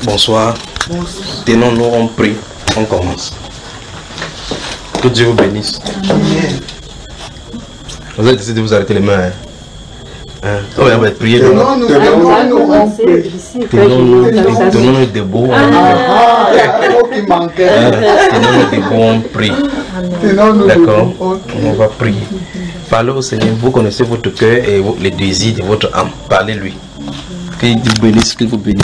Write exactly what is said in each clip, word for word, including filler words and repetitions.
Bonsoir. Tenons-nous, on prie, on commence. Que Dieu vous bénisse. Amen. Vous avez décidé de vous arrêter les mains. Hein? Hein? Oh, on va prier. Tenons-nous Tenons-nous debout. Tenons-nous debout, on prie. D'accord? On va prier. Parlez au Seigneur. Vous connaissez votre cœur et les désirs de votre âme. Parlez-lui. Qu'il vous bénisse, qu'il vous bénisse.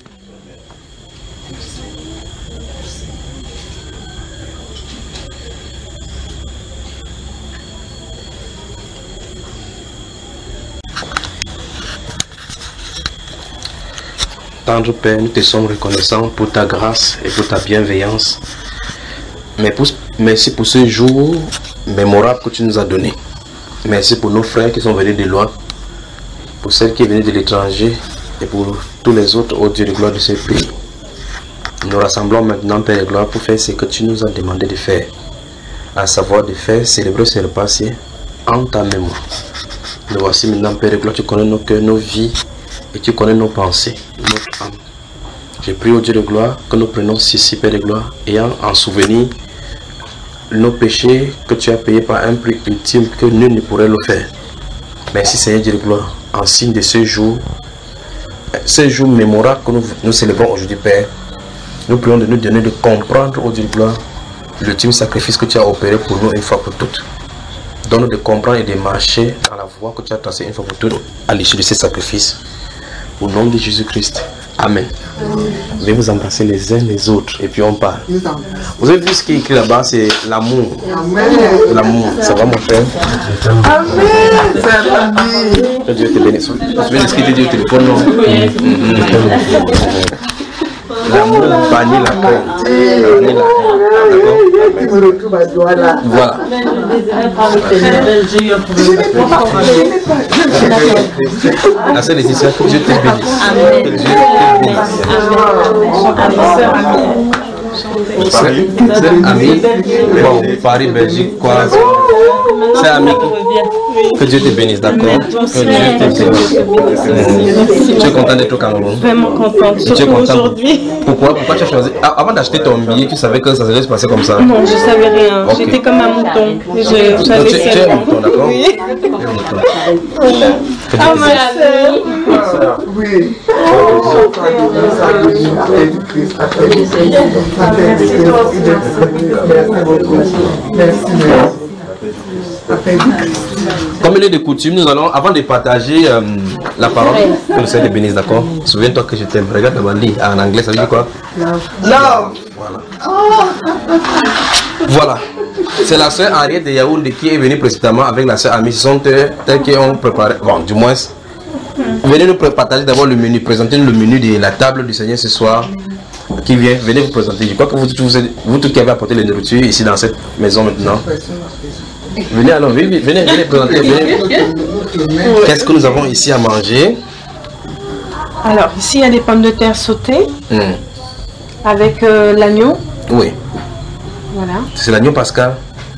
Tendre Père, nous te sommes reconnaissants pour ta grâce et pour ta bienveillance. Mais pour, merci pour ce jour mémorable que tu nous as donné. Merci pour nos frères qui sont venus de loin, pour celles qui venaient de l'étranger et pour tous les autres, ô Dieu de gloire de ce pays. Nous rassemblons maintenant, Père de gloire, pour faire ce que tu nous as demandé de faire, à savoir de faire célébrer ce repas en ta mémoire. Nous voici maintenant, Père de gloire, tu connais nos cœurs, nos vies et tu connais nos pensées, notre âme. Je prie au Dieu de gloire que nous prenons ceci, Père de gloire, ayant en souvenir nos péchés que tu as payés par un prix ultime que nul ne pourrait le faire. Merci Seigneur Dieu de gloire, en signe de ce jour, ce jour mémorable que nous, nous célébrons aujourd'hui, Père. Nous prions de nous donner de comprendre au Dieu de gloire l'ultime sacrifice que tu as opéré pour nous une fois pour toutes. Donne-nous de comprendre et de marcher dans la voie que tu as tracée une fois pour toutes à l'issue de ces sacrifices. Au nom de Jésus-Christ. Amen. Je vais vous embrasser les uns les autres et puis on parle. Vous avez vu ce qui est écrit là-bas, c'est l'amour. L'amour. Ça va mon frère? Amen. Que Dieu te bénisse. Tu veux inscrire Dieu au téléphone, non? L'amour bannit la crainte. Bannit la crainte. D'accord? Voilà. La seule décision, que Dieu te bénisse. Que Dieu te bénisse. C'est ami. Bon, Paris, Belgique, quoi? C'est ami. Que Dieu te bénisse, d'accord? Que Dieu te bénisse. Tu es content d'être au Cameroun? Vraiment content, surtout aujourd'hui. Pourquoi? Pourquoi tu as choisi? Avant d'acheter ton billet, tu savais que ça allait se passer comme ça? Non, je savais rien. Okay. J'étais comme un mouton. Je, tu, tu es un mouton, d'accord? Oui. Ah, ma soeur. Oui. Comme il est de coutume, nous allons, avant de partager euh, la parole, que le Seigneur te bénisse, d'accord? Souviens-toi que je t'aime. Regarde le bandit. En anglais, ça veut dire quoi? Love. Voilà. Voilà. C'est la sœur Henriette de Yaoundé qui est venue précisément avec la sœur Ami. Ce sont eux tels qui ont préparé, bon, du moins, venez nous partager d'abord le menu, présenter le menu de la table du Seigneur ce soir. Qui vient, venez vous présenter. Je crois que vous tous, vous tous qui avez apporté les nourritures ici dans cette maison maintenant. Venez alors, venez, venez, venez présenter. Venez. Qu'est-ce que nous avons ici à manger? Alors, ici il y a des pommes de terre sautées mm. avec euh, l'agneau. Oui. Voilà. C'est l'agneau Pascal?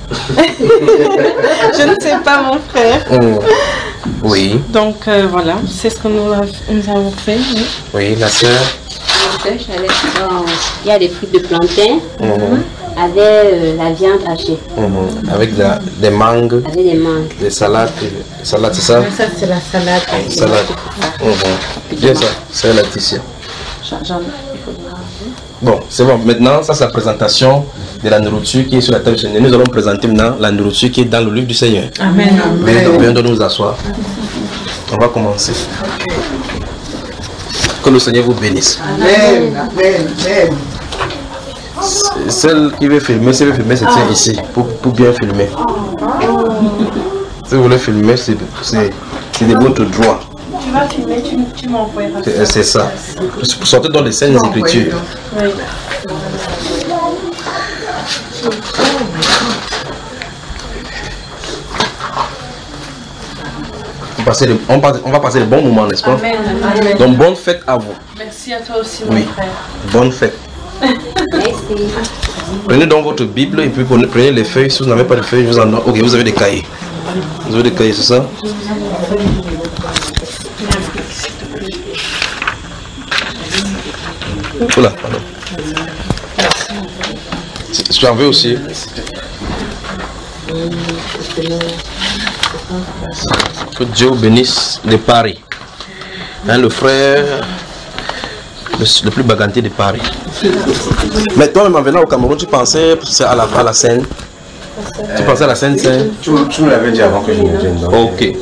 Je ne sais pas, mon frère. Mm. Oui. Donc euh, voilà, c'est ce que nous, nous avons fait. Oui, oui, la sœur. Il y a des fruits de plantain mmh. avec euh, la viande hachée. Mmh. Avec la, des mangues. Avec des mangues. Des salades. Des salades, c'est ça? Ça, c'est la salade. Salade. Mmh. Bien ça, c'est la Laetitia. Bon, c'est bon. Maintenant, ça, c'est la présentation de la nourriture qui est sur la table du Seigneur. Nous allons présenter maintenant la nourriture qui est dans le livre du Seigneur. Amen. Viens de nous asseoir. On va commencer. Que le Seigneur vous bénisse. Amen. Amen. Amen. Celle qui veut filmer, si elle veut filmer, c'est tient ici pour, pour bien filmer. Si vous voulez filmer, c'est de votre droit. Tu vas filmer, tu, tu m'envoieras. C'est ça. Pour sortir dans les scènes d'écriture. Oui. De, on, passe, on va passer de bons moments, n'est-ce pas? Amen. Amen. Donc bonne fête à vous. Merci à toi aussi, mon oui. frère. Bonne fête. Merci. Prenez donc votre Bible et puis prenez les feuilles. Si vous n'avez pas de feuilles, vous en avez. Ok, vous avez des cahiers. Vous avez des cahiers, c'est ça? Oula, pardon. Tu en veux aussi? Que Dieu bénisse de Paris. Hein, le frère le, le plus baganté de Paris. Mais toi-même en venant au Cameroun, tu pensais à la, à la scène? Euh, tu pensais à la scène scène? Tu, tu me l'avais dit avant que je ne vienne. Ok.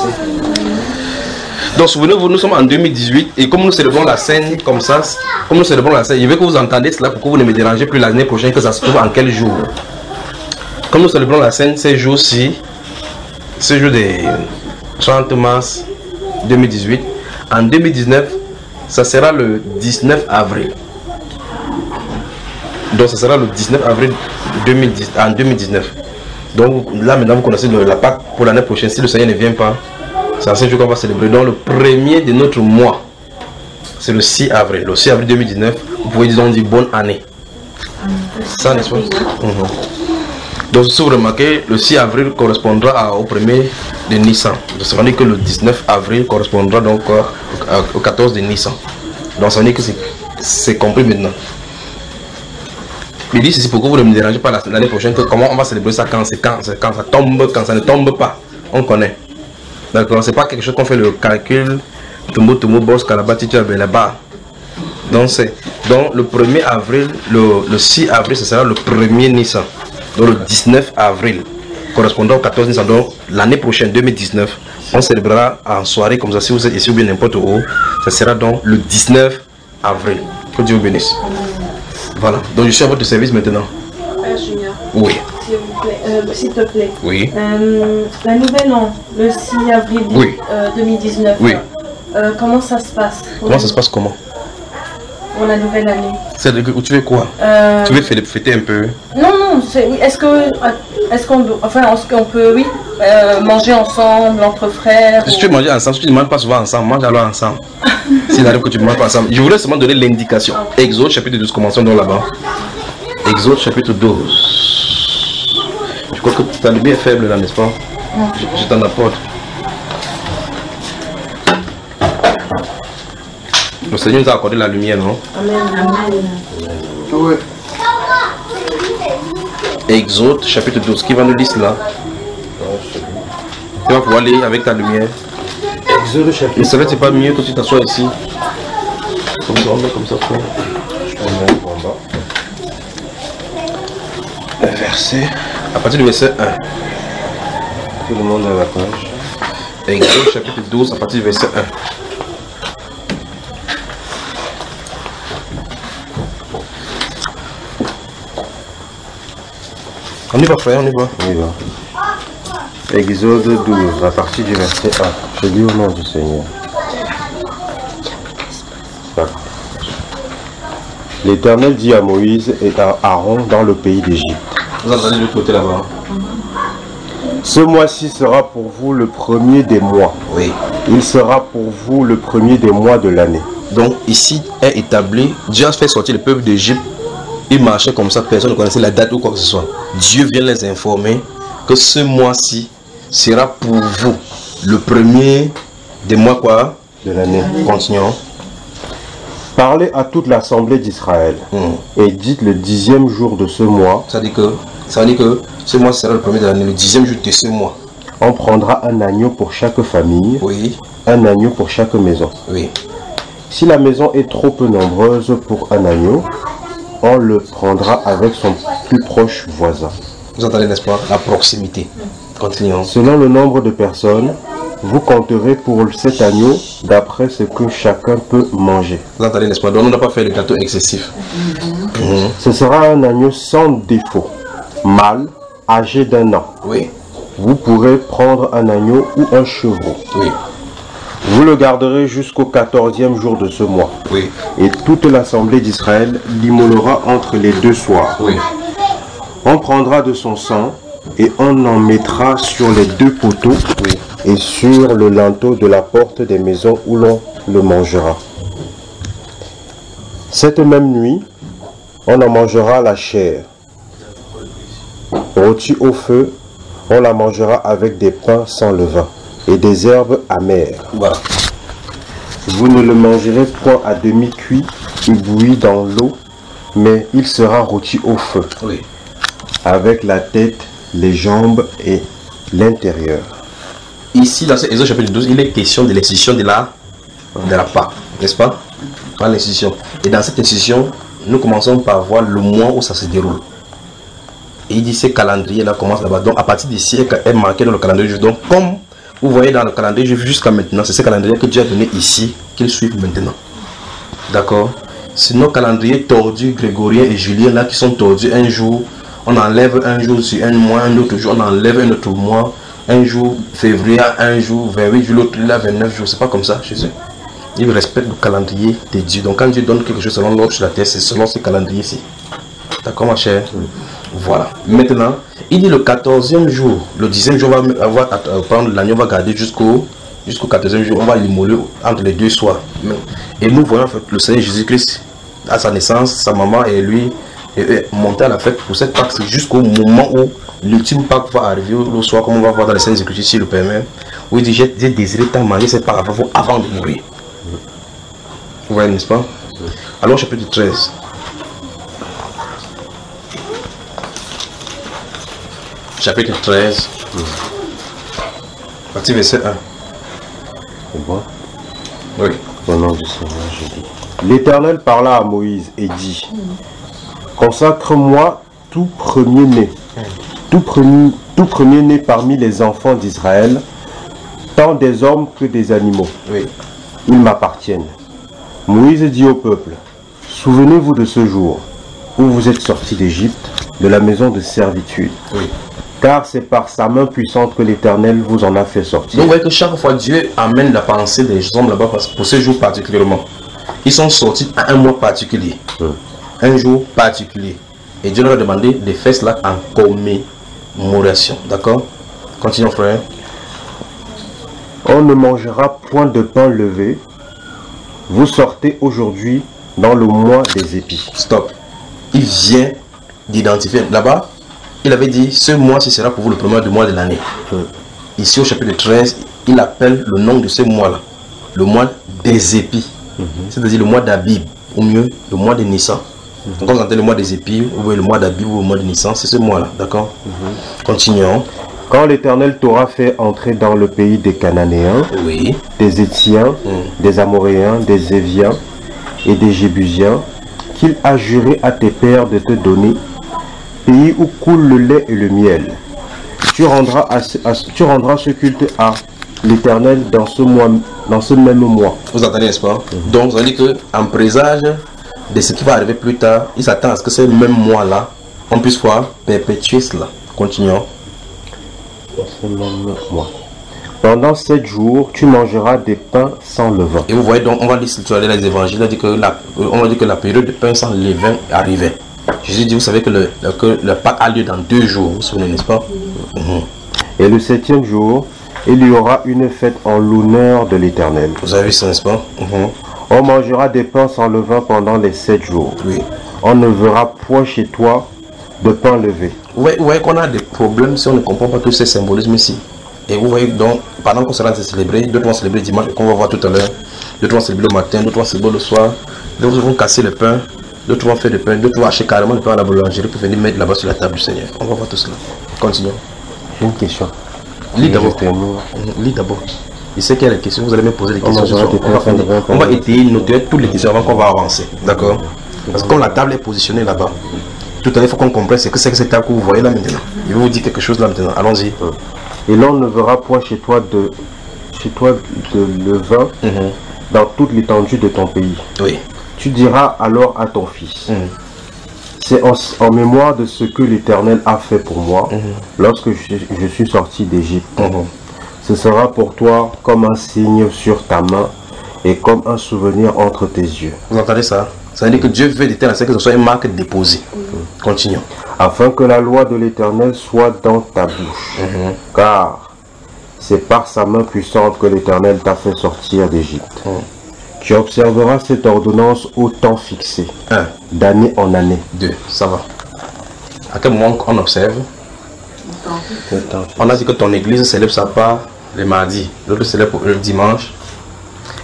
Donc souvenez-vous, nous sommes en deux mille dix-huit et comme nous célébrons la scène comme ça, comme nous célébrons la scène, je veux que vous entendez cela pour que vous ne me dérangez plus l'année prochaine, que ça se trouve en quel jour. Comme nous célébrons la scène ces jours-ci, ce jour des trente mars deux mille dix-huit, en deux mille dix-neuf, ça sera le dix-neuf avril. Donc ça sera le dix-neuf avril deux mille dix, en deux mille dix-neuf. Donc là maintenant vous connaissez le, la Pâque pour l'année prochaine. Si le Seigneur ne vient pas, c'est ce jour qu'on va célébrer. Donc le premier de notre mois, c'est le six avril. Le six avril deux mille dix-neuf, vous pouvez disons dire bonne année. Ça n'est-ce pas? Mmh. Donc si vous remarquez, le six avril correspondra à, au premier de Nissan. Donc ça veut dire que le dix-neuf avril correspondra donc au quatorze de Nissan. Donc ça veut dire que c'est compris maintenant. Mais dis ceci pour que vous ne me dérangez pas l'année prochaine, que comment on va célébrer ça quand, quand, quand ça tombe, quand ça ne tombe pas. On connaît. D'accord, c'est pas quelque chose qu'on fait le calcul, Tumbo Tumbo Boss Kalabati là-bas. Donc c'est donc le premier avril, le, le six avril, ce sera le premier Nissan. Donc le dix-neuf avril, correspondant au quatorze Nissan. Donc l'année prochaine, deux mille dix-neuf, on célébrera en soirée comme ça, si vous êtes ici ou bien n'importe où. Ça sera donc le dix-neuf avril. Que Dieu vous bénisse. Voilà, donc je suis à votre service maintenant. Père Junior. Oui. S'il vous plaît, euh, s'il te plaît. Oui. Euh, la nouvelle an, le six avril oui. euh, deux mille dix-neuf. Oui. Euh, comment ça se passe? Comment ça se passe comment? Pour la nouvelle année. C'est où tu veux quoi? euh... Tu veux fêter un peu? Non, non, oui. Est-ce que, est-ce qu'on, enfin, est-ce qu'on peut, oui, euh, manger ensemble entre frères? Si ou... tu veux manger ensemble, si tu ne manges pas souvent ensemble, mange alors ensemble. S'il arrive que tu ne manges pas ensemble. Je voulais seulement donner l'indication. Okay. Exode chapitre douze, commençons donc là-bas. Exode chapitre douze. Je crois que ta lumière est faible là, n'est-ce pas? Mm. Je, je t'en apporte. Le Seigneur nous a accordé la lumière, non? Amen. Amen. Oui. Exode chapitre douze. Qui va nous lire cela? Tu vas pouvoir lire avec ta lumière. Exode chapitre. Mais ça va, c'est pas mieux que tu t'assois ici. Comme ça, on met comme ça. Un verset. À partir du verset un. Tout le monde à la page. Exode chapitre douze, à partir du verset un. On y va, frère, on y va. On y va. Exode douze, à partir du verset un. Je lis au nom du Seigneur. L'Éternel dit à Moïse et à Aaron dans le pays d'Égypte. Vous entendez de l'autre côté là-bas. Ce mois-ci sera pour vous le premier des mois. Oui. Il sera pour vous le premier des mois de l'année. Donc ici est établi, Dieu a fait sortir le peuple d'Égypte. Ils marchaient comme ça, personne ne connaissait la date ou quoi que ce soit. Dieu vient les informer que ce mois-ci sera pour vous le premier des mois quoi? De l'année. Continuons. Parlez à toute l'assemblée d'Israël mmh. et dites le dixième jour de ce mois. Ça dit que, ça dit que ce mois sera le premier de l'année, le dixième jour de ce mois. On prendra un agneau pour chaque famille, oui. un agneau pour chaque maison. Oui. Si la maison est trop peu nombreuse pour un agneau, on le prendra avec son plus proche voisin. Vous entendez, n'est-ce pas? La proximité. Continuons. Selon le nombre de personnes, vous compterez pour cet agneau d'après ce que chacun peut manger. Vous entendez, n'est-ce pas? Donc on n'a pas fait le gâteau excessif. Mm-hmm. Mm-hmm. Ce sera un agneau sans défaut, mâle, âgé d'un an. Oui. Vous pourrez prendre un agneau ou un chevreau. Oui. Vous le garderez jusqu'au quatorzième jour de ce mois. Oui. Et toute l'assemblée d'Israël l'immolera entre les deux soirs. Oui. On prendra de son sang et on en mettra sur les deux poteaux oui. et sur le linteau de la porte des maisons où l'on le mangera. Cette même nuit, on en mangera la chair. Rôtie au feu, on la mangera avec des pains sans levain et des herbes amères. Voilà. Vous ne le mangerez point à demi cuit, et bouilli dans l'eau, mais il sera rôti au feu, Oui. avec la tête, les jambes et l'intérieur. Ici, dans ce Exode chapitre douze, il est question de l'institution de la, de la Pâque, n'est-ce pas? Dans l'institution. Et dans cette institution, nous commençons par voir le mois où ça se déroule. Et il dit ce calendrier-là commence là-bas. Donc, à partir d'ici, est marqué dans le calendrier juif. Donc, comme vous voyez dans le calendrier juif jusqu'à maintenant, c'est ce calendrier que Dieu a donné ici, qu'il suit maintenant. D'accord? C'est nos calendriers tordus, grégoriens et juliens, là, qui sont tordus un jour. On enlève un jour sur un mois, un autre jour, on enlève un autre mois. Un jour, février, un jour, vingt-huit jours, l'autre là, vingt-neuf jours. C'est pas comme ça chez eux. Ils respectent le calendrier de Dieu. Donc, quand Dieu donne quelque chose selon l'ordre sur la terre, c'est selon ce calendrier-ci. D'accord, ma chère? Voilà. Maintenant, il dit le quatorzième jour, le dixième jour, on va avoir, prendre l'agneau, on va garder jusqu'au jusqu'au quatorzième jour, on va l'immoler entre les deux soirs. Et nous voyons en fait, le Seigneur Jésus-Christ, à sa naissance, sa maman et lui, et, et, monter à la fête pour cette Pâque jusqu'au moment où l'ultime Pâque va arriver le soir, comme on va voir dans les Saintes Écritures, si le permet, où il dit j'ai désiré tant manger cette Pâque avant de mourir. Vous voyez, n'est-ce pas? Alors, chapitre treize. Chapitre treize. Partie verset un. C'est bon? Oui. Au nom du Seigneur, je dis. L'Éternel parla à Moïse et dit, consacre-moi tout premier-né, tout premier, tout premier-né parmi les enfants d'Israël, tant des hommes que des animaux. Oui. Ils m'appartiennent. Moïse dit au peuple, souvenez-vous de ce jour où vous êtes sortis d'Égypte, de la maison de servitude. Oui. Car c'est par sa main puissante que l'Éternel vous en a fait sortir. Donc vous voyez que chaque fois Dieu amène la pensée des hommes là-bas pour ce jour particulièrement. Ils sont sortis à un mois particulier. Hum. Un jour particulier. Et Dieu leur a demandé de faire cela en commémoration. D'accord? Continuons, frère. On ne mangera point de pain levé. Vous sortez aujourd'hui dans le mois des épis. Stop. Il vient d'identifier. Là-bas, il avait dit, ce mois-ci sera pour vous le premier du mois de l'année. Hum. Ici, au chapitre treize, il appelle le nom de ce mois-là le mois des épis. Hum. C'est-à-dire le mois d'Abib, ou mieux, le mois de Nissan. Hum. Donc, quand vous entendez le mois des épis, vous voyez le mois d'Abib ou le mois de Nissan, c'est ce mois-là. D'accord? Hum. Continuons. Quand l'Éternel t'aura fait entrer dans le pays des Cananéens, oui, des Étiens, mm. des Amoréens, des Éviens et des Jébusiens, qu'il a juré à tes pères de te donner, pays où coule le lait et le miel. Tu rendras, à, à, tu rendras ce culte à l'Éternel dans ce mois, dans ce même mois. Vous entendez, n'est-ce pas? Mm. Donc, ça veut dire qu'en présage de ce qui va arriver plus tard, il s'attend à ce que ce même mois-là, on puisse voir perpétuer cela. Continuons. Mois. Pendant sept jours, tu mangeras des pains sans levain. Et vous voyez, donc, on va lire sur les évangiles, on dit que la, on va dire que la période de pain sans levain arrivait. Jésus dit, vous savez que le, le, que le Pâques a lieu dans deux jours, vous vous souvenez, n'est-ce pas? Mm-hmm. Et le septième jour, il y aura une fête en l'honneur de l'Éternel. Vous avez vu ça, n'est-ce pas? Mm-hmm. On mangera des pains sans levain pendant les sept jours. Oui. On ne verra point chez toi de pain levé. Vous voyez, voyez qu'on a des problèmes si on ne comprend pas tous ces symbolismes ici. Et vous voyez donc, pendant qu'on sera célébré, d'autres vont célébrer dimanche, qu'on va voir tout à l'heure, d'autres vont célébrer le matin, d'autres vont célébrer le soir, d'autres vont casser le pain, d'autres vont faire le pain, d'autres vont acheter carrément le pain à la boulangerie pour venir mettre là-bas sur la table du Seigneur. On va voir tout cela. Continuons. J'ai une question. Lis d'abord. Lis d'abord. Je sais qu'il y a des questions, vous allez me poser des questions. On va, on va, on va étayer, noter toutes les questions avant qu'on va avancer. D'accord? Parce que comme la table est positionnée là-bas, tout à l'heure, il faut qu'on comprenne ce que c'est que cette table que vous voyez là maintenant. Je vais vous dire quelque chose là maintenant. Allons-y. Et l'on ne verra point chez toi de, chez toi de levain mm-hmm. dans toute l'étendue de ton pays. Oui. Tu diras alors à ton fils, mm-hmm. c'est en, en mémoire de ce que l'Éternel a fait pour moi mm-hmm. lorsque je, je suis sorti d'Égypte. Mm-hmm. Ce sera pour toi comme un signe sur ta main et comme un souvenir entre tes yeux. Vous entendez ça? Ça veut dire que Dieu veut de telle sorte que ce soit une marque déposée. Mmh. Continuons. Afin que la loi de l'Éternel soit dans ta bouche. Mmh. Car c'est par sa main puissante que l'Éternel t'a fait sortir d'Égypte. Mmh. Tu observeras cette ordonnance au temps fixé. Un. D'année en année. Deux. Ça va. À quel moment on observe? Le temps. On a dit que ton église célèbre sa part le mardi. L'autre célèbre le dimanche.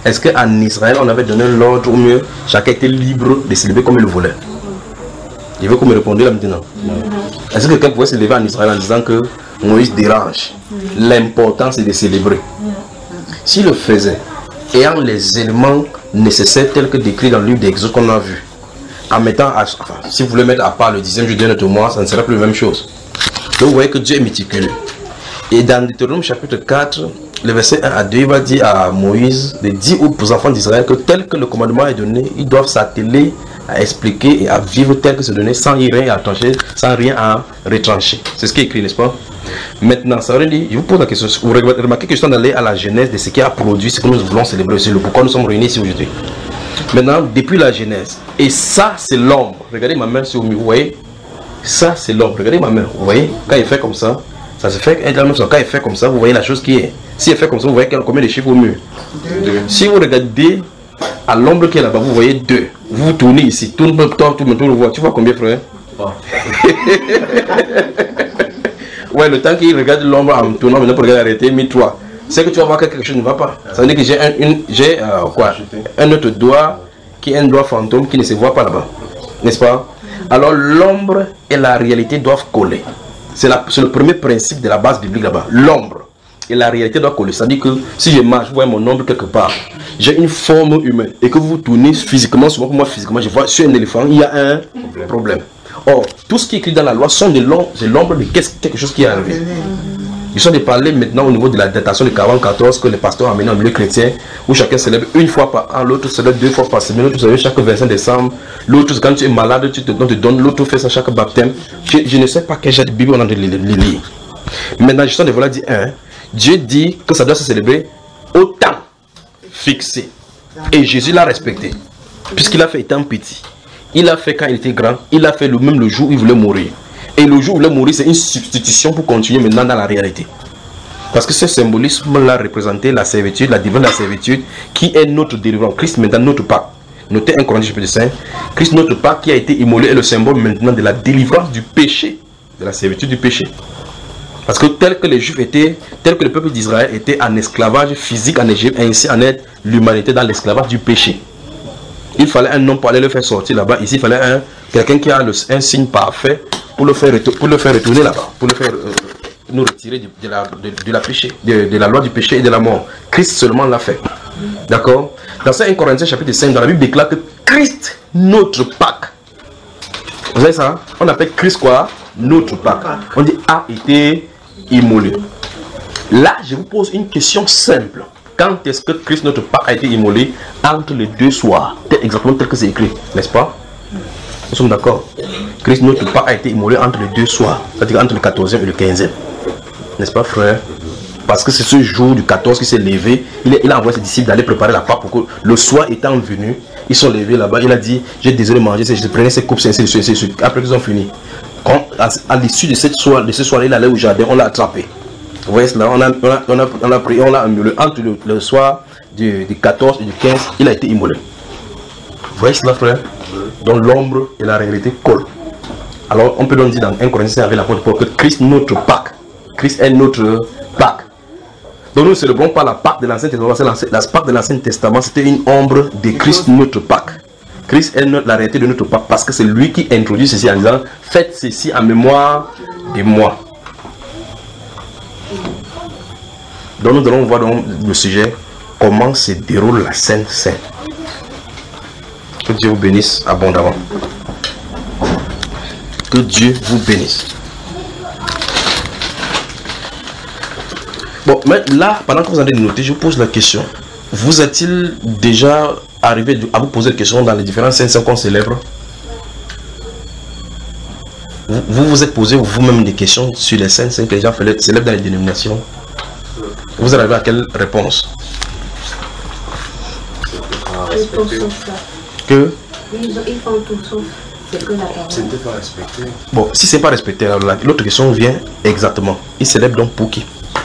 Est-ce qu'en Israël, on avait donné l'ordre ou mieux, chacun était libre de se lever comme il le voulait? Il veut qu'on me réponde là maintenant. Est-ce que quelqu'un pouvait se lever en Israël en disant que Moïse dérange? L'important c'est de célébrer. S'il le faisait, ayant les éléments nécessaires tels que décrits dans le livre d'Exode qu'on a vu, en mettant, à, enfin, si vous voulez mettre à part le dixième jour de notre mois, ça ne serait plus la même chose. Donc vous voyez que Dieu est méticuleux. Et dans Deutéronome chapitre quatre, le verset un à deux, il va dire à Moïse de dire aux enfants d'Israël que tel que le commandement est donné, ils doivent s'atteler à expliquer et à vivre tel que c'est donné, sans rien à trancher, sans rien à retrancher. C'est ce qui est écrit, n'est-ce pas? Maintenant, ça veut dire, je vous pose la question, vous remarquez que je suis allé à la genèse de ce qui a produit ce que nous voulons célébrer, c'est le pourquoi nous sommes réunis ici aujourd'hui. Maintenant, depuis la genèse, et ça c'est l'ombre, regardez ma main sur le mur, vous voyez? Ça c'est l'ombre, regardez ma main, vous voyez? Quand il fait comme ça, ça se fait, quand il fait comme ça, vous voyez la chose qui est. Si il fait comme ça, vous voyez combien de chiffres au mur? Deux. Si vous regardez à l'ombre qui est là-bas, vous voyez deux. Vous tournez ici, tourne, toi, tout le monde voit. Tu vois combien, frère? Oh. Ouais, le temps qu'il regarde l'ombre en tournant, maintenant pour regarder arrêter, mais trois. C'est que tu vas voir que quelque chose ne va pas. Ça veut dire que j'ai un, une, j'ai, euh, quoi, un autre doigt qui est un doigt fantôme qui ne se voit pas là-bas. N'est-ce pas? Alors l'ombre et la réalité doivent coller. C'est le premier principe de la base biblique là-bas. L'ombre et la réalité doivent coller. C'est-à-dire que si je marche, vous voyez mon ombre quelque part. J'ai une forme humaine et que vous tournez physiquement, souvent moi physiquement, je vois sur un éléphant, il y a un problème. problème. Or, tout ce qui est écrit dans la loi sont de l'ombre de quelque chose qui est arrivé. Ils sont de parler maintenant au niveau de la datation de quarante quatorze que les pasteurs ont amené en milieu chrétien, où chacun célèbre une fois par an, l'autre célèbre deux fois par semaine, l'autre célèbre chaque vingt-cinq décembre, l'autre quand tu es malade, tu te, te donnes, l'autre fait ça chaque baptême. Je, je ne sais pas quel genre de Bible on a de lire. Maintenant, je suis de voilà dire un. Dieu dit que ça doit se célébrer au temps fixé. Et Jésus l'a respecté. Puisqu'il a fait étant petit. Il a fait quand il était grand. Il a fait le même le jour où il voulait mourir. Et le jour où il voulait mourir, c'est une substitution pour continuer maintenant dans la réalité. Parce que ce symbolisme-là représentait la servitude, la divine la servitude, qui est notre délivrance. Christ maintenant notre Pâque. Notez un Corinthiens chapitre cinq. Christ notre Pâque qui a été immolé est le symbole maintenant de la délivrance du péché. De la servitude du péché. Parce que tel que les Juifs étaient, tel que le peuple d'Israël était en esclavage physique en Égypte, ainsi en est l'humanité dans l'esclavage du péché. Il fallait un homme pour aller le faire sortir là-bas. Ici, il fallait un quelqu'un qui a le, un signe parfait pour le faire, pour le faire retourner là-bas, pour le faire euh, nous retirer de, de, la, de, de, la péché, de, de la loi du péché et de la mort. Christ seulement l'a fait. D'accord? Dans un Corinthiens chapitre cinq, dans la Bible déclare que Christ, notre Pâque. Vous savez ça? On appelle Christ quoi? Notre Pâque. On dit a été immolé. Là, je vous pose une question simple. Quand est-ce que Christ notre Pâque a été immolé? Entre les deux soirs. Exactement tel que c'est écrit, n'est-ce pas? Nous sommes d'accord. Christ notre Pâque a été immolé entre les deux soirs. C'est-à-dire entre le quatorzième et le quinzième. N'est-ce pas, frère? Parce que c'est ce jour du quatorze qui s'est levé. Il, est, il a envoyé ses disciples d'aller préparer la Pâque pour que le soir étant venu, ils sont levés là-bas. Il a dit, j'ai désiré manger, je prenais ces coupes, c'est ainsi de suite, ainsi de suite. Après qu'ils ont fini. Quand, à, à l'issue de cette soirée, de ce soir, il allait au jardin, on l'a attrapé. Vous voyez cela, on a, on a, on a, on a pris, on l'a immolé. Entre le, le soir du, du quatorze et du quinze, il a été immolé. Vous voyez cela, frère? Donc l'ombre et la réalité collent. Alors on peut donc dire dans un Corinthiens avec l'apôtre Paul que Christ notre Pâque. Christ est notre Pâque. Donc nous ne célébrons pas la Pâque de l'Ancien Testament. La Pâque de l'Ancien Testament, c'était une ombre de Christ notre Pâque. Christ est notre, la réalité de notre Pâque parce que c'est lui qui introduit ceci en disant faites ceci en mémoire de moi. Donc nous allons voir donc le sujet comment se déroule la Sainte Seine. Que Dieu vous bénisse abondamment. Que Dieu vous bénisse. Bon, mais là, pendant que vous allez noter, je vous pose la question. Vous est-il déjà arrivé à vous poser des questions dans les différents scènes qu'on célèbre? Vous, vous vous êtes posé vous-même des questions sur les scènes que les gens célèbrent dans les dénominations? Vous arrivez à quelle réponse? Que ils font tout sauf ce que la parole. C'était pas respecté. Bon, si c'est pas respecté, l'autre question vient exactement. Ils célèbrent donc pour qui?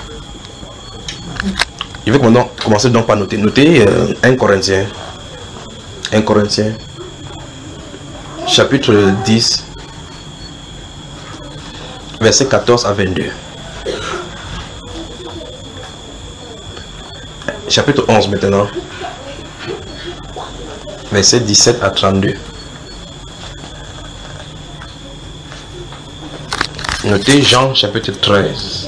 Je vais maintenant commencer donc par noter. Notez euh, un Corinthiens. un Corinthiens. Chapitre dix. Verset quatorze à vingt-deux. Chapitre onze maintenant. versets dix-sept à trente-deux. Notez Jean chapitre treize.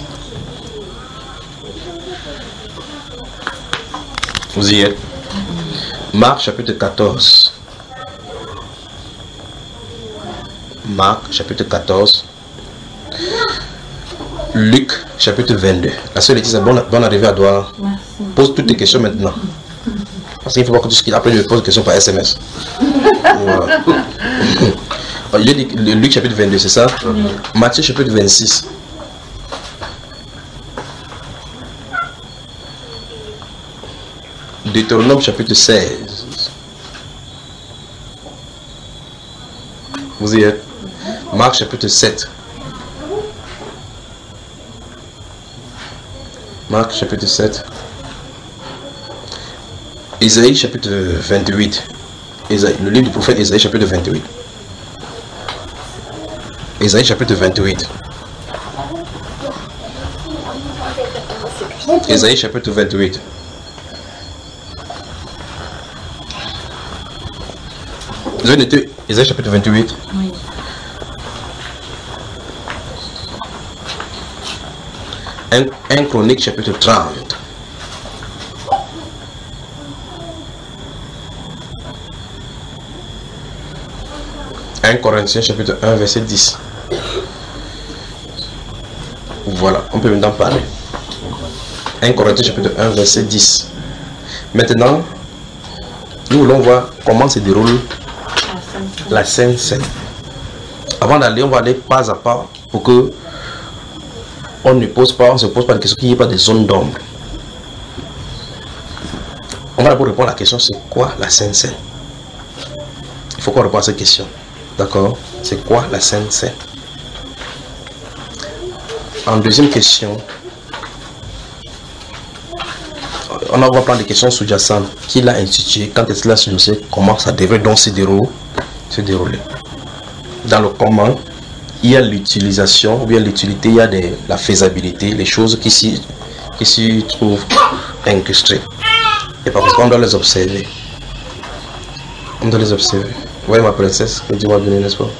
Vous y êtes. Marc chapitre quatorze. Marc chapitre quatorze. Luc chapitre vingt-deux. La seule Laetitia, bonne, bonne arrivée à Douala. Pose toutes tes questions maintenant. Parce qu'il faut pas que tu après je pose des questions par S M S. Voilà. Il est dit Luc chapitre vingt-deux, c'est ça? Mm-hmm. Matthieu chapitre vingt-six. Deutéronome chapitre seize. Vous y êtes. Marc chapitre sept. Marc chapitre sept. Isaïe chapitre vingt-huit. Isaïe, le livre du prophète Isaïe chapitre vingt-huit. Isaïe chapitre vingt-huit. Isaïe chapitre vingt-huit. Vous avez noté Isaïe chapitre vingt-huit? Oui. un, un Chronique chapitre trente. un Corinthiens chapitre un verset dix. Voilà, on peut maintenant parler. un Corinthiens chapitre un verset dix. Maintenant, nous voulons voir comment se déroule la Sainte Seine. Avant d'aller, on va aller pas à pas pour que on ne pose pas, on se pose pas de questions, qu'il n'y ait pas de zone d'ombre. On va d'abord répondre à la question, c'est quoi la Sainte Seine? Il faut qu'on réponde à cette question. D'accord? C'est quoi la Sainte Seine? En deuxième question, on va prendre des questions sous-jacentes. Qui l'a institué? Quand est-ce que là, je sais comment ça devrait donc se dérouler, se dérouler. Dans le comment, il y a l'utilisation, il y a l'utilité, il y a des, la faisabilité, les choses qui s'y qui s'y trouvent incrustées. Et parce qu'on doit les observer. On doit les observer. Vous voyez ma princesse, dis-moi bien, n'est-ce pas?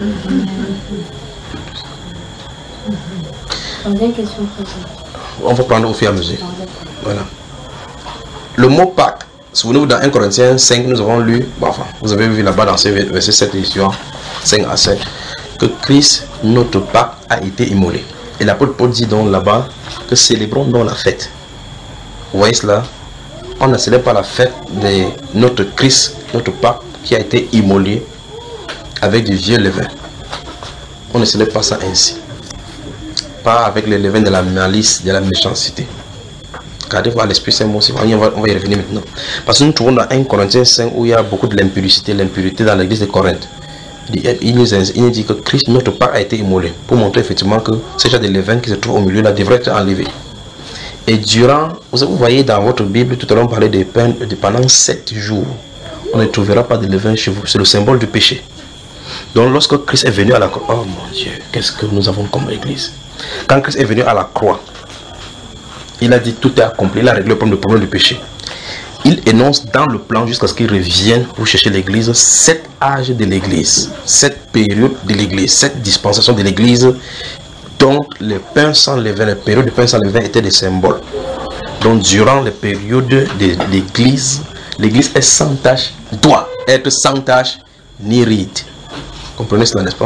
On va prendre au fur et à mesure. Voilà. Le mot Pâques, souvenez-vous dans un Corinthiens cinq, nous avons lu, bon, enfin, vous avez vu là-bas dans ces versets sept et suivants, cinq à sept, que Christ, notre Pâques, a été immolé. Et l'apôtre Paul dit donc là-bas que célébrons donc la fête. Vous voyez cela? On ne célèbre pas la fête de notre Christ, notre Pâques, qui a été immolé avec du vieux levain. On ne célèbre pas ça ainsi. Pas avec le levain de la malice, de la méchanceté. Regardez voir l'Esprit Saint, on va, on va y revenir maintenant. Parce que nous trouvons dans un Corinthiens cinq où il y a beaucoup de l'impurité, l'impurité dans l'église de Corinthe. Il, il, nous, il nous dit que Christ, notre Pâques, a été immolé. Pour montrer effectivement que ce genre de levain qui se trouve au milieu là devrait être enlevé. Et durant, vous voyez dans votre Bible, tout à l'heure on parlait de, de pendant sept jours. On ne trouvera pas de levain chez vous. C'est le symbole du péché. Donc lorsque Christ est venu à la croix, oh mon Dieu, qu'est-ce que nous avons comme église? Quand Christ est venu à la croix, il a dit tout est accompli, il a réglé le problème, le problème du péché. Il énonce dans le plan jusqu'à ce qu'il revienne pour chercher l'église, sept âges de l'église, sept périodes de l'église, sept dispensations de l'église, dont le pain sans levain, les périodes de pain sans levain étaient des symboles. Donc durant les périodes de l'église, l'église est sans tâche, doit être sans tâche ni ride. Comprenez cela, n'est-ce pas?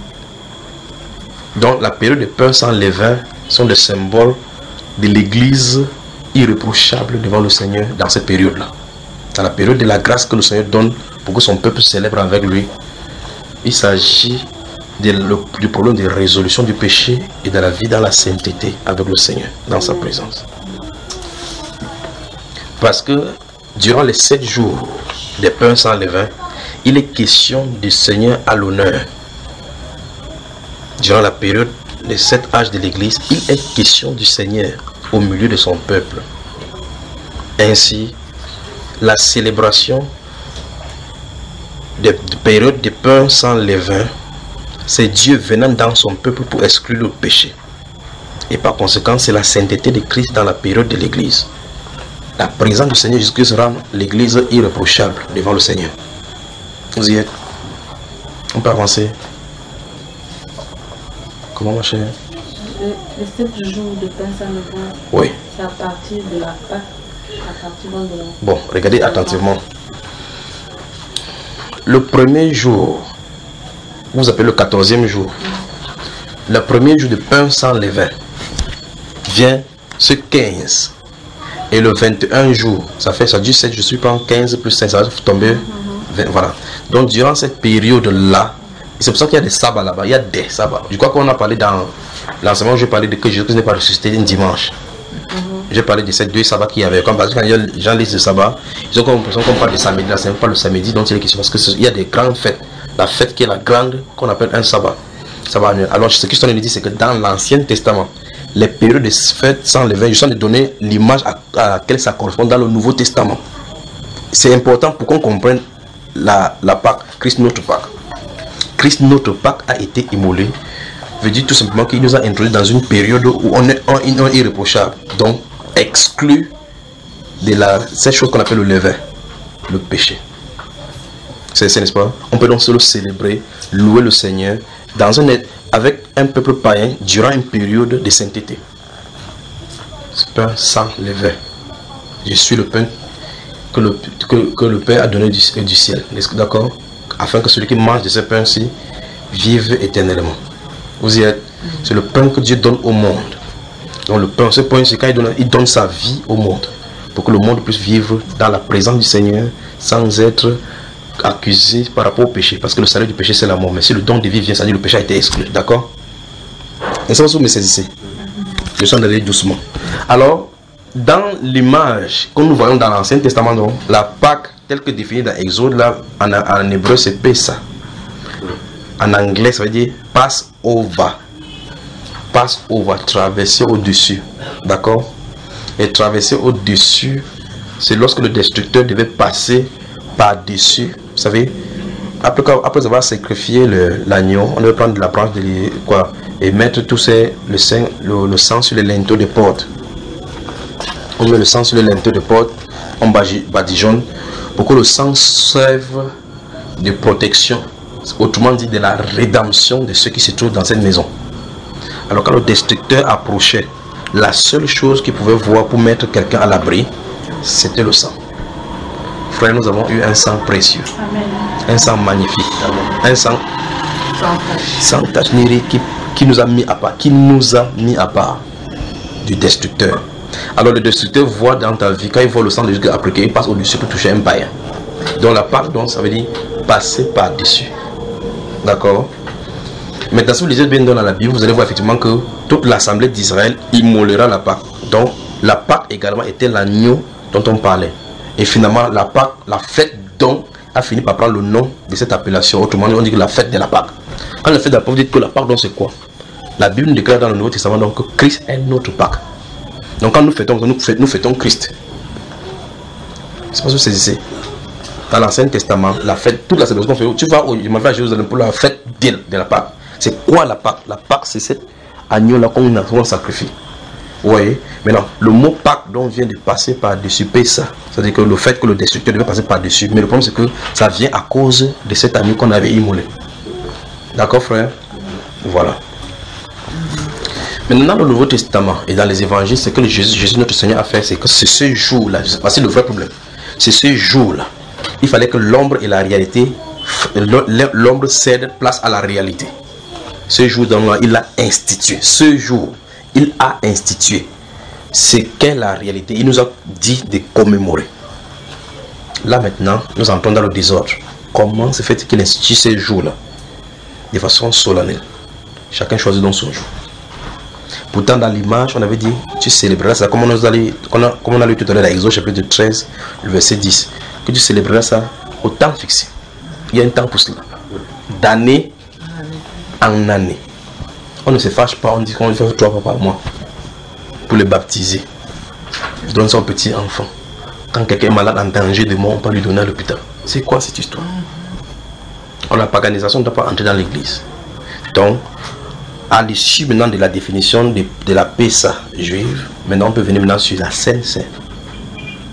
Donc la période de pain sans levain sont des symboles de l'église irréprochable devant le Seigneur dans cette période-là. Dans la période de la grâce que le Seigneur donne pour que son peuple célèbre avec lui, il s'agit du problème de résolution du péché et de la vie dans la sainteté avec le Seigneur, dans sa présence. Parce que durant les sept jours des pains sans levain, il est question du Seigneur à l'honneur. Durant la période des sept âges de l'église, il est question du Seigneur au milieu de son peuple. Ainsi, la célébration des périodes de pains sans levain, c'est Dieu venant dans son peuple pour exclure le péché. Et par conséquent, c'est la sainteté de Christ dans la période de l'église. la présence du Seigneur Jésus-Christ rend l'église irréprochable devant le Seigneur. Vous y êtes? On peut avancer. Comment ma chère? Les sept jours de pain sans levain, oui. C'est à partir de la Pâque, à partir de la... Bon, regardez attentivement. Le premier jour, vous appelez le quatorzième jour, le premier jour de pain sans levain vient ce quinze. Et le vingt et un jours, ça fait ça du sept, je suis pas en quinze plus cinq, ça va tomber vingt, voilà. Donc durant cette période-là, c'est pour ça qu'il y a des sabbats là-bas, il y a des sabbats. Je crois qu'on a parlé dans l'enseignement, j'ai parlé de que Jésus n'est pas ressuscité un dimanche. J'ai parlé de ces deux sabbats qu'il y avait. Comme parce que quand les gens lisent le sabbat, ils ont l'impression qu'on parle de samedi, là, ce n'est pas le samedi dont il est question, parce qu'il y a des grandes fêtes. La fête qui est la grande, qu'on appelle un sabbat. sabbat annuel. Alors ce que je te dis, c'est que dans l'Ancien Testament, les périodes de fêtes sans levain, je suis en train de donner l'image à, à laquelle ça correspond dans le Nouveau Testament. C'est important pour qu'on comprenne la, la Pâque, Christ notre Pâque. Christ notre Pâque a été immolé, veut dire tout simplement qu'il nous a introduit dans une période où on est, on, on est irréprochable, donc exclu de la, cette chose qu'on appelle le levain, le péché. C'est n'est-ce pas? On peut donc se le célébrer, louer le Seigneur dans un, avec un peuple païen durant une période de sainteté. Ce pain sans levain. Je suis le pain que le, que, que le Père a donné du, du ciel. D'accord? Afin que celui qui mange de ce pain-ci vive éternellement. Vous y êtes? C'est le pain que Dieu donne au monde. Donc le pain, ce pain, c'est quand il donne, il donne sa vie au monde. Pour que le monde puisse vivre dans la présence du Seigneur sans être accusé par rapport au péché. Parce que le salaire du péché, c'est la mort. Mais si le don de vie vient, ça dit le péché a été exclu. D'accord? Et ça, vous me saisissez. Je suis en d'aller doucement. Alors, dans l'image que nous voyons dans l'Ancien Testament, donc, la Pâque, telle que définie dans Exode, là, en, en hébreu, c'est Pessa. En anglais, ça veut dire passe over. Passe over, traverser au-dessus. D'accord? Et traverser au-dessus, c'est lorsque le destructeur devait passer par-dessus. Vous savez, après, après avoir sacrifié l'agneau, on devait prendre de la branche de quoi et mettre tout ces, le, sang, le, le sang sur les linteaux des portes. On met le sang sur les linteaux des portes, on badigeonne pour que le sang serve de protection, autrement dit de la rédemption de ceux qui se trouvent dans cette maison. Alors quand le destructeur approchait, la seule chose qu'il pouvait voir pour mettre quelqu'un à l'abri, c'était le sang. Frère, nous avons eu un sang précieux. Amen. Un sang magnifique. Amen. Un sang sans tache ni ride qui, qui nous a mis à part, qui nous a mis à part du destructeur. Alors le destructeur voit dans ta vie, quand il voit le sang de Jésus appliqué, il passe au-dessus pour toucher un païen. Donc la Pâque, donc, ça veut dire passer par-dessus. D'accord? Maintenant, si vous lisez bien dans la Bible, vous allez voir effectivement que toute l'assemblée d'Israël immolera la Pâque. Donc la Pâque également était l'agneau dont on parlait. Et finalement, la Pâque, la fête donc, a fini par prendre le nom de cette appellation. Autrement dit, on dit que la fête de la Pâque. Quand la fête de la Pâque, vous dites que la Pâque, donc c'est quoi? La Bible nous déclare dans le Nouveau Testament donc, que Christ est notre Pâque. Donc quand nous fêtons, nous fêtons, nous fêtons Christ. C'est pas ce que c'est ici. Dans l'Ancien Testament, la fête, toute la célébration qu'on fait, tu vas au, je m'en vais à Jérusalem pour la fête de, de la Pâque. C'est quoi la Pâque? La Pâque, c'est cet agneau-là qu'on sacrifie. Vous voyez? Maintenant, le mot Pâque donc vient de passer par-dessus Pessa. C'est-à-dire que le fait que le destructeur devait passer par-dessus. Mais le problème, c'est que ça vient à cause de cet agneau qu'on avait immolé. D'accord, frère? Voilà. Maintenant, dans le Nouveau Testament et dans les évangiles, c'est que le Jésus, Jésus, notre Seigneur, a fait, c'est que c'est ce jour-là, c'est le vrai problème. C'est ce jour-là. Il fallait que l'ombre et la réalité, l'ombre cède place à la réalité. Ce jour, dans il a institué. Ce jour, il a institué. C'est qu'est la réalité. Il nous a dit de commémorer. Là maintenant, nous entrons dans le désordre. Comment se fait-il qu'il institue ce jour-là de façon solennelle? Chacun choisit donc son jour. Pourtant, dans l'image, on avait dit, tu célébreras ça, comme on, nous a, comme on a lu tout à l'heure dans Exode chapitre treize, le verset dix, que tu célébreras ça au temps fixé. Il y a un temps pour cela. D'année en année. On ne se fâche pas, on dit qu'on fait trois fois par mois pour le baptiser. Je donne son petit enfant. Quand quelqu'un est malade en danger de mort, on peut lui donner à l'hôpital. C'est quoi cette histoire? On la paganisation ne doit pas entrer dans l'église. Donc, à l'issue maintenant de la définition de, de la Pessa juive, maintenant on peut venir maintenant sur la Sainte Seine.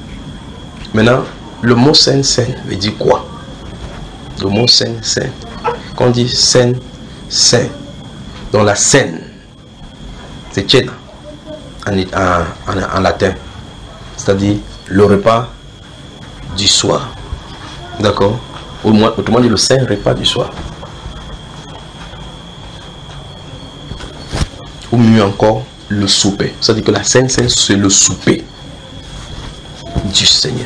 Maintenant, le mot Saint Saint veut dire quoi? Le mot Saint Saint. Quand on dit Saint Saint, dans la scène, c'est cena en, en, en, en latin. C'est-à-dire le repas du soir. D'accord? Autrement dit, le saint repas du soir. Ou mieux encore, le souper. C'est-à-dire que la Sainte Sainte, c'est le souper du Seigneur.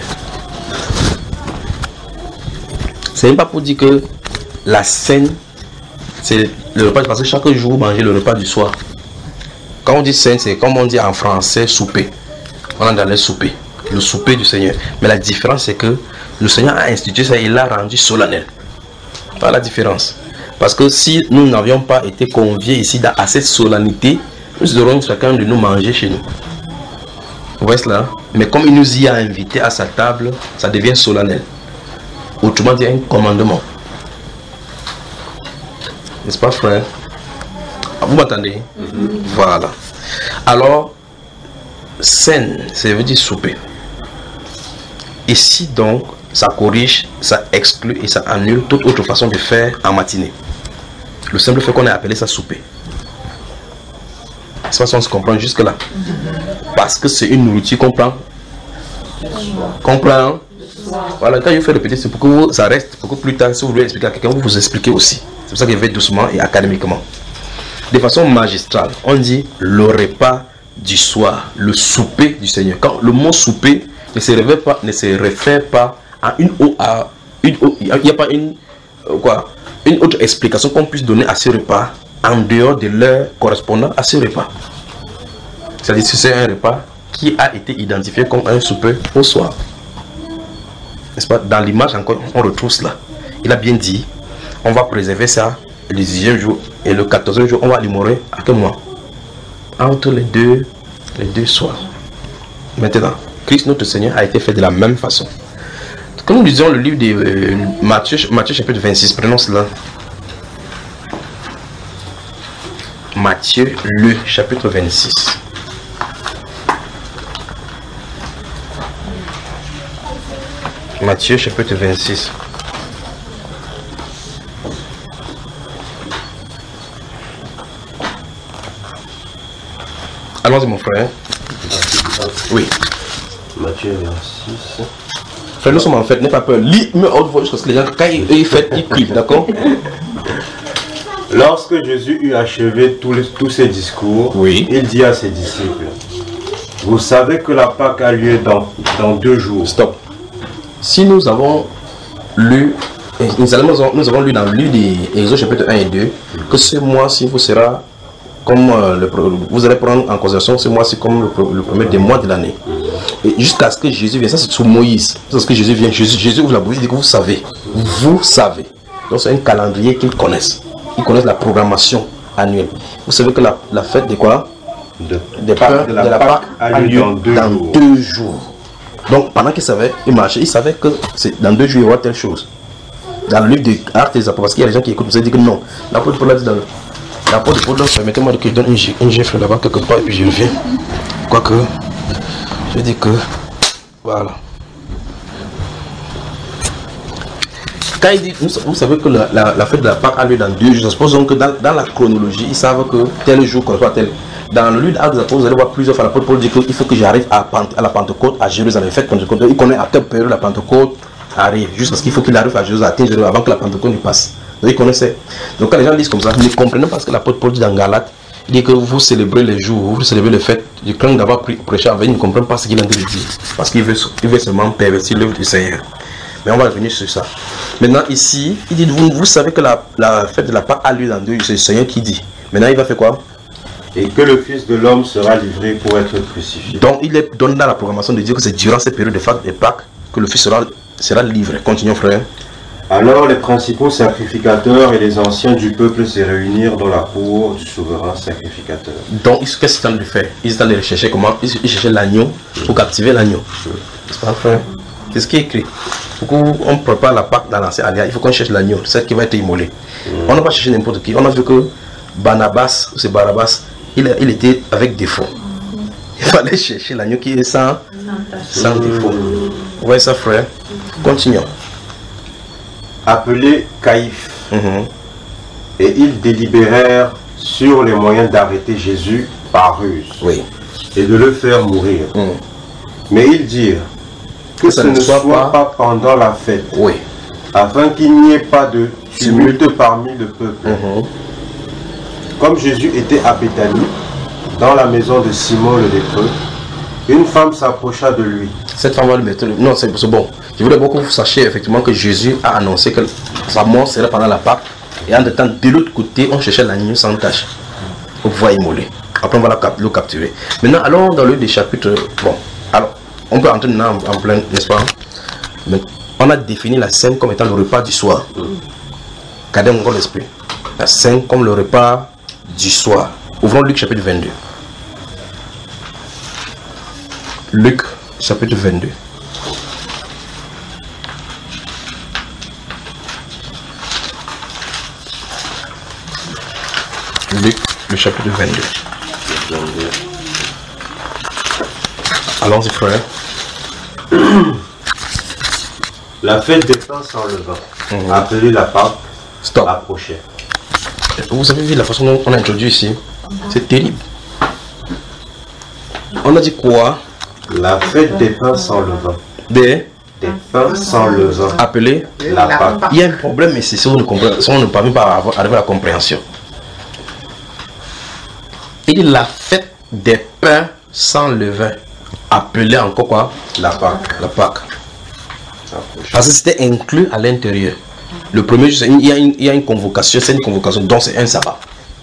C'est même pas pour dire que la scène, c'est le repas, parce que chaque jour, manger le repas du soir. Quand on dit Sainte, c'est comme on dit en français souper. On est dans le souper, le souper du Seigneur. Mais la différence, c'est que le Seigneur a institué ça, il l'a rendu solennel. Pas la différence. Parce que si nous n'avions pas été conviés ici à cette solennité, nous aurions chacun de nous manger chez nous. Vous voyez cela? Mais comme il nous y a invités à sa table, ça devient solennel. Autrement dit, un commandement. N'est-ce pas, frère? Vous m'entendez? Mm-hmm. Voilà. Alors, scène, ça veut dire souper. Ici donc, ça corrige, ça exclut et ça annule toute autre façon de faire en matinée. Le simple fait qu'on ait appelé ça souper. De toute façon, on se comprend jusque là. Parce que c'est une nourriture qu'on prend. Qu'on prend. Voilà, quand je fais répéter, c'est pour que vous, ça reste, pour que plus tard, si vous voulez expliquer à quelqu'un, vous vous expliquez aussi. C'est pour ça qu'il fait doucement et académiquement. De façon magistrale, on dit le repas du soir, le souper du Seigneur. Quand le mot souper ne se réfère pas, ne se réfère pas à une eau, à une eau, il n'y a pas une, euh, quoi, une autre explication qu'on puisse donner à ce repas en dehors de l'heure correspondant à ce repas. C'est-à-dire que c'est un repas qui a été identifié comme un souper au soir. N'est-ce pas? Dans l'image encore, on retrouve cela. Il a bien dit, on va préserver ça le dixième jour et le quatorzième jour, on va l'immolrer à quel mois? Entre les deux, les deux soirs. Maintenant, Christ notre Seigneur a été fait de la même façon. Quand nous lisons le livre de euh, Matthieu, Matthieu chapitre vingt-six, prenons cela. Matthieu, le chapitre vingt-six. Matthieu chapitre vingt-six. Allons-y mon frère. Oui. Matthieu vingt-six. Frère, nous sommes en fait, n'aie pas peur. Lis, mais haute voix jusqu'à ce que les gens, quand ils, ils font, ils prient, d'accord? Lorsque Jésus eut achevé tous, les, tous ses discours, oui, il dit à ses disciples, vous savez que la Pâque a lieu dans, dans deux jours. Stop. Si nous avons lu, nous, allons, nous avons lu dans le livre d'Exode chapitre un et deux, que ce mois-ci vous sera comme euh, le, vous allez prendre en considération ce mois-ci comme le, le premier des mois de l'année. Et jusqu'à ce que Jésus vienne, ça c'est sous Moïse. Jusqu'à ce que Jésus vienne, Jésus, Jésus ouvre la bouche, il dit que vous savez. Vous savez. Donc c'est un calendrier qu'ils connaissent. Ils connaissent la programmation annuelle. Vous savez que la, la fête de quoi? De, de, Pâques, de la, de la Pâque a lieu dans, deux, dans jours. deux jours. Donc pendant qu'ils savaient, ils marchaient, ils savaient que dans deux jours il y aura telle chose. Dans le livre des Actes des Apôtres, parce qu'il y a des gens qui écoutent, vous avez dit que non. L'apôtre Paul a dit dans le l'apôtre Paul, permettez-moi de que je donne un gifle là-bas quelque part et puis je reviens. Quoique, je dis que, voilà. Quand il dit, vous savez que la, la, la fête de la Pâque a lieu dans deux jours, supposons que dans, dans la chronologie, ils savent que tel jour correspond à tel. Dans le livre des Actes des Apôtres, vous allez voir plusieurs fois l'apôtre Paul dit qu'il faut que j'arrive à, à la Pentecôte, à Jérusalem. Fête Pentecôte, il connaît à quelle période la Pentecôte arrive, jusqu'à ce qu'il faut qu'il arrive à Jérusalem avant que la Pentecôte ne passe. Ils connaissaient. Donc quand les gens disent comme ça, ne comprenez pas ce que l'apôtre Paul dit dans Galates. Il dit que vous célébrez les jours, vous célébrez les fêtes. Du craint d'avoir prêché avec, ils ne comprennent pas ce qu'il a dit de dire. Parce qu'il veut, il veut seulement pervertir l'œuvre du Seigneur. Mais on va revenir sur ça. Maintenant ici, il dit, vous, vous savez que la, la fête de la Pâque a lieu dans deux jours. C'est le Seigneur qui dit. Maintenant il va faire quoi? Et que le Fils de l'homme sera livré pour être crucifié. Donc il est donné dans la programmation de dire que c'est durant cette période de Pâques, de Pâques que le Fils sera, sera livré. Continuons frère. Alors les principaux sacrificateurs et les anciens du peuple se réunirent dans la cour du souverain sacrificateur. Donc qu'est-ce qu'ils sont en train de faire? Ils sont en train de chercher comment? Ils cherchaient l'agneau pour captiver l'agneau. C'est pas frère? C'est ce qui est écrit. Pour qu'on prépare la Pâque dans l'ancien alliance, il faut qu'on cherche l'agneau, celle qui va être immolée. Mm. On n'a pas cherché n'importe qui. On a vu que Barnabas, c'est Barabbas, il, il était avec défaut. Il fallait chercher l'agneau qui est sans, sans défaut. voyez ça, frère? Continuons. Appelé Caïphe. Mhm. Et ils délibérèrent sur les moyens d'arrêter Jésus par ruse Oui. et de le faire mourir. Mhm. Mais ils dirent que, ce ne soit, soit pas... pas pendant la fête, oui. afin qu'il n'y ait pas de tumulte parmi le peuple. Mhm. Comme Jésus était à Béthanie, dans la maison de Simon le lépreux, une femme s'approcha de lui. Cette femme va le mettre. Non, c'est bon. Je voudrais beaucoup que vous sachiez effectivement que Jésus a annoncé que sa mort serait pendant la Pâque. Et en même temps, de l'autre côté, on cherchait l'agneau sans tache pour pouvoir immoler. Après, on va le capturer. Maintenant, allons dans le des chapitres. Bon, alors, on peut entrer maintenant en, en plein, n'est-ce pas? Mais on a défini la scène comme étant le repas du soir. Gardez encore l'esprit. La scène comme le repas du soir. Ouvrons Luc chapitre vingt-deux. Luc chapitre vingt-deux. Luc, le chapitre vingt-deux. Allons-y, frère. La fête des pains sans levain, mmh. appelée la Pâque, Stop. approchait. Vous avez vu la façon dont on a introduit ici? C'est terrible. On a dit quoi? La fête des pains sans levain. Des Des pains sans levain. Appelé la Pâque. Il y a un problème, mais c'est si on ne comprend, si on ne parvient pas à arriver à la compréhension. Il dit la fête des pains sans levain. Appelée encore quoi? La Pâque. La Pâque. Parce que c'était inclus à l'intérieur. Le premier jour, il y a une, il y a une convocation, c'est une convocation, donc c'est un sabbat.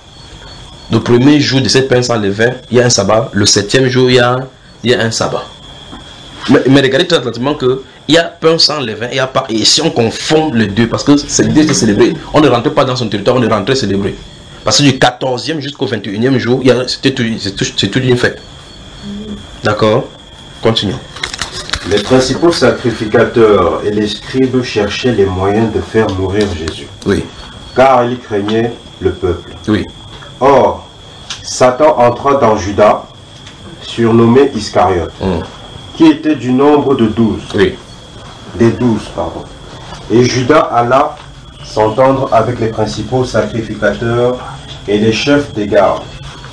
Le premier jour de cette pain sans levain, il y a un sabbat. Le septième jour, il y a, il y a un sabbat. Mais, mais regardez très attentivement que il y a pain sans levain et il y a pas. Et si on confond les deux, parce que c'est l'idée de célébrer, on ne rentre pas dans son territoire, on est rentré célébrer. Parce que du quatorzième jusqu'au vingt et unième jour, c'est tout, tout, tout une fête. D'accord? Continuons. Les principaux sacrificateurs et les scribes cherchaient les moyens de faire mourir Jésus. Oui. Car ils craignaient le peuple. Oui. Or, Satan entra dans Judas, surnommé Iscariote, Mm. qui était du nombre de douze. Oui. Des douze, pardon. Et Judas alla s'entendre avec les principaux sacrificateurs et les chefs des gardes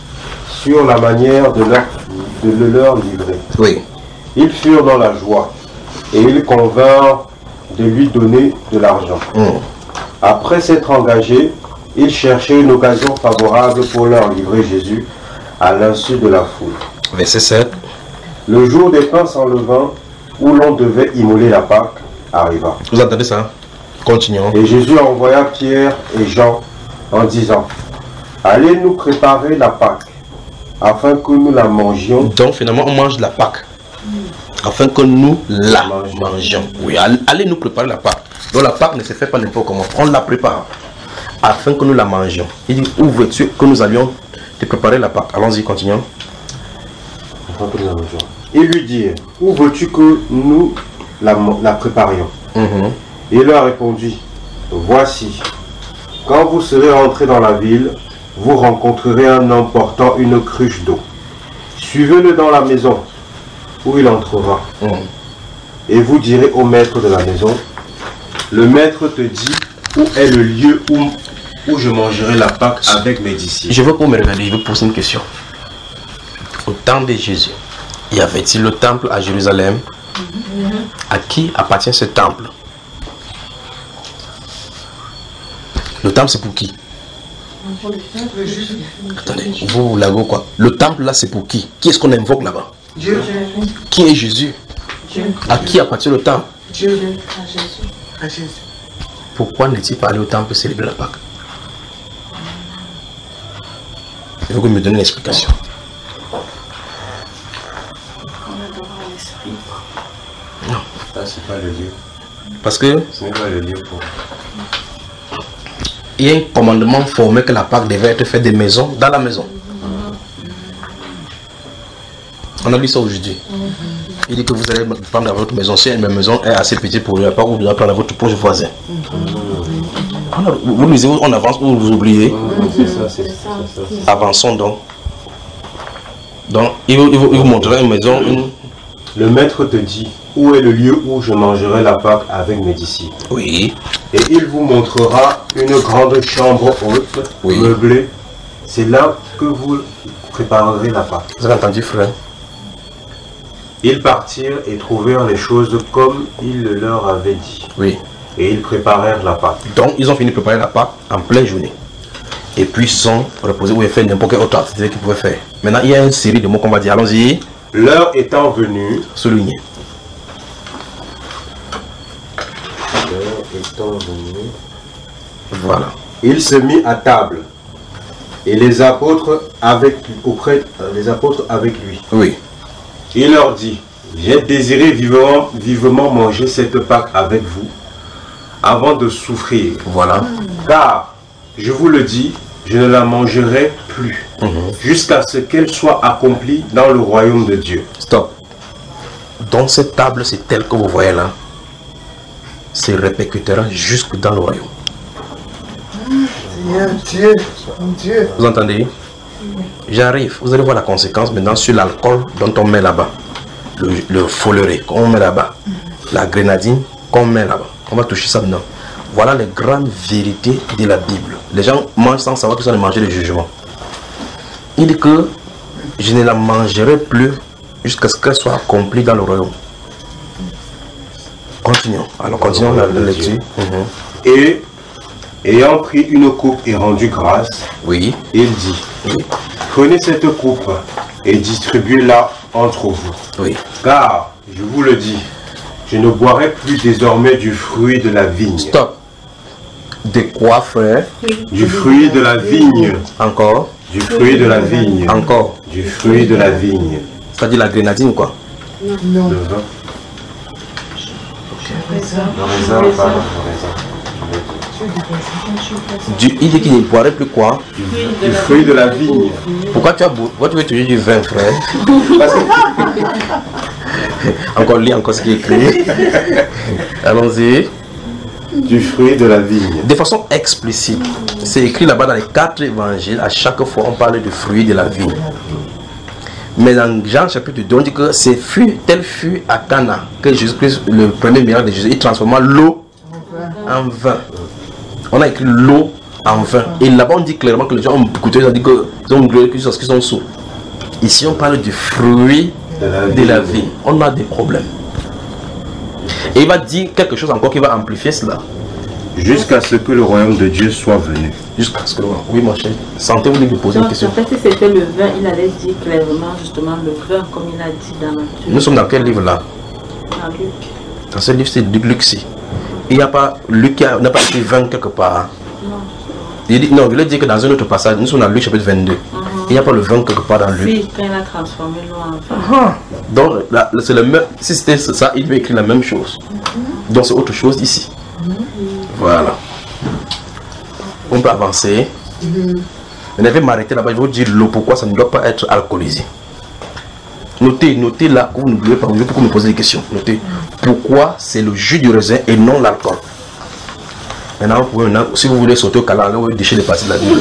sur la manière de, leur, de le leur livrer. Oui. Ils furent dans la joie et ils convinrent de lui donner de l'argent. Mm. Après s'être engagés, ils cherchaient une occasion favorable pour leur livrer Jésus à l'insu de la foule. Verset sept. Le jour des pains sans levain, où l'on devait immoler la Pâque, arriva. Vous entendez ça? Continuons. Et Jésus envoya Pierre et Jean en disant: allez nous préparer la Pâque, afin que nous la mangions. Donc finalement on mange la Pâque. Afin que nous la mangions. mangions. Oui, allez nous préparer la Pâque. Donc la Pâque ne se fait pas n'importe comment. On la prépare. Afin que nous la mangions. Il dit, où veux-tu que nous allions te préparer la Pâque? Allons-y, continuons. Afin que nous la mangions. Il lui dit: où veux-tu que nous la, la préparions? Mm-hmm. Il leur répondit: voici, quand vous serez entrés dans la ville, vous rencontrerez un homme portant une cruche d'eau. Suivez-le dans la maison où il entrera. Mm. Et vous direz au maître de la maison: le maître te dit où est le lieu où, où je mangerai la Pâque avec mes disciples. Je veux que vous me regardiez, je veux poser une question. Au temps de Jésus, y avait-il le temple à Jérusalem? Mm-hmm. À qui appartient ce temple? Le temple c'est pour qui? Attendez, vous là quoi? Le temple là c'est pour qui? Qui est-ce qu'on invoque là-bas? Dieu. Qui est Jésus? Dieu. À qui appartient le temple? Dieu. À Jésus. À Jésus. Pourquoi n'est-il pas allé au temple célébrer la Pâque? Il faut que vous me donniez une explication. Non. Ça c'est pas le lieu. Parce que Ce n'est pas le lieu pour. il y a un commandement formé que la Pâque devait être faite des maisons dans la maison. On a lu ça aujourd'hui. Il dit que vous allez prendre dans votre maison. Si une maison est assez petite pour la Pâque, vous devez prendre votre proche voisin. On a, vous lisez, on avance ou vous oubliez. C'est ça, c'est ça. Avançons donc. Donc, il vous, il vous, il vous montrera une maison. Une... Le maître te dit où est le lieu où je mangerai la Pâque avec mes disciples. Oui. Et il vous montrera une grande chambre haute, Oui. meublée. C'est là que vous préparerez la Pâque. Vous avez entendu, frère? Ils partirent et trouvèrent les choses comme il le leur avait dit. Oui. Et ils préparèrent la Pâque. Donc, ils ont fini de préparer la Pâque en pleine journée. Et puis, ils se sont reposés ou ils ont fait n'importe quelle autre activité qu'ils pouvaient faire. Maintenant, il y a une série de mots qu'on va dire. Allons-y. L'heure étant venue, Souligner. l'heure étant venue, Voilà. il se mit à table. Et les apôtres avec auprès les apôtres avec lui. Oui. Il leur dit, j'ai désiré vivement, vivement manger cette Pâque avec vous avant de souffrir. Voilà. Car, je vous le dis, je ne la mangerai plus jusqu'à ce qu'elle soit accomplie dans le royaume de Dieu. Stop. Donc, cette table, c'est telle que vous voyez là. Se répercutera jusque dans le royaume. Dieu, mon Dieu. Vous entendez? J'arrive. Vous allez voir la conséquence maintenant sur l'alcool dont on met là-bas. Le, le folleré qu'on met là-bas. La grenadine qu'on met là-bas. On va toucher ça maintenant. Voilà les grandes vérités de la Bible. Les gens mangent sans savoir qu'ils sont allés manger le jugement. Il dit que je ne la mangerai plus jusqu'à ce qu'elle soit accomplie dans le royaume. Continuons. Alors continuons la, la lecture. Mhm. Et, ayant pris une coupe et rendu grâce, Oui. il dit, Oui. prenez cette coupe et distribuez-la entre vous. Oui. Car, je vous le dis, je ne boirai plus désormais du fruit de la vigne. Stop. De quoi, frère? Du fruit de la vigne. Encore. Du fruit de la vigne. Encore. Du fruit de la vigne. C'est-à-dire la grenadine, quoi. Non. Le vin. Le raisin, pardon, le raisin. Du, il dit qu'il ne boirait plus quoi? Du fruit de la vigne. Pourquoi tu as beau- pourquoi tu veux toujours du vin, frère? Parce que Encore lis encore ce qui est écrit. Allons-y. du fruit de la vigne. De façon explicite. C'est écrit là-bas dans les quatre évangiles. À chaque fois, on parle du fruit de la vigne. Mais dans Jean chapitre deux, on dit que c'est fut, tel fut à Cana que Jésus-Christ, le premier miracle de Jésus, il transforma l'eau en vin. On a écrit l'eau en vin. Et là-bas, on dit clairement que les gens ont écouté, ils ont dit qu'ils ont glorifié qu'ils sont, qu'ils sont sourds. Ici, on parle du fruit De la de la vie. On a des problèmes. Et il va dire quelque chose encore qui va amplifier cela. Jusqu'à ce que le royaume de Dieu soit venu. Jusqu'à ce que... Oui, mon cher. Sentez-vous libre de poser une Donc, question. en fait, si c'était le vin, il allait dire clairement justement le vin, comme il a dit dans Matthieu. Nous sommes dans quel livre là? Dans Luc. Dans ce livre, c'est Luc. Il n'y a pas... Luc n'a pas écrit vingt quelque part. Non, Il dit, non, je voulais dire que dans un autre passage, nous sommes dans Luc chapitre vingt-deux. Il n'y a pas le vingt quelque part dans Luc. si, quand il a transformé l'eau en vin. Donc, là, c'est le même... Si c'était ça, il devait écrire la même chose. Donc, c'est autre chose ici. Voilà. On peut avancer. Je vais m'arrêter là-bas. Je vais vous dire l'eau. Pourquoi ça ne doit pas être alcoolisé. Notez, notez là. Vous n'oubliez pas. Pourquoi me poser des questions. Notez. Pourquoi c'est le jus du raisin et non l'alcool. Maintenant, vous pouvez, maintenant, si vous voulez sauter au calendrier, vous pouvez déchirer les parties de la Bible.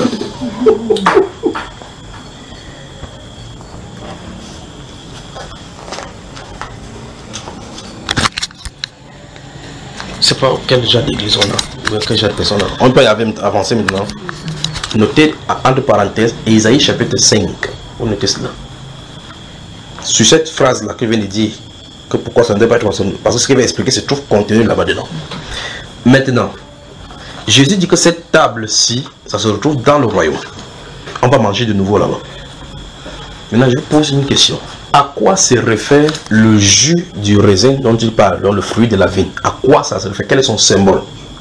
Je ne sais pas quel genre d'église on a, ou quel genre de personne on a. On peut y avancer maintenant. Notez entre parenthèses Isaïe chapitre cinq. Vous notez cela. Sur cette phrase-là que je viens de dire, que pourquoi ça ne doit pas être mentionné, parce que ce qu'il va expliquer se trouve contenu là-bas dedans. Maintenant, Jésus dit que cette table-ci, ça se retrouve dans le royaume. On va manger de nouveau là-bas. Maintenant, je vous pose une question. À quoi se réfère le jus du raisin dont il parle, dans le fruit de la vigne? À quoi ça se réfère? Quel est son symbole?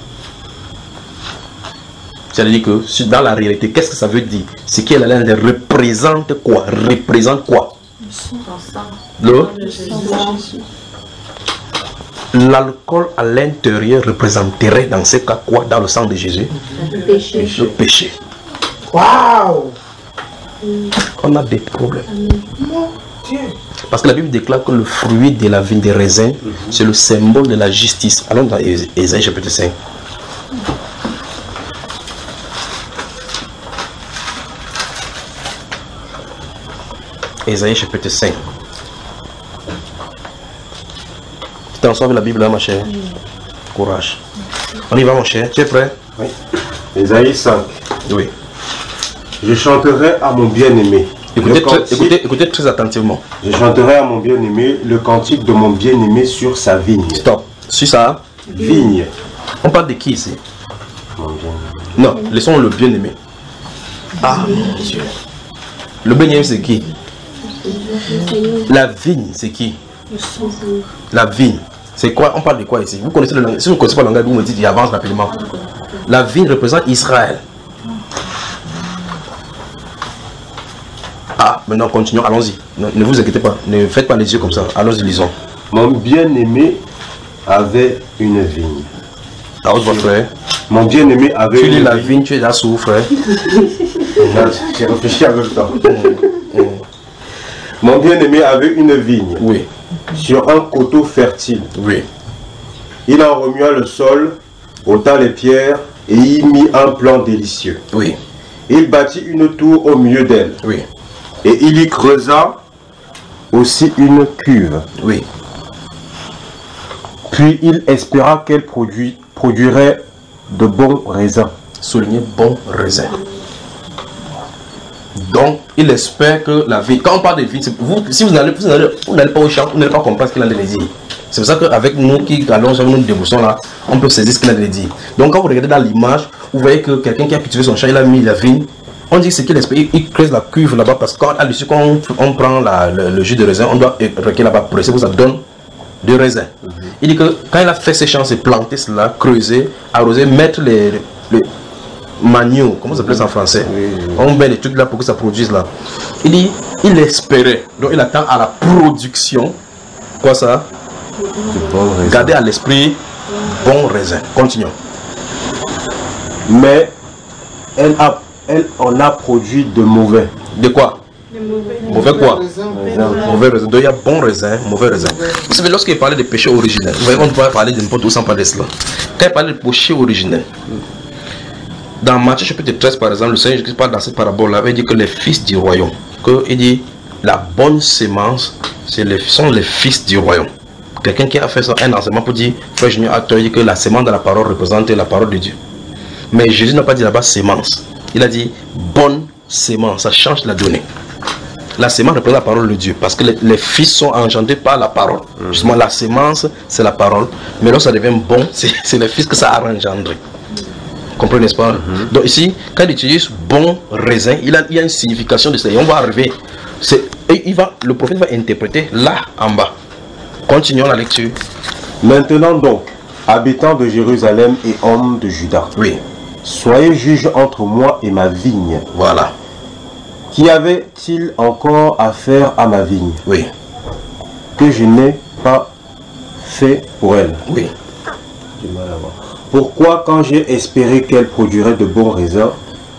C'est-à-dire que dans la réalité, qu'est-ce que ça veut dire? C'est qu'elle représente quoi? Représente quoi? Le L'alcool à l'intérieur représenterait dans ce cas quoi? Dans le sang de Jésus? Le péché. Le péché. Waouh! On a des problèmes. Parce que la Bible déclare que le fruit de la vigne des raisins, c'est le symbole de la justice. Allons dans Ésaïe chapitre cinq. Ésaïe chapitre cinq. commençons avec la Bible là, ma chère. Courage. On y va, mon cher. Tu es prêt? Oui. Ésaïe cinq. Oui. Je chanterai à mon bien-aimé. Écoutez, très- écoutez, écoutez très attentivement. Je chanterai à mon bien-aimé le cantique de mon bien-aimé sur sa vigne. Stop. Sur ça, Vigne. on parle de qui ici? Mon bien-aimé. Non, laissons le bien-aimé. Ah, mon Dieu. Le bien-aimé, c'est qui? La vigne, c'est qui? La vigne. C'est quoi? On parle de quoi ici? Vous connaissez le langage? Si vous ne connaissez pas le langage, vous me dites, il avance rapidement. La vigne représente Israël. Ah, maintenant continuons, allons-y. Ne, ne vous inquiétez pas, ne faites pas les yeux comme ça. Allons-y, lisons. Mon bien-aimé avait une vigne. La hausse, votre frère. Mon bien-aimé avait Tu lis une la vigne. vigne, tu es là sous, frère. J'ai réfléchi en même temps. Mon bien-aimé avait une vigne Oui, sur un coteau fertile. oui, Il en remua le sol, ôta les pierres et y mit un plan délicieux. oui, Il bâtit une tour au milieu d'elle oui, et il y creusa aussi une cuve. oui. Puis il espéra qu'elle produit, produirait de bons raisins. Souligner bon raisin. Donc, il espère que la vie, quand on parle de vie, c'est- vous, si vous n'allez vous n'allez- vous n'allez pas au champ, vous n'allez pas comprendre ce qu'il a de dire. C'est pour ça qu'avec nous qui allons sur nos dévotions là, on peut saisir ce qu'il a de dire. Donc, quand vous regardez dans l'image, vous voyez que quelqu'un qui a cultivé son champ, il a mis la vigne. On dit que c'est qu'il espère, il, il creuse la cuve là-bas parce qu'à l'issue, quand on, on prend la- le, le jus de raisin, on doit recueillir là-bas presser pour que ça donne de raisin. Il dit que quand il a fait ses champs, c'est planter cela, creuser, arroser, mettre les, les manioc, comment ça s'appelle ça en français? On met les trucs là pour que ça produise là. Il dit, il espérait, donc il attend à la production. Quoi ça? De bons raisins. Gardez à l'esprit bon raisin. Continuons. Mais elle, a, elle en a produit de mauvais. De quoi? Mauvais quoi? raisins. Mauvais raisin. Donc il y a bon raisin, mauvais raisin. Vous savez, lorsqu'il parlait de péché originel, vous voyez, on ne peut pas parler de n'importe où sans parler de cela. Quand il parlait de péché originel, dans Matthieu chapitre treize, par exemple, le Seigneur Jésus parle dans cette parabole-là, il dit que les fils du royaume, que, il dit la bonne sémence, c'est les, sont les fils du royaume. Quelqu'un qui a fait ça, un enseignement pour dire, frère Junior, à toi, il dit que la sémence de la parole représente la parole de Dieu. Mais Jésus n'a pas dit là-bas sémence. Il a dit bonne sémence, ça change la donnée. La sémence représente la parole de Dieu parce que les, les fils sont engendrés par la parole. Mmh. Justement, la sémence, c'est la parole. Mais lorsque ça devient bon, c'est les fils que ça a engendré. Comprenez, n'est-ce pas? Mm-hmm. Donc ici, quand il utilise bon raisin, il, a, il y a une signification de ça. Et on va arriver. Et il va, le prophète va interpréter là en bas. Continuons la lecture. Maintenant donc, habitants de Jérusalem et hommes de Juda, oui, soyez juges entre moi et ma vigne. Voilà. Qu'y avait-il encore à faire à ma vigne? Oui. Que je n'ai pas fait pour elle. Oui. Du mal à voir. Pourquoi, quand j'ai espéré qu'elle produirait de bons raisins,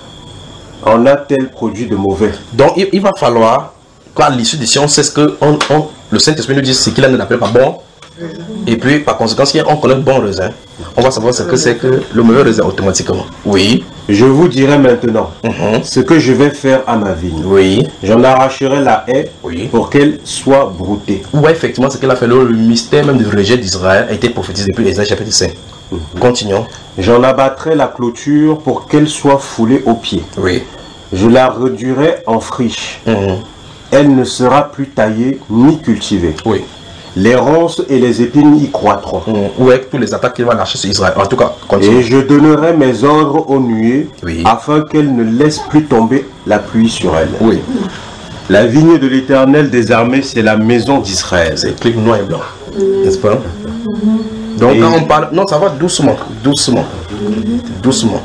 en a-t-elle produit de mauvais? Donc il, il va falloir qu'à l'issue de si on sait ce que on, on, le Saint-Esprit nous dit, c'est qu'il en appelle pas bon. Et puis par conséquent, si on connaît le bon raisin, on va savoir ce que c'est que le mauvais raisin automatiquement. Oui. Je vous dirai maintenant Mm-hmm. ce que je vais faire à ma vigne. Oui. J'en arracherai la haie Oui. pour qu'elle soit broutée. Ouais, effectivement, ce qu'il a fait, le, le mystère même du rejet d'Israël a été prophétisé depuis Ésaïe chapitre cinq. Mm-hmm. Continuons. J'en abattrai la clôture pour qu'elle soit foulée aux pieds. Oui. Je la réduirai en friche. Mm-hmm. Elle ne sera plus taillée ni cultivée. Oui. Les ronces et les épines y croîtront. Mm-hmm. Ouais, tous les attaques qu'il va lâcher sur Israël. En tout cas, continue. Et je donnerai mes ordres aux nuées, Oui. afin qu'elles ne laissent plus tomber la pluie sur elle. Oui. La vigne de l'Éternel des armées, c'est la maison d'Israël. C'est écrit noir et blanc. N'est-ce pas? Donc Et quand on parle... Non, ça va doucement. Doucement. Doucement.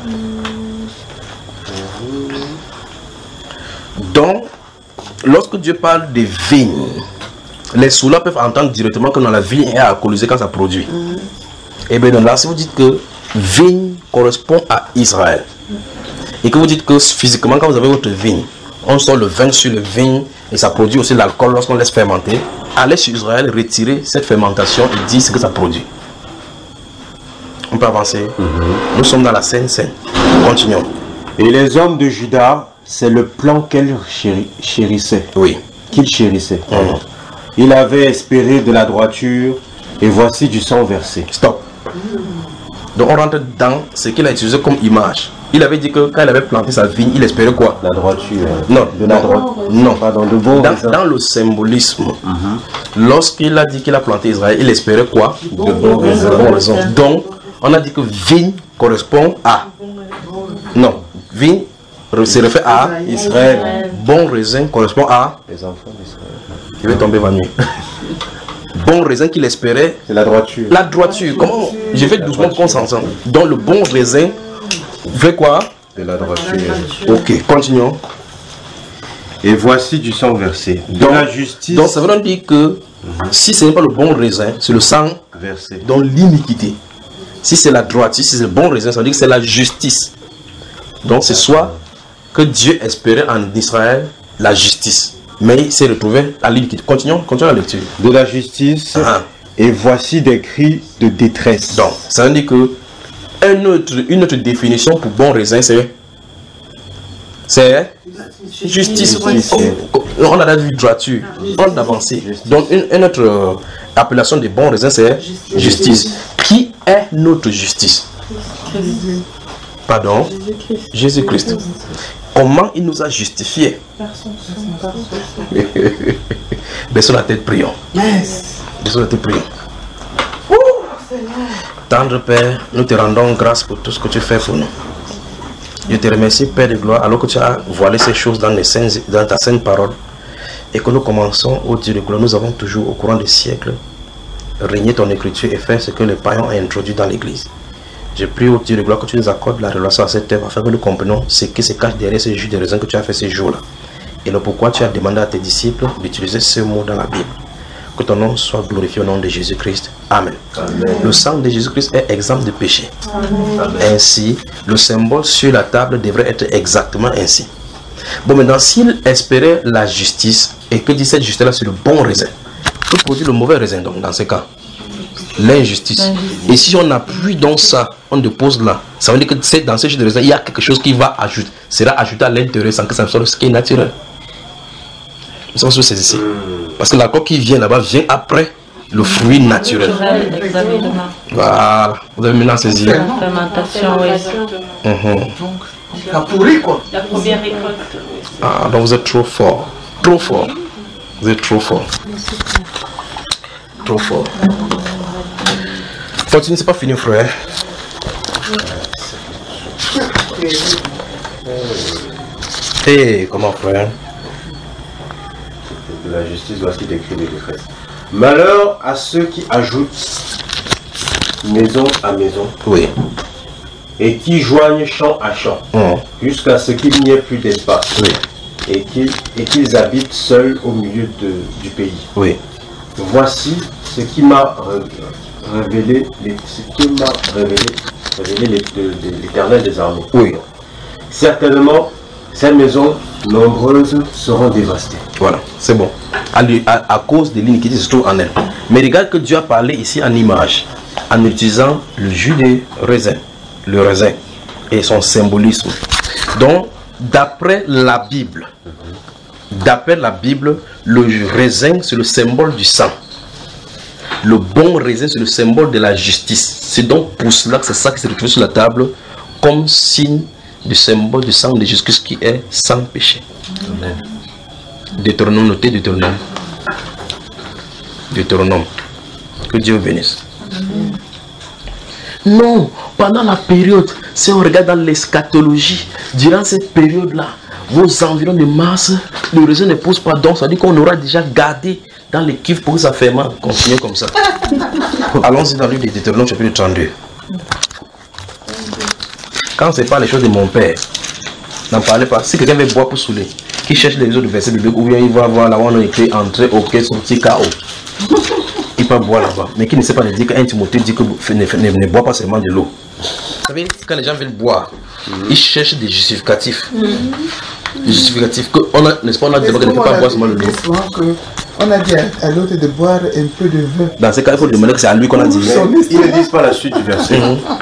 Donc, lorsque Dieu parle des vignes, les soulats peuvent entendre directement que dans la vigne est alcoolisée quand ça produit. Et bien donc là, si vous dites que vigne correspond à Israël, et que vous dites que physiquement, quand vous avez votre vigne, on sort le vin sur le vigne et ça produit aussi l'alcool lorsqu'on laisse fermenter, allez sur Israël, retirer cette fermentation et dire ce que ça produit. On peut avancer. Mm-hmm. Nous sommes dans la Sainte Seine. Continuons. Et les hommes de Juda, c'est le plan qu'elle chéri chérissait. Oui. Qu'il chérissait. Mm-hmm. Il avait espéré de la droiture Et voici du sang versé. Stop. Donc on rentre dans ce qu'il a utilisé comme image. Il avait dit que quand il avait planté sa vigne, il espérait quoi? La droiture. Non, de la non, droite. non. Pardon, de bons Dans, dans le symbolisme, mm-hmm. lorsqu'il a dit qu'il a planté Israël, il espérait quoi? De bons raisins. De bons raisins. Donc, on a dit que vigne correspond à. Non, vigne se réfère à Israël. Bon raisin correspond à. Les enfants d'Israël. Il va tomber va mieux. Bon raisin qu'il espérait. C'est la droiture. La droiture. Comment? Je vais doucement qu'on s'entend. Donc le bon raisin veut quoi? De la droiture. Ok, continuons. Et voici du sang versé. De donc, la justice. Donc ça veut dire que mm-hmm. si ce n'est pas le bon raisin, c'est le sang versé. Donc l'iniquité. Si c'est la droiture, si c'est le bon raisin, ça veut dire que c'est la justice. Donc c'est soit que Dieu espérait en Israël la justice, mais il s'est retrouvé à l'iniquité. Continuons, continuons la lecture. De la justice. Ah. Et voici des cris de détresse. Donc ça veut dire que une autre, une autre définition pour bon raisin, c'est c'est justice. justice. Oh, on a vu droiture, on a avancé. Donc une, une autre euh, appellation de bon raisin, c'est justice. justice. Qui est notre justice? Pardon? Jésus-Christ. Jésus Comment il nous a justifiés? Baissons la tête, prions. Baissons la tête, prions. Tendre Père, nous te rendons grâce pour tout ce que tu fais pour nous. Je te remercie, Père de gloire, alors que tu as voilé ces choses dans, les saints, dans ta sainte parole. Et que nous commençons, ô Dieu de gloire, nous avons toujours, au courant des siècles, régner ton écriture et faire ce que les païens ont introduit dans l'église. Je prie au Dieu de gloire que tu nous accordes la relation à cette œuvre afin que nous comprenions ce qui se cache derrière ces jus de raisin que tu as fait ces jours-là. Et le pourquoi tu as demandé à tes disciples d'utiliser ce mot dans la Bible. Que ton nom soit glorifié au nom de Jésus-Christ. Amen. Amen. Le sang de Jésus-Christ est exempt de péché. Amen. Ainsi, le symbole sur la table devrait être exactement ainsi. Bon, maintenant, s'il espérait la justice, et que dit cette justice-là, c'est le bon raisin, peut produire le mauvais raisin, donc, dans ce cas. L'injustice. Et si on appuie dans ça, on dépose là, ça veut dire que dans ce jus de raisin, il y a quelque chose qui va ajouter, sera ajouté à l'intérieur sans que ça soit ce qui est naturel. Nous sommes sur ici. Parce que l'accord qui vient là-bas vient après le fruit naturel. Exactement. Voilà. Vous avez maintenant saisi. La fermentation, oui. Mm-hmm. Donc, la pourri quoi. La première récolte. Ah, donc vous êtes trop fort. Trop fort. Vous êtes trop fort. Trop fort. Continue, c'est pas fini, frère. Hé, hey, comment, frère? De la justice, voici des cris de détresse. Malheur à ceux qui ajoutent maison à maison. Oui. Et qui joignent champ à champ. Mmh. Jusqu'à ce qu'il n'y ait plus d'espace. Oui. Et qu'ils et qu'ils habitent seuls au milieu de, du pays. Oui. Voici ce qui m'a révélé, ce qui m'a révélé, révélé l'Éternel des armées. Oui. Certainement, ces maisons nombreuses seront dévastées. Voilà, c'est bon. À, à, à cause de l'iniquité qui se trouve en elle. Mais regarde que Dieu a parlé ici en image, en utilisant le jus de raisin, le raisin et son symbolisme. Donc, d'après la Bible, d'après la Bible, le raisin c'est le symbole du sang. Le bon raisin c'est le symbole de la justice. C'est donc pour cela que c'est ça qui se retrouve sur la table comme signe du symbole du sang de Jésus-Christ qui est sans péché. Amen. Deutéronome, notez Deutéronome. Deutéronome. Que Dieu bénisse. Amen. Non, pendant la période, si on regarde dans l'eschatologie, durant cette période-là, vos environs de masse, le raisin ne pousse pas, donc ça dit qu'on aura déjà gardé dans les cuves pour que ça fermente. Continuez comme ça. Allons-y dans le livre de Deutéronome, chapitre trente-deux. Quand c'est pas les choses de mon père, n'en parlez pas. Si quelqu'un veut boire pour saouler, qui cherche les autres versets bibliques, ou bien il va voir là où on a écrit entrer, ok, sortir, K O. Il peut boire là-bas. Mais qui ne sait pas dire qu'un Timothée dit que ne, ne, ne boit pas seulement de l'eau. Vous savez, quand les gens veulent boire, mm-hmm. ils cherchent des justificatifs. Mm-hmm. Des justificatifs. Que on a, n'est-ce pas, on a dit qu'on ne peut pas boire seulement de l'eau. On a dit à, à l'autre de boire un peu de vin. Dans ce cas, il faut demander que c'est à lui qu'on a dit. Ils ne disent pas la suite du verset. Mm-hmm.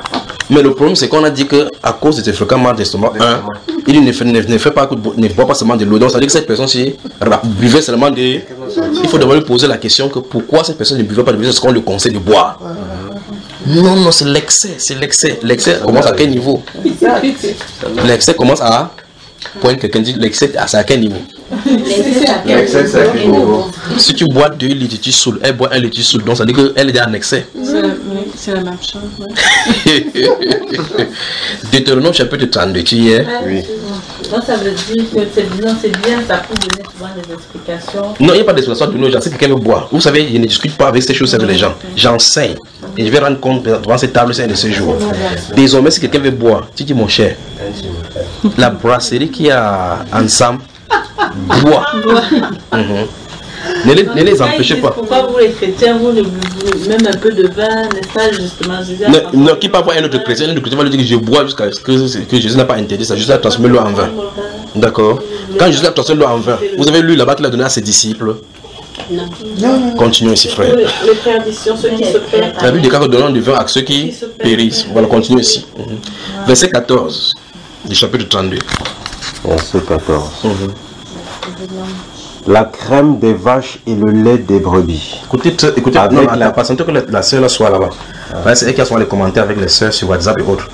Mais le problème, c'est qu'on a dit qu'à cause de tes fréquents mal d'estomac, un, il ne fait, ne, ne fait pas, ne boit pas seulement de l'eau. Donc, ça veut dire que cette personne-ci buvait seulement de. Il faut devoir lui poser la question que pourquoi cette personne ne buvait pas de l'eau, c'est ce qu'on lui conseille de boire. Non, non, c'est l'excès, c'est l'excès. L'excès commence à quel niveau? L'excès commence à. Point quelqu'un dit l'excès, c'est à quel niveau? L'excès, c'est à quel niveau? Si tu bois deux litres, tu saoules. Elle boit un litre, tu saoules. Donc ça veut dire qu'elle est en excès. C'est la même chose. Ouais. Deutéronome chapitre trente-deux, tu y es? Oui. Donc ça veut dire que c'est bien, c'est bien, ça peut donner souvent des explications. Non, il n'y a pas d'explication de nos gens. Si quelqu'un veut boire, vous savez, je ne discute pas avec ces choses avec les gens. J'enseigne. Et je vais rendre compte devant cette table, c'est un de ces jours. Désormais, si quelqu'un veut boire, tu dis mon cher, la brasserie qui a ensemble, bois. Mm-hmm. Ne les, ne les empêchez pas. Pourquoi vous les chrétiens, vous ne buvez même un peu de vin, n'est-ce pas, justement? Ne, ne, qui pas voir un autre chrétien, un autre chrétien va lui dire que je bois jusqu'à ce que, que Jésus n'a pas interdit ça. Jésus a transformé l'eau en vin. D'accord? Quand Jésus a transformé l'eau en vin, vous avez lu là-bas qu'il a donné à ses disciples? Non. Continuons ici, frère. Les perditions, ceux qui se perdent. La Bible déclare que donnons du vin à ceux qui périssent. Voilà, continuons ici. Mm-hmm. Verset quatorze du chapitre trente-deux. Verset quatorze. Mm-hmm. La crème des vaches et le lait des brebis. Écoutez, écoutez non, la... attends, patientez que la, la soeur soit là-bas. Ah. C'est elle qui a souvent les commentaires avec les soeurs sur WhatsApp et autres.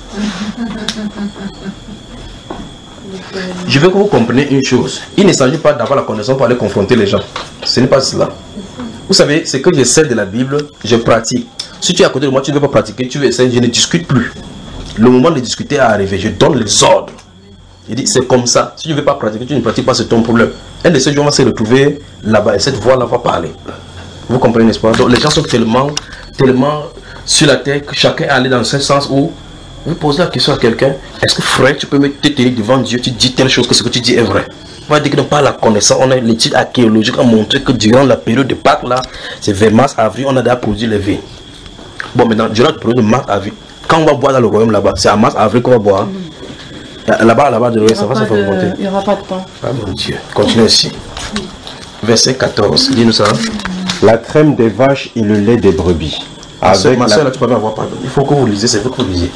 Je veux que vous compreniez une chose. Il ne s'agit pas d'avoir la connaissance pour aller confronter les gens. Ce n'est pas cela. Vous savez, ce que j'essaie de la Bible, je pratique. Si tu es à côté de moi, tu ne veux pas pratiquer, tu veux essayer, je ne discute plus. Le moment de discuter est arrivé. Je donne les ordres. Il dit, c'est comme ça. Si tu ne veux pas pratiquer, tu ne pratiques pas, c'est ton problème. Un de ces jours va se retrouver là-bas et cette voix-là va parler. Vous comprenez, n'est-ce pas? Donc les gens sont tellement, tellement sur la terre que chacun est allé dans ce sens où vous posez la question à quelqu'un, est-ce que frère, tu peux me tenir devant Dieu, tu dis telle chose que ce que tu dis est vrai? On va dire que non, pas la connaissance, on a l'étude archéologique a montré que durant la période de Pâques, là, c'est vers mars, avril, on a déjà produit les vins. Bon, maintenant, durant la période de mars, avril, quand on va boire dans le royaume là-bas, c'est à mars, avril qu'on va boire. Là-bas, là-bas, de ça va se faire monter. Il n'y aura pas de temps. Ah mon Dieu. Continue ici. Verset quatorze. Dis-nous ça. La crème des vaches et le lait des brebis. Ma soeur, la... là, tu peux m'avoir pardon. Il faut que vous lisez, c'est vous que vous lisez.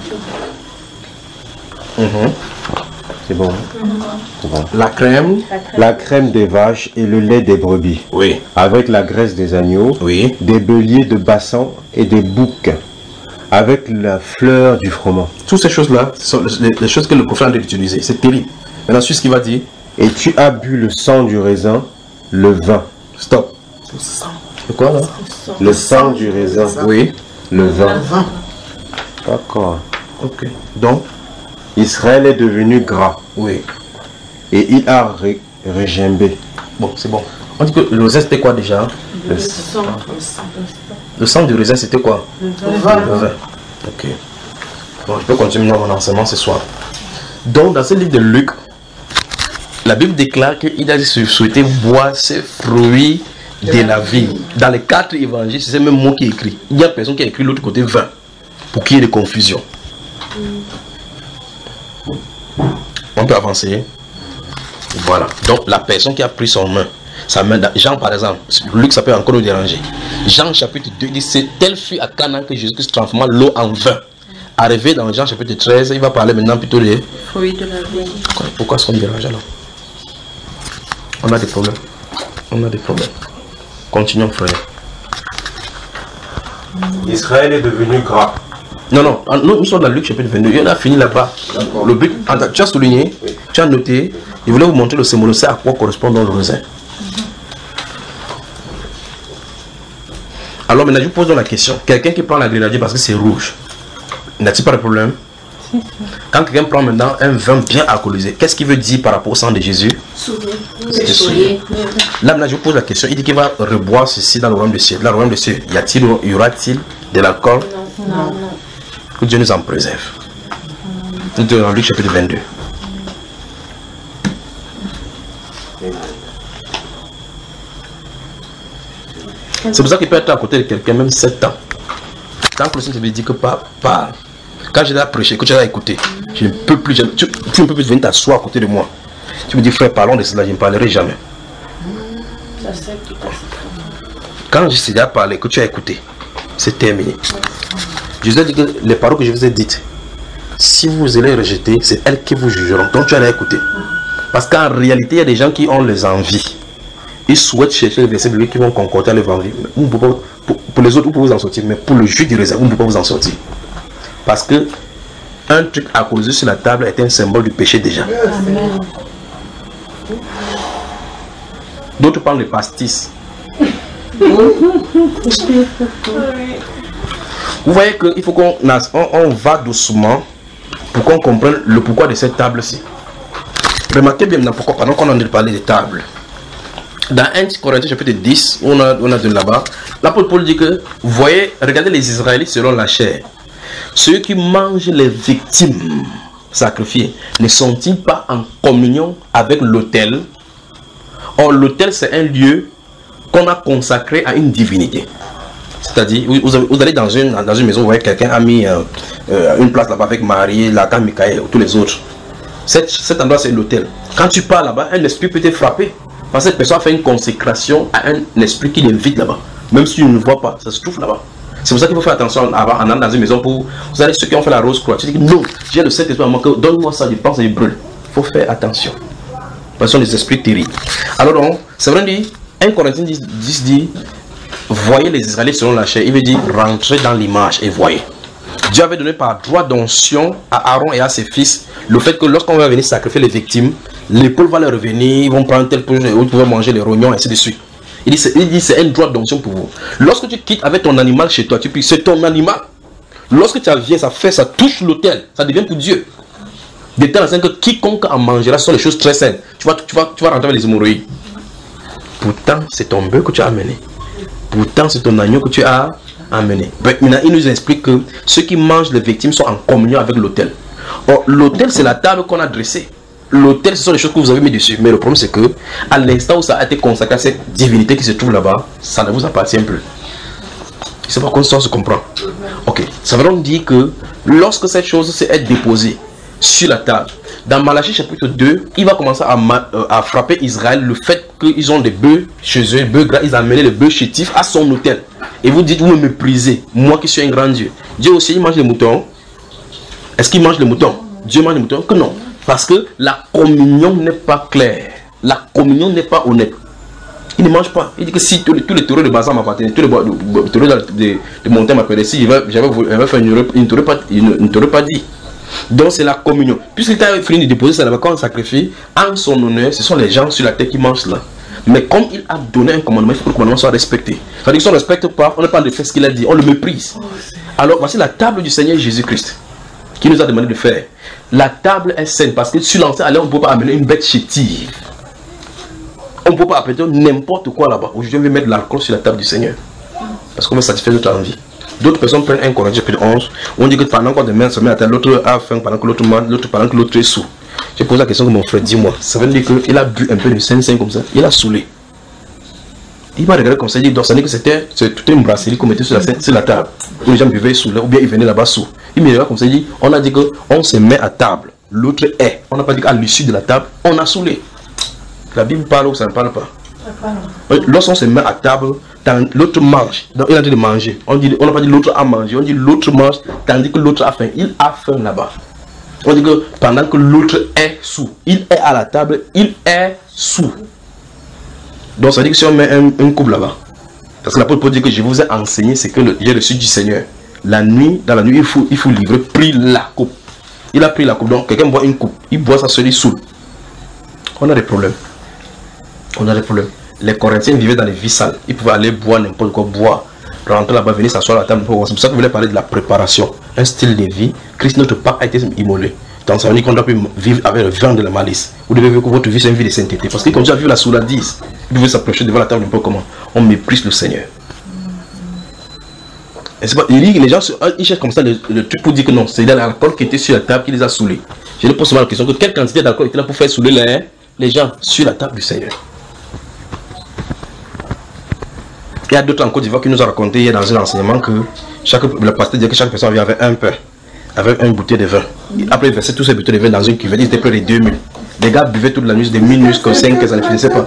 Mm-hmm. C'est bon. Mm-hmm. bon. La crème. La crème des vaches et le lait des brebis. Oui. Avec la graisse des agneaux. Oui. Des béliers de bassan et des boucs. Avec la fleur du froment. Toutes ces choses-là, ce sont les, les choses que le prophète a utilisées. C'est terrible. Maintenant, c'est ce qu'il va dire. Et tu as bu le sang du raisin, le vin. Stop. Le sang. C'est quoi là? Le sang du raisin. Oui. Le vin. D'accord. Ok. Donc, Israël est devenu gras. Oui. Et il a ré régimbé. Bon, c'est bon. On dit que le raisin c'était quoi déjà? Le sang. Le sang du raisin c'était quoi? Le vin. Le vin. Ok. Bon, je peux continuer mon enseignement ce soir. Donc, dans ce livre de Luc, la Bible déclare qu'il a souhaité boire ces fruits de la vie. Dans les quatre évangiles, c'est le même mot qui est écrit. Il y a personne qui a écrit l'autre côté vin pour qu'il y ait de confusion. On peut avancer. Voilà. Donc, la personne qui a pris son main, sa main, Jean par exemple, Luc, ça peut encore nous déranger. Jean chapitre deux dit, c'est tel fut à Canaan que Jésus-Christ transforma l'eau en vin. Arrivé dans Jean chapitre treize, il va parler maintenant plutôt des fruits de la vie. Pourquoi est-ce qu'on dérange alors? On a des problèmes. On a des problèmes. Continuons, frère. Israël est devenu gras. Non, non, nous, nous sommes dans Luc chapitre vingt-deux. Il a fini là-bas. Le but, tu as souligné, oui. Tu as noté. Il voulait vous montrer le symbole, c'est à quoi correspond dans le raisin. Alors maintenant, je vous pose la question. Quelqu'un qui prend la grenadier parce que c'est rouge, n'a-t-il pas de problème? Quand quelqu'un prend maintenant un vin bien alcoolisé, qu'est-ce qu'il veut dire par rapport au sang de Jésus? C'est souillé. Là maintenant, je vous pose la question. Il dit qu'il va reboire ceci dans le royaume de cieux. Dans le royaume de cieux, y a-t-il, y aura-t-il de l'alcool? Non. Non. Que Dieu nous en préserve. Nous sommes dans Luc chapitre vingt-deux. C'est pour ça qu'il peut être à côté de quelqu'un même sept ans. Tant que le Seigneur te dit que parle. Quand j'ai prêché, que tu as écouté, je ne peux plus, tu, tu ne peux plus venir t'asseoir à côté de moi. Tu me dis, frère, parlons de cela, je ne parlerai jamais. Quand j'ai déjà parlé, que tu as écouté, c'est terminé. Je vous ai dit que les paroles que je vous ai dites, Si vous allez rejeter, c'est elles qui vous jugeront. Donc tu allais écouter. Parce qu'en réalité, il y a des gens qui ont les envies. Ils souhaitent chercher les versets bibliques qui vont concorder à leur envie. Pour, pour, pour les autres, vous pouvez vous en sortir. Mais pour le jus du réserve, vous ne pouvez pas vous en sortir. Parce que un truc à causer sur la table est un symbole du péché déjà. Amen. D'autres parlent de pastis. Vous voyez qu'il faut qu'on on, on va doucement pour qu'on comprenne le pourquoi de cette table-ci. Remarquez bien pourquoi, pendant qu'on a parlé de table. Dans un Corinthiens chapitre dix, on a, on a de là-bas, l'apôtre Paul dit que, vous voyez, regardez les Israélites selon la chair. Ceux qui mangent les victimes sacrifiées, ne sont-ils pas en communion avec l'autel? Or, l'autel, c'est un lieu qu'on a consacré à une divinité. C'est-à-dire, vous, vous allez dans une, dans une maison, vous voyez quelqu'un a mis euh, euh, une place là-bas avec Marie, Lacan, Michael, tous les autres. Cet, cet endroit, c'est l'autel. Quand tu pars là-bas, un esprit peut te frapper. Parce que cette personne a fait une consécration à un esprit qui l'invite là-bas. Même si tu ne le vois pas, ça se trouve là-bas. C'est pour ça qu'il faut faire attention avant, en allant dans une maison pour... Vous savez, ceux qui ont fait la rose croix, tu dis que non, j'ai le Saint-Esprit à moi, donne-moi ça, je pense et je brûle. Il faut faire attention. Parce que ce sont des esprits terribles. Alors donc, c'est vrai, dit, un Corinthiens dix dit, voyez les Israélites selon la chair. Il veut dire, rentrez dans l'image et voyez. Dieu avait donné par droit d'onction à Aaron et à ses fils le fait que lorsqu'on va venir sacrifier les victimes, l'épaule va leur revenir, ils vont prendre tel projet, vous pouvez manger les rognons, ainsi de suite. Il dit, il dit c'est un droit d'onction pour vous. Lorsque tu quittes avec ton animal chez toi, tu puis c'est ton animal. Lorsque tu viens, ça fait, ça touche l'autel, ça devient pour Dieu. De telle façon que quiconque en mangera, ce sont des choses très saines. Tu vas, tu vas, tu vas rentrer avec les hémorroïdes. Pourtant, c'est ton bœuf que tu as amené. Pourtant, c'est ton agneau que tu as amené. Maintenant, il nous explique que ceux qui mangent les victimes sont en communion avec l'autel. Or, l'autel, c'est la table qu'on a dressée. L'autel, ce sont les choses que vous avez mis dessus. Mais le problème, c'est que à l'instant où ça a été consacré à cette divinité qui se trouve là-bas, ça ne vous appartient plus. C'est pas comme ça, on se comprend. Ok. Ça veut donc dire que lorsque cette chose est déposée sur la table, dans Malachie chapitre deux, il va commencer à, à frapper Israël le fait qu'ils ont des bœufs chez eux, des bœufs gras, ils ont amené les bœufs chétifs à son autel. Et vous dites, vous me méprisez, moi qui suis un grand Dieu. Dieu aussi, il mange les moutons. Est-ce qu'il mange les moutons? Dieu mange les moutons? Que non. Parce que la communion n'est pas claire. La communion n'est pas honnête. Il ne mange pas. Il dit que si tous les, tous les taureaux de Bazar m'appartenaient, tous les taureaux de, de, de montagne m'appelaient, si j'avais fait une, il ne t'aurait pas dit. Donc c'est la communion. Puisqu'il t'a fini de déposer ça là-bas, quand on sacrifie, en son honneur, ce sont les gens sur la terre qui mangent là. Mais comme il a donné un commandement, il faut que le commandement soit respecté. C'est-à-dire que si on ne respecte pas, on ne parle de faire ce qu'il a dit, on le méprise. Alors voici la table du Seigneur Jésus-Christ qui nous a demandé de faire. La table est saine parce que sur l'ancien allée, on ne peut pas amener une bête chétive. On ne peut pas appeler n'importe quoi là-bas. Aujourd'hui, on veut mettre l'alcool sur la table du Seigneur. Parce qu'on veut satisfaire notre envie. D'autres personnes prennent un Corinthiens chapitre onze. On dit que pendant qu'on demain se met à table, l'autre a faim, pendant que l'autre mange, l'autre pendant que l'autre est sous. J'ai posé la question à mon frère, dis-moi. Ça veut dire qu'il a bu un peu de Saint-Saint comme ça. Il a saoulé. Il m'a regardé comme ça, il dit, donc ça dit que c'était toute une brasserie qu'on mettait sur la, sur la table. Où les gens buvaient sous, ou bien ils venaient là-bas sous. Il me regarde comme ça, il dit, on a dit qu'on se met à table. L'autre est. On n'a pas dit qu'à l'issue de la table, on a saoulé. La Bible parle ou ça ne parle pas? Lorsqu'on se met à table, l'autre mange. Donc il a dit de manger. On n'a on pas dit l'autre a mangé. On dit l'autre mange tandis que l'autre a faim. Il a faim là-bas. On dit que pendant que l'autre est sous, il est à la table, il est sous. Donc ça veut dire que si on met un, un couple là-bas, parce que l'apôtre Paul dit que je vous ai enseigné ce que j'ai reçu du Seigneur. La nuit, dans la nuit, il faut, il faut livrer, pris la coupe. Il a pris la coupe. Donc quelqu'un boit une coupe. Il boit ça seul, il saoule. On a des problèmes. On a des problèmes. Les Corinthiens vivaient dans les vies sales. Ils pouvaient aller boire n'importe quoi, boire, rentrer là-bas, venir s'asseoir à la table. C'est pour ça que je voulais parler de la préparation. Un style de vie. Christ, notre Pâque, a été immolé. Donc ça veut dire qu'on doit vivre avec le vent de la malice. Vous devez vivre que votre vie c'est une vie de sainteté. Parce qu'il continue à vivre la sourdise. Vous devez s'approcher devant la table un peu comment. On méprise le Seigneur. Et c'est pas, il dit, les gens ils cherchent comme ça le, le truc pour dire que non, c'est l'alcool qui était sur la table qui les a saoulés. Je lui pose souvent la question que quelle quantité d'alcool était là pour faire saouler les, les gens sur la table du Seigneur. Il y a d'autres en Côte d'Ivoire qui nous ont raconté hier dans un enseignement que chaque, le pasteur disait que chaque personne avait un pain avec une bouteille de vin. Après, il versait tous ces bouteilles de vin dans une cuvette. Ils étaient près de deux mille. Les gars buvaient toute la nuit, des minutes, comme cinq, ça ne finissait pas.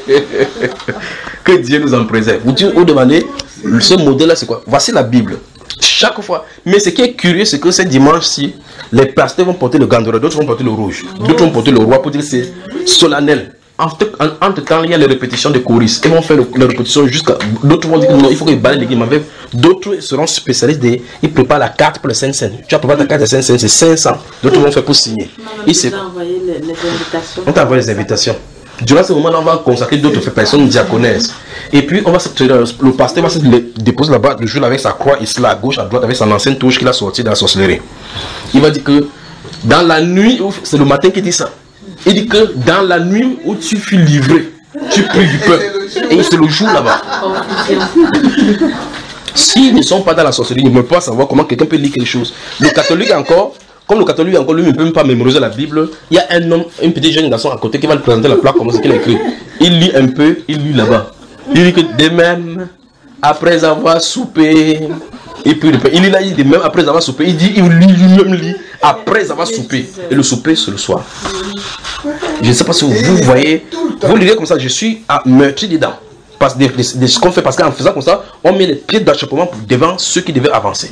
Que Dieu nous en préserve. Vous, vous demandez, ce modèle-là, c'est quoi? Voici la Bible. Chaque fois. Mais ce qui est curieux, c'est que ce dimanche-ci, les pasteurs vont porter le gandora, d'autres vont porter le rouge, d'autres vont porter le roi pour dire que c'est solennel. Entre, en, entre temps, il y a les répétitions de choristes. Ils vont faire le, les répétitions jusqu'à. D'autres vont dire que non, il faut qu'ils balayent l'église. D'autres seront spécialistes. Des, ils préparent la carte pour le Saint-Saint. Tu as préparé ta carte de Saint-Saint, c'est cinq cents. D'autres vont faire pour signer. On t'a envoyé les, les invitations. On t'a envoyé les invitations. Durant ce moment-là, on va consacrer d'autres personnes diaconesses. Et puis, on va se, le pasteur va se déposer là-bas le jour avec sa croix, il se la à gauche, à droite, avec son ancienne touche qu'il a sortie de la sorcellerie. Il va dire que dans la nuit, c'est le matin qu'il dit ça. Il dit que dans la nuit où tu fus livré, tu pries du peuple. Et c'est le jour là-bas. S'ils ne sont pas dans la sorcellerie, ils ne peuvent pas savoir comment quelqu'un peut lire quelque chose. Le catholique encore, comme le catholique encore lui ne peut même pas mémoriser la Bible, il y a un homme, un petit jeune garçon à côté qui va lui présenter la plaque comme ce qu'il a écrit. Il lit un peu, il lit là-bas. Il dit que de même, après avoir soupé, et puis il lit là, il dit même après avoir soupé, il dit, il lit, lui-même lit, après avoir soupé. Et le souper, c'est le soir. Je ne sais pas si vous, vous voyez, vous lisez comme ça, je suis à meurtri dedans. Parce que de, de, de ce qu'on fait, parce qu'en faisant comme ça, on met les pieds d'achoppement devant ceux qui devaient avancer.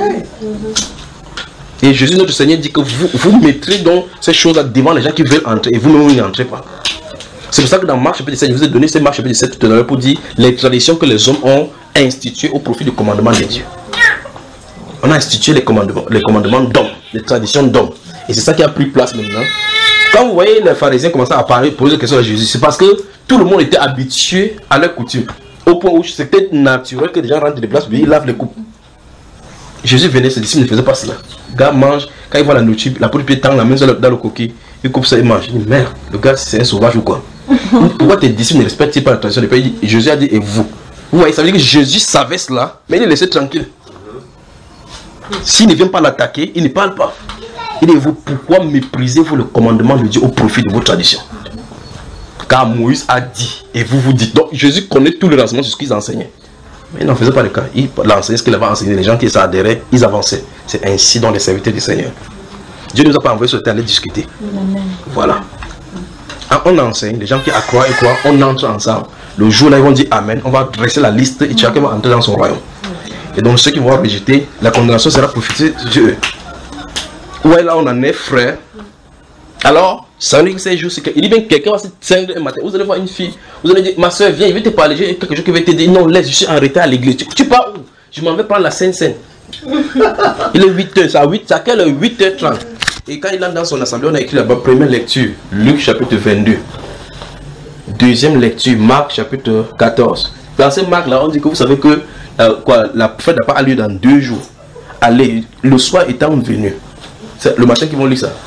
Et Jésus, notre Seigneur, dit que vous, vous mettrez donc ces choses-là devant les gens qui veulent entrer, et vous-même, vous n'entrez pas. C'est pour ça que dans Marc chapitre dix-sept, je vous ai donné ces Marc chapitre dix-sept tout à l'heure pour dire les traditions que les hommes ont instituées au profit du commandement de Dieu. On a institué les commandements, les commandements d'hommes, les traditions d'hommes. Et c'est ça qui a pris place maintenant. Quand vous voyez les pharisiens commencer à parler, poser des questions à Jésus, c'est parce que tout le monde était habitué à leur coutume. Au point où c'était naturel que les gens rentrent de place, puis ils lavent les coupes. Jésus venait, ses disciples ne faisaient pas cela. Le gars mange, quand il voit la nourriture, la peau du pied tend la main dans le coquille, il coupe ça et mange. Il dit, merde, le gars c'est un sauvage ou quoi? Pourquoi tes disciples ne respectent pas la tradition du pays? Jésus a dit, et vous? Vous voyez, ça veut dire que Jésus savait cela, mais il les laissait tranquille. S'il ne vient pas l'attaquer, il ne parle pas. Il dit, vous, pourquoi méprisez-vous le commandement de Dieu au profit de vos traditions? Car Moïse a dit, et vous vous dites. Donc Jésus connaît tous les renseignements sur ce qu'ils enseignaient. Mais il n'en faisait pas le cas. Il enseignait ce qu'il avait enseigné. Les gens qui s'adhéraient, ils avançaient. C'est ainsi dans les serviteurs du Seigneur. Dieu ne nous a pas envoyé sur le terrain aller discuter. Voilà. On enseigne, les gens qui croient et croient, on entre ensemble. Le jour là, ils vont dire Amen. On va dresser la liste et chacun va entrer dans son royaume. Et donc ceux qui vont rejeter, la condamnation sera profitée sur eux. Ouais, là on en est, frère. Alors, ça veut dire que ces jours, c'est qu'il dit bien quelqu'un va se teindre un matin. Vous allez voir une fille, vous allez dire, ma soeur, viens, il veut te parler, j'ai quelque chose qui va te dire, non, laisse, je suis en retard à l'église. Tu, tu pars où? Je m'en vais prendre la Sainte-Seine. Il est huit heures, c'est à huit, c'est à quelle heure? huit heures trente. Et quand il entre dans son assemblée, on a écrit là-bas, première lecture, Luc chapitre vingt-deux. Deuxième lecture, Marc chapitre quatorze. Dans ce Marc là, on dit que vous savez que euh, quoi, la fête n'a pas lieu dans deux jours. Allez, le soir étant venu. C'est le matin qu'ils vont lire ça.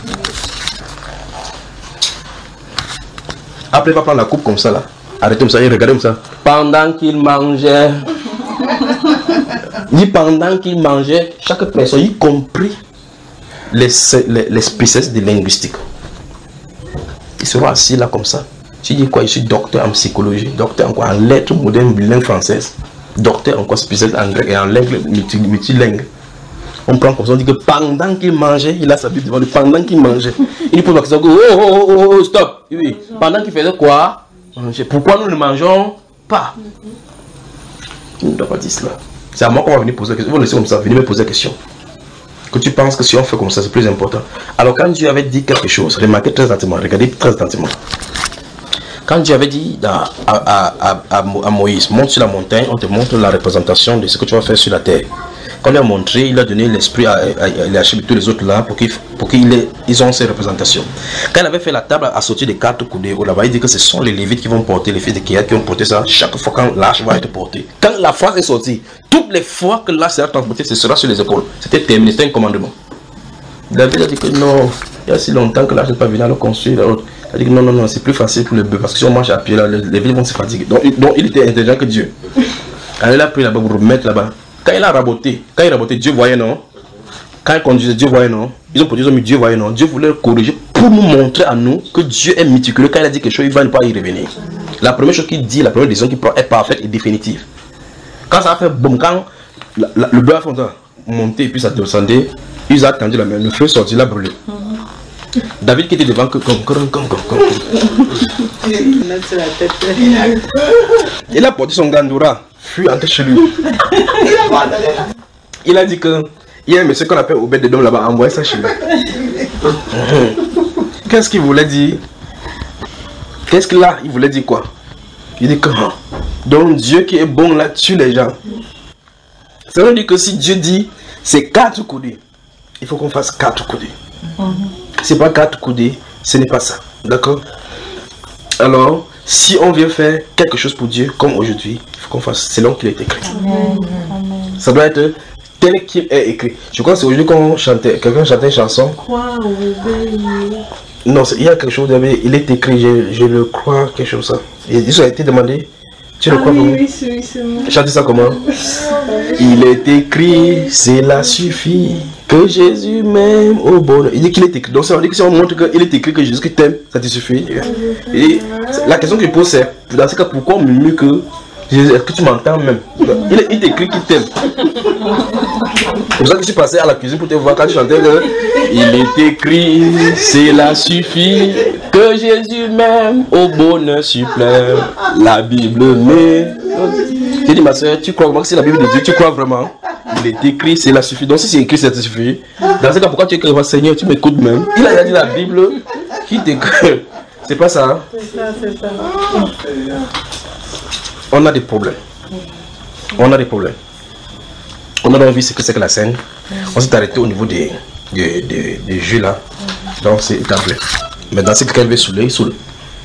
Après, il va prendre la coupe comme ça là. Arrêtez comme ça et regardez comme ça. Pendant qu'il mangeait, ni pendant qu'il mangeait, chaque personne, y compris les, les, les spécialistes de linguistique, ils seront assis là comme ça. Tu dis quoi? Je suis docteur en psychologie, docteur en quoi? En lettres modernes bilingues françaises, docteur en quoi? Spécialiste en grec et en langue multilingue. On prend comme ça, on dit que pendant qu'il mangeait, il a sa Bible devant lui, pendant qu'il mangeait. Il pose la question, oh, oh, oh, oh, stop. Oui. Pendant qu'il faisait quoi? Manger. Pourquoi nous ne mangeons pas? Il ne doit pas dire cela. C'est à moi qu'on va venir poser la question. Vous laissez comme ça, venez me poser la question. Que tu penses que si on fait comme ça, c'est plus important. Alors quand Dieu avait dit quelque chose, remarquez très attentivement, regardez très attentivement. Quand Dieu avait dit à, à, à, à, à Moïse, monte sur la montagne, on te montre la représentation de ce que tu vas faire sur la terre. Quand il a montré, il a donné l'esprit à, à, à, à tous les autres là pour qu'ils pour qu'ils ils ont ces représentations. Quand il avait fait la table à sortir des quatre coudées, là-bas, il dit que ce sont les Lévites qui vont porter, les fils de Kéhat qui vont porter ça chaque fois quand l'arche va être portée. Quand la phrase est sortie, toutes les fois que l'arche sera transportée, ce sera sur les épaules. C'était terminé, c'était un commandement. David a dit que non, il y a si longtemps que l'arche n'est pas venue à le construire. Il a dit que non, non, non, c'est plus facile pour le bœuf parce que si on marche à pied là, les Lévites vont se fatiguer. Donc, donc il était intelligent que Dieu. Alors il a pris là-bas pour remettre là-bas. Quand il a raboté, quand il a raboté, Dieu voyait non. Quand il conduisait, Dieu voyait non. Ils ont produit, ils ont mis Dieu voyait non. Dieu voulait le corriger pour nous montrer à nous que Dieu est méticuleux. Quand il a dit quelque chose, il ne va pas y revenir. La première chose qu'il dit, la première décision qu'il prend est parfaite et définitive. Quand ça a fait boum, quand la, la, le bœuf a monté et puis ça descendait, ils ont attendu la main, le feu sorti, il a brûlé. David qui était devant, comme, comme, comme, comme, comme. Il a porté son gandoura, fut entré chez lui. Il a dit que il y a un monsieur qu'on appelle Obed de Dom là-bas, envoyé ça chez lui. Qu'est-ce qu'il voulait dire? Qu'est-ce qu'il a? Il voulait dire quoi? Il dit comment? Donc Dieu qui est bon là tue les gens. Ça veut dire que si Dieu dit c'est quatre coudées, il faut qu'on fasse quatre coudées. Mm-hmm. C'est pas quatre coudées, ce n'est pas ça. D'accord? Alors, si on vient faire quelque chose pour Dieu, comme aujourd'hui, il faut qu'on fasse selon qu'il est écrit. Amen. Ça doit être tel qu'il est écrit. Je crois que c'est aujourd'hui qu'on chantait, quelqu'un chantait une chanson. Quoi, non, il y a quelque chose, il est écrit, je, je le crois, quelque chose ça. Et ça a été demandé. Tu le ah crois oui, comment? Oui, oui, c'est moi. Chantez ça comment? Il est écrit, cela suffit, que Jésus m'aime au bonheur. Il dit qu'il est écrit. Donc ça veut dire que si on montre qu'il est écrit que Jésus t'aime, ça te suffit. Et la question que je pose c'est, dans ce cas, pourquoi on murmure que Jésus, est-ce que tu m'entends même? Il est, il est écrit qu'il t'aime. C'est pour ça que je suis passé à la cuisine pour te voir quand tu chantais que il est écrit, cela suffit, que Jésus m'aime au bonheur suprême. La Bible met. J'ai dit ma soeur, tu crois vraiment que c'est la Bible de Dieu? Tu crois vraiment? Il est écrit, cela suffit. Donc si c'est écrit, ça te suffit. Dans ce cas, pourquoi tu écris, Seigneur, tu m'écoutes même? Il a dit la Bible qui t'écrit. C'est pas ça. Hein? C'est ça, c'est ça. On a des problèmes. On a des problèmes. On a envie ce que c'est que la scène. On s'est arrêté au niveau des, des, des, des jeux là. Donc c'est établi. Maintenant, c'est quelqu'un veut saouler, il saoule.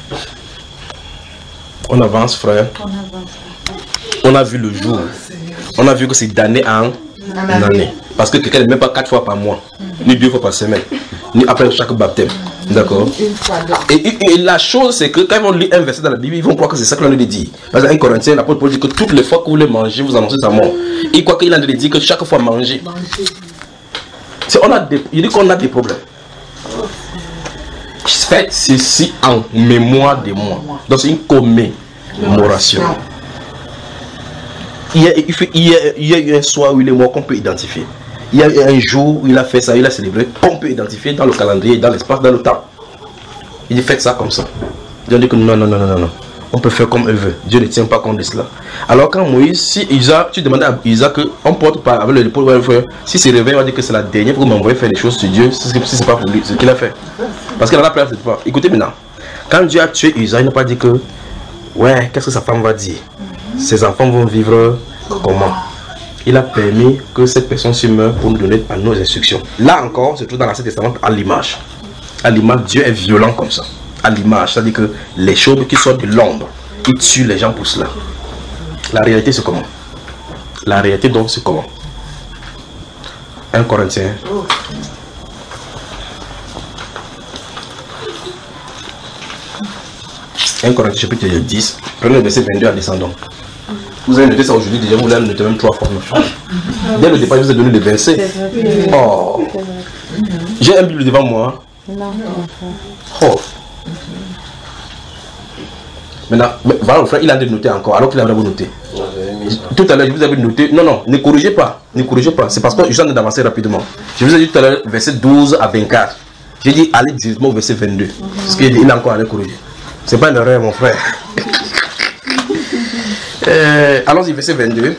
On avance, frère. On avance. On a vu le jour. On a vu que c'est d'année en année. Parce que quelqu'un n'est même pas quatre fois par mois, ni deux fois par semaine, ni après chaque baptême. D'accord? Et, et, et la chose, c'est que quand ils vont lire un verset dans la Bible, ils vont croire que c'est ça qu'on a dit. Par exemple, un Corinthien, l'apôtre Paul dit que toutes les fois que vous voulez manger, vous annoncez sa mort. Il croit qu'il a dit que chaque fois manger. On a des, il dit qu'on a des problèmes. Faites ceci en mémoire de moi. Donc c'est une commémoration. Il y, a, il, fait, il, y a, il y a eu un soir où il est mort qu'on peut identifier. Il y a eu un jour où il a fait ça, il a célébré, qu'on peut identifier dans le calendrier, dans l'espace, dans le temps. Il dit faites ça comme ça. Dieu dit que non, non, non, non, non. On peut faire comme elle veut. Dieu ne tient pas compte de cela. Alors quand Moïse, si Isaac, tu demandais à Isaac qu'on porte pas avec le pôle, si c'est réveillé, on va dire que c'est la dernière pour m'envoyer faire des choses sur Dieu, si c'est pas pour lui, ce qu'il a fait. Parce qu'il en a plein cette fois. Écoutez maintenant, quand Dieu a tué Isaac, il n'a pas dit que ouais, qu'est-ce que sa femme va dire? Ses enfants vont vivre comment? Il a permis que cette personne se meure pour nous donner nos instructions. Là encore, c'est tout dans l'Ancien Testament à l'image. À l'image, Dieu est violent comme ça. À l'image, c'est-à-dire que les choses qui sortent de l'ombre, il tue les gens pour cela. La réalité, c'est comment? La réalité, donc, c'est comment? un Corinthien. un Corinthien, chapitre dix, prenez le verset vingt-deux en descendant. Vous avez noté ça aujourd'hui, déjà vous l'avez noté même trois fois. Dès le départ, je vous ai donné le verset. Oh. J'ai un Bible devant moi. Oh. Maintenant, voilà, le frère, il a noté encore, alors qu'il a vraiment noté. Tout à l'heure, je vous avais noté. Non, non, ne corrigez pas. Ne corrigez pas. C'est parce que je suis en train d'avancer rapidement. Je vous ai dit tout à l'heure, verset douze à vingt-quatre. J'ai dit, allez directement au verset vingt-deux. Parce qu'il a encore à corriger. C'est pas une erreur, mon frère. Euh, allons-y, verset vingt-deux.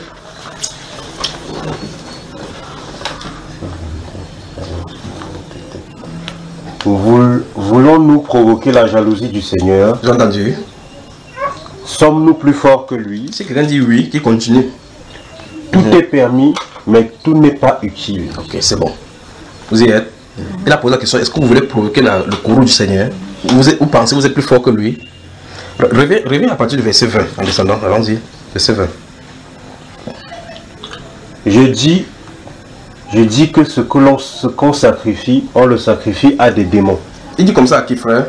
Voulons-nous provoquer la jalousie du Seigneur? J'ai entendu. Sommes-nous plus forts que lui? Si quelqu'un dit oui, qui continue. Tout mmh. est permis, mais tout n'est pas utile. Ok, c'est bon. Vous y êtes. Mmh. Il a posé la question, est-ce que vous voulez provoquer la, le courroux du Seigneur? Vous, êtes, vous pensez que vous êtes plus fort que lui? Reviens, reviens à partir du verset vingt, en descendant, allons-y. Verset vingt. Je dis, je dis que ce que l'on ce qu'on sacrifie, on le sacrifie à des démons. Il dit comme ça à qui, frère?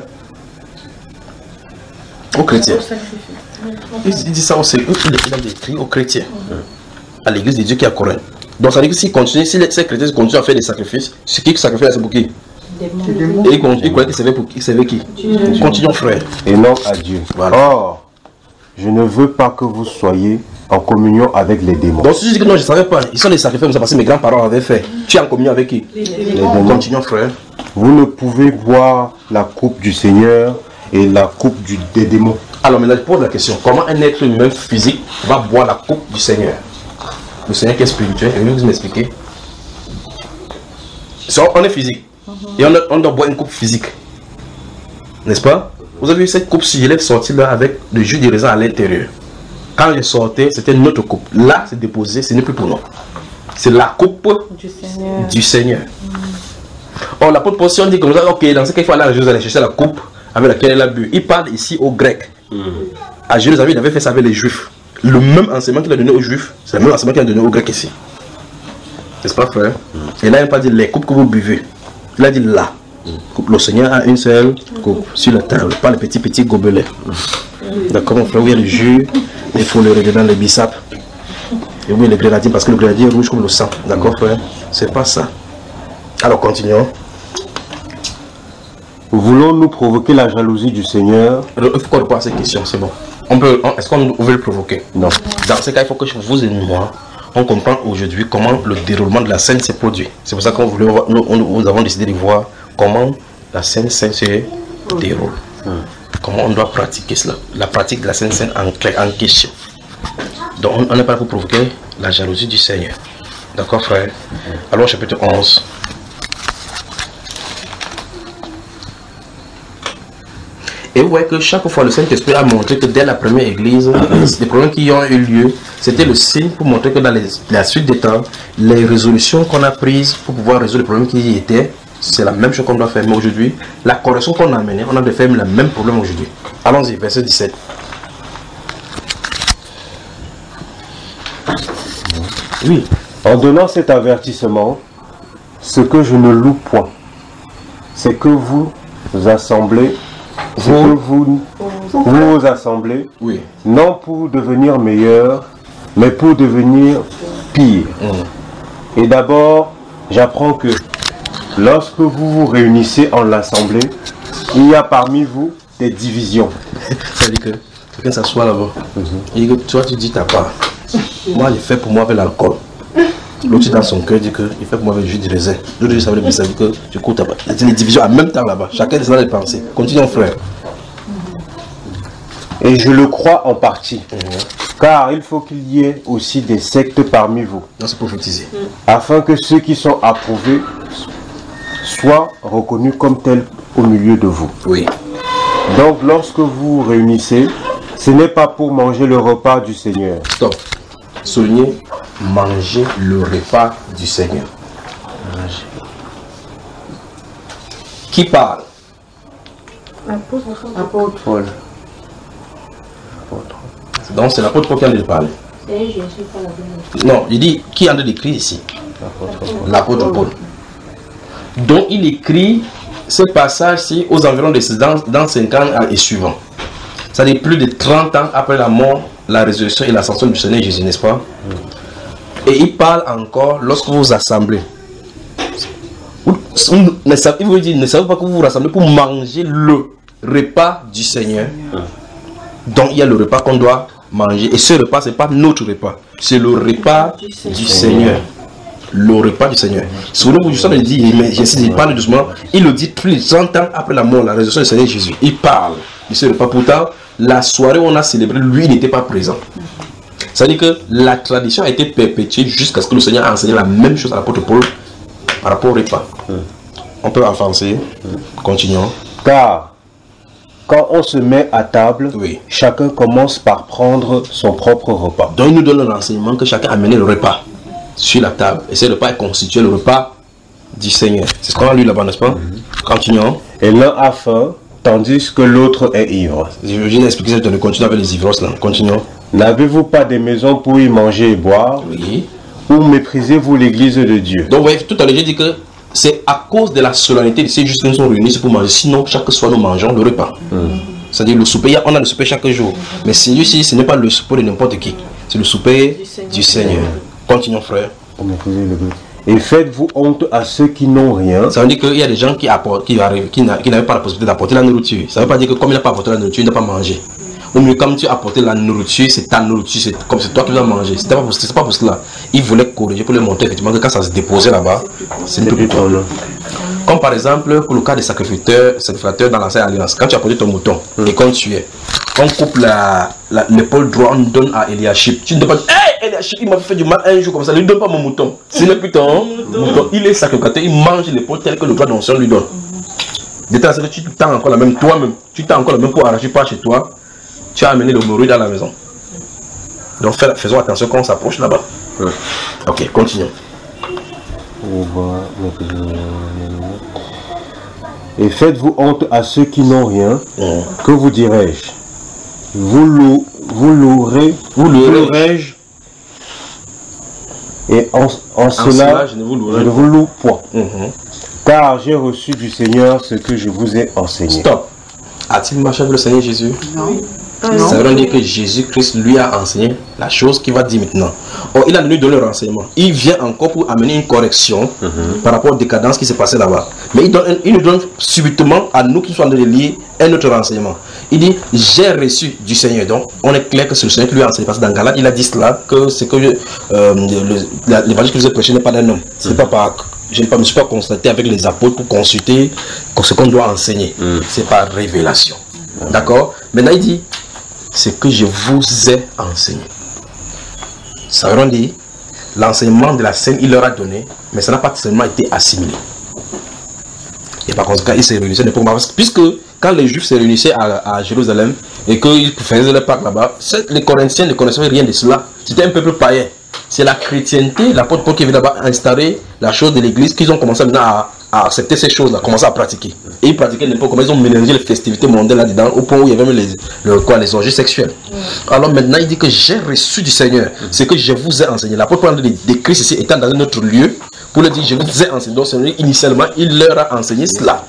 Aux chrétiens. Il dit ça aussi, il a écrit aux chrétiens. À l'église de Dieu qui est à Corinthe. Donc ça veut dire que s'ils continuent, si ces chrétiens continuent à faire des sacrifices, ce qui sacrifie c'est pour qui? Et il croyait qu'il savait pour qui? Savait qui? Continuons, frère. Et non à Dieu. Voilà. Or, je ne veux pas que vous soyez en communion avec les démons. Donc si je dis que non, je ne savais pas, ils sont des sacrifices comme ça parce que mes grands-parents avaient fait. Tu es en communion avec qui? Les démons. Continuons, frère. Vous ne pouvez boire la coupe du Seigneur et la coupe du, des démons. Alors maintenant, je pose la question. Comment un être humain physique va boire la coupe du Seigneur? le Seigneur qui est spirituel, et vous m'expliquer. On est physique. Et on, a, on doit boire une coupe physique. N'est-ce pas? Vous avez vu cette coupe, si je l'ai sortie là avec le jus de raisin à l'intérieur. Quand je sortais, c'était notre coupe. Là, c'est déposé, ce n'est plus pour nous. C'est la coupe du Seigneur. Du Seigneur. Mm. Or, l'apôtre Paul, si on dit comme ça, ok, dans ce cas, il faut aller à Jérusalem chercher la coupe avec laquelle elle a bu. Il parle ici aux Grecs. Mm. À Jérusalem, il avait fait ça avec les Juifs. Le même enseignement qu'il a donné aux Juifs, c'est le même enseignement qu'il a donné aux Grecs ici. N'est-ce pas, frère? Mm. Et là, il n'a pas dit les coupes que vous buvez. Il a dit là. Mm. Le Seigneur a une seule coupe mm. sur la table, pas les petits petits gobelets. Mm. D'accord, mon frère, où il y a le jus, il faut le redonner dans les bissapes. Et oui, le grenadier, parce que le grenadier est rouge comme le sang. D'accord, frère? C'est pas ça. Alors, continuons. Voulons-nous provoquer la jalousie du Seigneur? Il faut qu'on réponde à cette question, c'est bon. Est-ce qu'on veut le provoquer? Non. Dans ce cas, il faut que vous et moi, on comprenne aujourd'hui comment le déroulement de la scène s'est produit. C'est pour ça qu'on voulait, nous, nous avons décidé de voir comment la scène sainte se déroule. Hum. Comment on doit pratiquer cela. La pratique de la scène sainte en, en question. Donc on n'est pas là pour provoquer la jalousie du Seigneur. D'accord, frère? Alors chapitre onze. Et vous voyez que chaque fois le Saint-Esprit a montré que dès la première église, les problèmes qui ont eu lieu, c'était le signe pour montrer que dans les, la suite des temps, les résolutions qu'on a prises pour pouvoir résoudre les problèmes qui y étaient, c'est la même chose qu'on doit faire. Mais aujourd'hui, la correction qu'on a amenée, on a de faire le même problème aujourd'hui. Allons-y, verset dix-sept. Oui. En donnant cet avertissement, ce que je ne loue point, c'est que vous assemblez, c'est que vous vous, vous assemblez, oui. Non pour devenir meilleur, mais pour devenir pire. Mmh. Et d'abord, j'apprends que lorsque vous vous réunissez en l'assemblée, il y a parmi vous des divisions. C'est-à-dire que quelqu'un s'assoit là-bas, mmh. Et que toi tu dis ta part. Moi, il fait pour moi avec l'alcool. L'autre dans son cœur dit que il fait pour moi avec le jus de raisin. L'autre dit ça veut dire que tu cours ta part. Il y a des divisions en même temps là-bas. Chacun descend les pensées. Continuons, frère. Et je le crois en partie. Mmh. Car il faut qu'il y ait aussi des sectes parmi vous. Non, c'est prophétisé. Afin que ceux qui sont approuvés soient reconnus comme tels au milieu de vous. Oui. Donc lorsque vous vous réunissez, ce n'est pas pour manger le repas du Seigneur. Stop. Soulignez, manger le repas du Seigneur. Manger. Qui parle? Apôtre Paul. Donc c'est l'apôtre Paul qui a de parler. Non, il dit, qui a de d'écrire ici? L'apôtre Paul. Donc il écrit ce passage-ci aux environs de dans, dans cinq ans et suivants. C'est-à-dire plus de trente ans après la mort, la résurrection et l'ascension du Seigneur Jésus, n'est-ce pas? Et il parle encore lorsque vous vous assemblez. Il vous dit, ne savez pas que vous vous rassemblez pour manger le repas du Seigneur. Donc il y a le repas qu'on doit manger. Et ce repas, ce n'est pas notre repas. C'est le repas du Seigneur. Le repas du Seigneur. Souvenez-vous, je le dis, mais j'essaie de parler doucement. Il le dit plus de trente ans après la mort, la résurrection du Seigneur Jésus. Il parle de ce repas. Pourtant, la soirée où on a célébré, lui n'était pas présent. C'est-à-dire que la tradition a été perpétuée jusqu'à ce que le Seigneur a enseigné la même chose à l'apôtre Paul par rapport au repas. Mm. On peut avancer. Mm. Continuons. Car quand on se met à table, oui. Chacun commence par prendre son propre repas. Donc il nous donne l'enseignement que chacun a mené le repas sur la table. Et ce repas est constitué le repas du Seigneur. C'est ce qu'on a lu là-bas, n'est-ce pas? Mm-hmm. Continuons. Et l'un a faim, tandis que l'autre est ivre. Je viens d'expliquer ça, de continuer avec les ivrosses là. Continuons. N'avez-vous pas des maisons pour y manger et boire? Oui. Ou méprisez-vous l'église de Dieu? Donc, vous voyez, tout à l'heure, j'ai dit que c'est à cause de la solennité de ces jours que nous sommes réunis pour manger. Sinon, chaque soir, nous mangeons le repas. Mm. C'est-à-dire le souper, on a le souper chaque jour. Mais celui-ci, ce n'est pas le souper de n'importe qui. C'est le souper du Seigneur. Du Seigneur. Continuons, frère. Et faites-vous honte à ceux qui n'ont rien. Ça veut dire qu'il y a des gens qui apportent, qui arrivent, qui n'avaient pas la possibilité d'apporter la nourriture. Ça ne veut pas dire que comme il n'a pas apporté la nourriture, il n'a pas mangé. Ou mieux, comme tu as apporté la nourriture, c'est ta nourriture, c'est comme c'est toi qui vas manger. C'est pas, pas pour cela. Il voulait corriger pour lui montrer effectivement que quand ça se déposait là-bas, c'est plus toi. Comme par exemple, pour le cas des sacrificateurs, sacrificateurs dans l'ancienne alliance, quand tu as apporté ton mouton et quand tu es, on coupe l'épaule droite, on donne à Eliashib. Tu ne dois pas dire, hey, elle, il m'a fait du mal un jour comme ça, ne lui donne pas mon mouton. C'est le putain, mouton. Il est sacrificateur, il mange les pots tels que le droit d'onction lui donne. De temps que tu tends encore la même, toi-même, tu tends encore la même pour arracher pas chez toi, tu as amené le morue dans la maison. Donc faisons attention quand on s'approche là-bas. Ouais. Ok, continuons. Et faites-vous honte à ceux qui n'ont rien. Mmh. Que vous dirai-je? Vous louerez, vous louerez, vous louerai-je. Et en, en, en cela, cela, je ne vous, je ne vous loue point. Mmh. Car j'ai reçu du Seigneur ce que je vous ai enseigné. Stop. A-t-il marché avec le Seigneur Jésus? Non. Ça veut dire que Jésus-Christ lui a enseigné la chose qu'il va dire maintenant. Or, il a donné le renseignement. Il vient encore pour amener une correction mm-hmm. par rapport aux décadences qui s'est passé là-bas. Mais il, donne, il nous donne subitement à nous qui sommes de lire un autre renseignement. Il dit, j'ai reçu du Seigneur. Donc, on est clair que c'est le Seigneur qui lui a enseigné. Parce que dans Galate, il a dit cela, que c'est que euh, l'évangile que je vous ai prêché n'est pas d'un homme. C'est mm-hmm. pas par... Je ne me suis pas constaté avec les apôtres pour consulter ce qu'on doit enseigner. Mm. C'est par révélation. Mm. D'accord? Maintenant, il dit, c'est que je vous ai enseigné. Ça veut dire, l'enseignement de la scène, il leur a donné, mais ça n'a pas seulement été assimilé. Et par conséquent, ils se réunissaient de pour puisque quand les Juifs se réunissaient à, à Jérusalem et qu'ils faisaient le Pâques là-bas, les Corinthiens ne connaissaient rien de cela. C'était un peuple païen. C'est la chrétienté, l'apôtre Paul qui est venu là-bas installer la chose de l'église, qu'ils ont commencé maintenant à, à accepter ces choses-là, commencer à pratiquer. Et ils pratiquaient n'importe comment, ils ont mélangé les festivités mondaines là-dedans, au point où il y avait même les, le, quoi, les orgies sexuelles. Mm. Alors maintenant, il dit que j'ai reçu du Seigneur, mm. c'est que je vous ai enseigné. L'apôtre Paul décrit ceci étant dans un autre lieu, pour le dire, je vous ai enseigné. Donc, initialement, il leur a enseigné cela.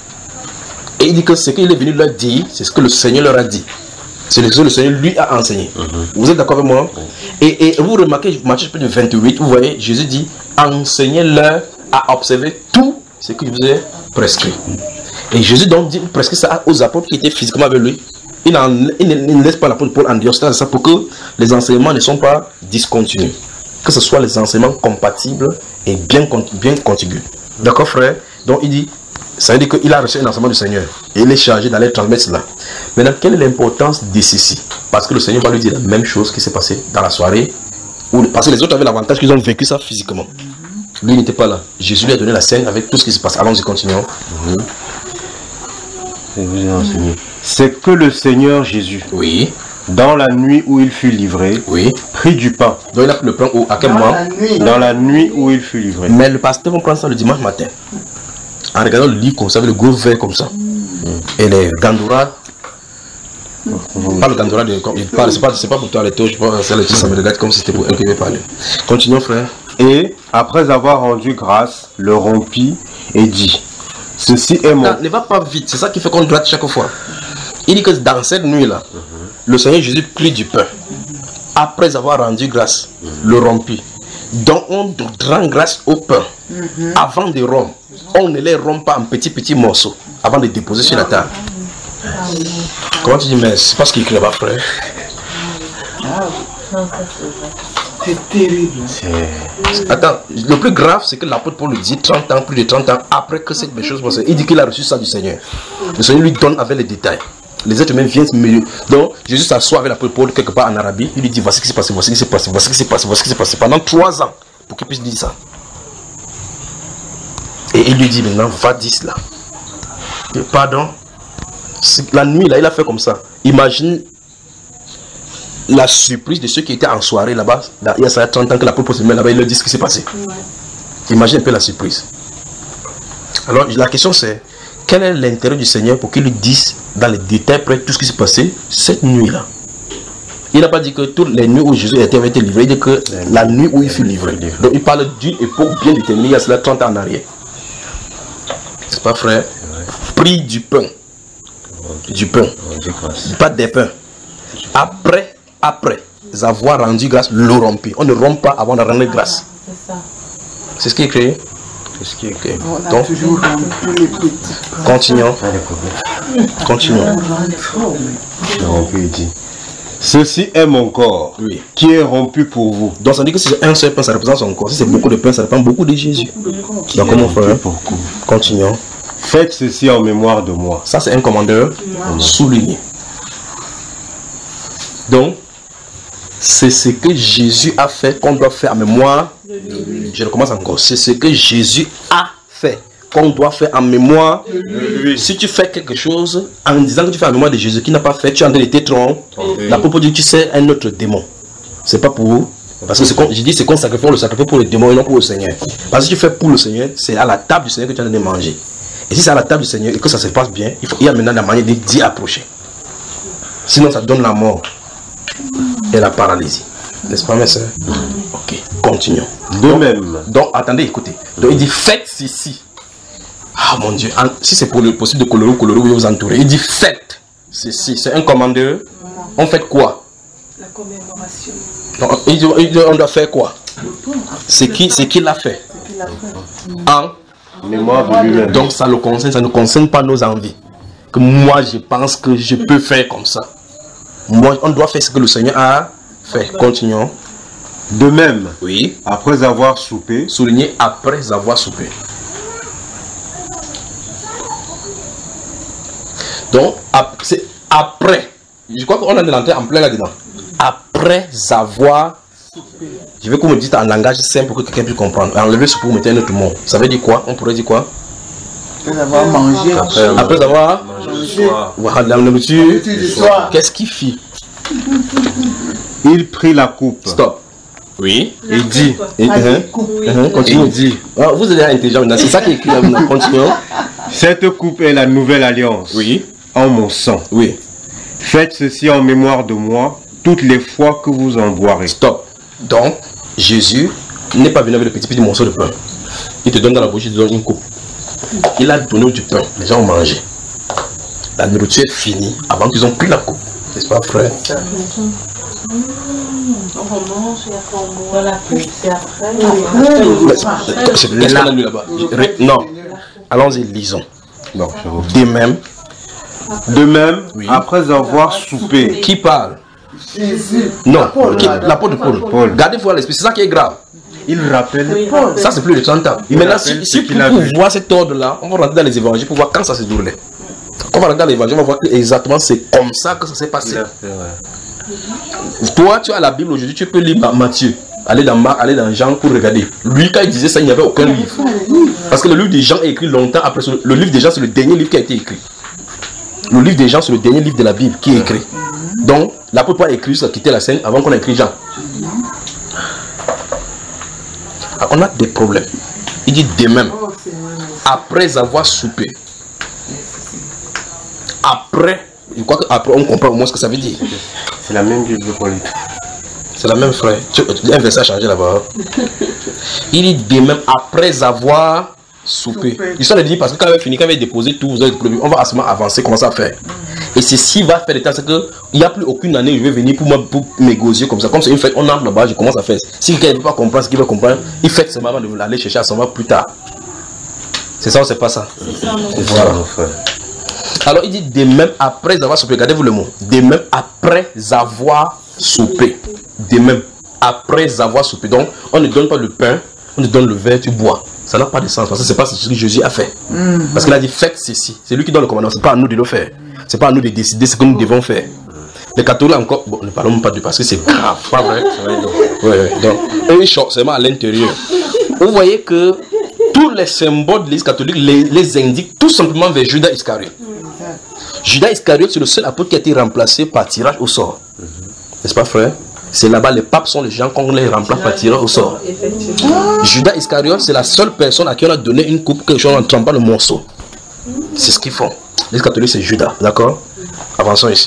Et il dit que ce qu'il est venu leur dire, c'est ce que le Seigneur leur a dit. C'est ce que le Seigneur lui a enseigné. Mm-hmm. Vous êtes d'accord avec moi? Mm-hmm. et, et vous remarquez, Matthieu chapitre vingt-huit, vous voyez, Jésus dit, enseignez-leur à observer tout ce que je vous ai prescrit. Et Jésus donc dit prescrit ça aux apôtres qui étaient physiquement avec lui. Il, en, il, ne, il ne laisse pas l'apôtre Paul en dehors de ça pour que les enseignements ne sont pas discontinus. Que ce soit les enseignements compatibles et bien, bien contigus. D'accord, frère? Donc il dit, ça veut dire qu'il a reçu un enseignement du Seigneur. Et il est chargé d'aller transmettre cela. Maintenant, quelle est l'importance de ceci? Parce que le Seigneur va lui dire la même chose qui s'est passée dans la soirée. Où, parce que les autres avaient l'avantage qu'ils ont vécu ça physiquement. Lui n'était pas là. Jésus lui a donné la scène avec tout ce qui se passe. Allons-y, continuons. Mmh. C'est que le Seigneur Jésus, oui, dans la nuit où il fut livré, oui, prit du pain. Donc il a pris le pain où, à quel dans moment? La nuit. Dans la nuit où il fut livré. Mais le pasteur va prendre ça le dimanche matin. En regardant le livre comme ça, avec le gros verre comme ça. Mmh. Et les gandoura. Mmh. Pas le gandoura de. C'est pas, pas pour toi les touches, c'est le petit, ça me regarde comme si c'était pour un qui veut parler. Continuons, frère. Et après avoir rendu grâce, le rompit et dit, ceci est mon... Non, ne va pas vite, c'est ça qui fait qu'on gratte chaque fois. Il dit que dans cette nuit-là, mm-hmm. le Seigneur Jésus prit du pain. Après avoir rendu grâce, mm-hmm. le rompit. Donc on rend grâce au pain. Mm-hmm. Avant de rompre, on ne les rompt pas en petits petits morceaux, avant de les déposer sur la table. Comment tu dis, mais c'est pas ce qu'il écrit là-bas, frère? C'est terrible. Attends, le plus grave, c'est que l'apôtre Paul le dit trente ans, plus de trente ans après que cette chose passée. Il dit qu'il a reçu ça du Seigneur. Le Seigneur lui donne avec les détails. Les êtres humains viennent mieux. Donc, Jésus s'assoit avec l'apôtre Paul quelque part en Arabie. Il lui dit, voici ce qui s'est passé, voici ce qui s'est passé, voici ce qui s'est passé, voici ce qui s'est passé. Pendant trois ans, pour qu'il puisse dire ça. Et il lui dit maintenant, va dire cela. Pardon. La nuit, là, il a fait comme ça. Imagine la surprise de ceux qui étaient en soirée là-bas, il y a trente ans que l'apôtre se met là-bas, il leur dit ce qui s'est passé. Ouais. Imagine un peu la surprise. Alors la question c'est, quel est l'intérêt du Seigneur pour qu'il lui dise dans les détails près tout ce qui s'est passé cette nuit-là? Il n'a pas dit que toutes les nuits où Jésus avait été livré, il dit que la nuit où il fut livré. Donc il parle d'une époque bien déterminée, il y a cela trente ans en arrière. C'est pas frère? Pris du pain. Du pain. Pas des pains. Après Après avoir rendu grâce, le rompit. On ne rompt pas avant de rendre grâce. C'est ce qui est créé. C'est ce qui est créé. Donc, continuons. Continuons. Ceci est mon corps, oui, qui est rompu pour vous. Donc ça dit que si c'est un seul pain, ça représente son corps. Si c'est beaucoup de pain, ça représente beaucoup de Jésus. Donc comment faire? Continuons. Faites ceci en mémoire de moi. Ça c'est un commandeur souligné. Donc, C'est ce que Jésus a fait qu'on doit faire en mémoire. Je recommence encore. C'est ce que Jésus a fait qu'on doit faire en mémoire. Si tu fais quelque chose en disant que tu fais en mémoire de Jésus qui n'a pas fait, tu es en train de te tromper. La propos dit que tu sais un autre démon. C'est pas pour vous. Parce que je dis c'est qu'on sacrifie le sacrifice pour le démon et non pour le Seigneur. Parce que si tu fais pour le Seigneur, c'est à la table du Seigneur que tu es en train de manger. Et si c'est à la table du Seigneur et que ça se passe bien, il, faut, il y a maintenant la manière d'y approcher. Sinon ça donne la mort et la paralysie. N'est-ce pas mes soeurs? Ok, continuons. De donc, même. Donc attendez, écoutez. Donc il dit faites ceci. Ah mon Dieu, si c'est pour le possible de colorer ou colorer, vous vous entourez. Il dit faites ceci. C'est un commandeur. On fait quoi? La commémoration. Donc, il dit, il dit, on doit faire quoi? C'est qui, c'est qui l'a fait? En mémoire de lui-même. Donc ça le concerne, ça ne concerne pas nos envies. Que moi je pense que je peux faire comme ça. Moi, on doit faire ce que le Seigneur a fait. Continuons. De même, oui. Après avoir soupé. Souligner après avoir soupé. Donc, c'est après. Je crois qu'on a de l'entrée en plein là-dedans. Après avoir soupé. Je veux que vous me dites en langage simple pour que quelqu'un puisse comprendre. Enlever ce pour mettre un autre mot. Ça veut dire quoi? On pourrait dire quoi? Après avoir mangé. Après, après avoir mangé. Voilà, la nourriture. Qu'est-ce qu'il fit? Il prit la coupe. Stop. Oui. Et il dit. Et, uh -huh. oui. uh -huh. Continue. Il dit. Ah, vous êtes intelligent maintenant. C'est ça qui est écrit là. Continuons. Cette coupe est la nouvelle alliance. Oui. En mon sang. Oui. Faites ceci en mémoire de moi toutes les fois que vous en boirez. Stop. Donc, Jésus n'est pas venu avec le petit petit morceau de pain. Il te donne dans la bouche, il te donne une coupe. Il a donné du pain. Les gens ont mangé. La nourriture est finie avant qu'ils ont pris la coupe. N'est-ce pas, frère? On mange et après on boit la coupe. C'est après. Qu'est-ce qu'on a lu là-bas? Non. Allons-y, lisons. Non, de même. De même, oui. Après avoir soupé. Qui parle? Jésus. Non, l'apôtre Paul. Paul. Gardez-vous à l'esprit, c'est ça qui est grave. Il rappelle. Oui, ça, c'est plus de trente ans. Et maintenant, si, si pour, pour voir cet ordre-là, on va rentrer dans les évangiles pour voir quand ça se déroulait. Quand on va rentrer dans l'évangile, on va voir que exactement c'est comme ça que ça s'est passé. Toi, tu as la Bible aujourd'hui, tu peux lire Matthieu, aller dans Marc, aller dans Jean pour regarder. Lui, quand il disait ça, il n'y avait aucun livre. Parce que le livre des gens est écrit longtemps après. Le livre des gens, c'est le dernier livre qui a été écrit. Le livre des gens, c'est le dernier livre de la Bible qui est écrit. Donc, l'apôtre Paul a écrit ça, quitter la scène avant qu'on ait écrit Jean. Alors, on a des problèmes. Il dit de même, après avoir soupé, après, je crois qu'après on comprend au moins ce que ça veut dire. C'est la même Bible pour lui. C'est la même, frère. Tu, un verset a changé là-bas. Il dit de même, après avoir soupé. Il s'en est dit parce que quand il avait fini, quand il avait déposé tout, vous avez prévu, on va assurément avancer, commencer à faire. Et c'est ce qui va faire le temps, c'est qu'il n'y a plus aucune année où je vais venir pour, pour m'égosier comme ça. Comme c'est une fête, on entre là-bas, je commence à faire. Si quelqu'un ne peut pas comprendre ce qu'il veut comprendre, il fait ce moment de l'aller chercher à son plus tard. C'est ça ou c'est pas ça? C'est ça, voilà. Alors il dit de même après avoir soupé, regardez-vous le mot, de même après avoir soupé, de même après avoir soupé. Donc on ne donne pas le pain, on te donne le verre, tu bois. Ça n'a pas de sens parce que c'est pas ce que Jésus a fait. Mm-hmm. Parce qu'il a dit faites ceci. C'est lui qui donne le commandement, c'est pas à nous de le faire. C'est pas à nous de décider ce que nous devons faire. Les catholiques encore, bon, ne parlons pas de parce que c'est grave, pas vrai? Ouais, ouais. Donc un choc seulement à l'intérieur. Vous voyez que tous les symboles de l'Église catholique les, les indiquent tout simplement vers Judas Iscariote. Judas Iscariote, c'est le seul apôtre qui a été remplacé par tirage au sort. Mm-hmm. N'est-ce pas, frère? C'est là-bas, les papes sont les gens qu'on les remplace par tirage au sort. Ah. Judas Iscariote, c'est la seule personne à qui on a donné une coupe, quelque chose en trempant le morceau. C'est ce qu'ils font. Les catholiques, c'est Judas, d'accord? Avançons ici.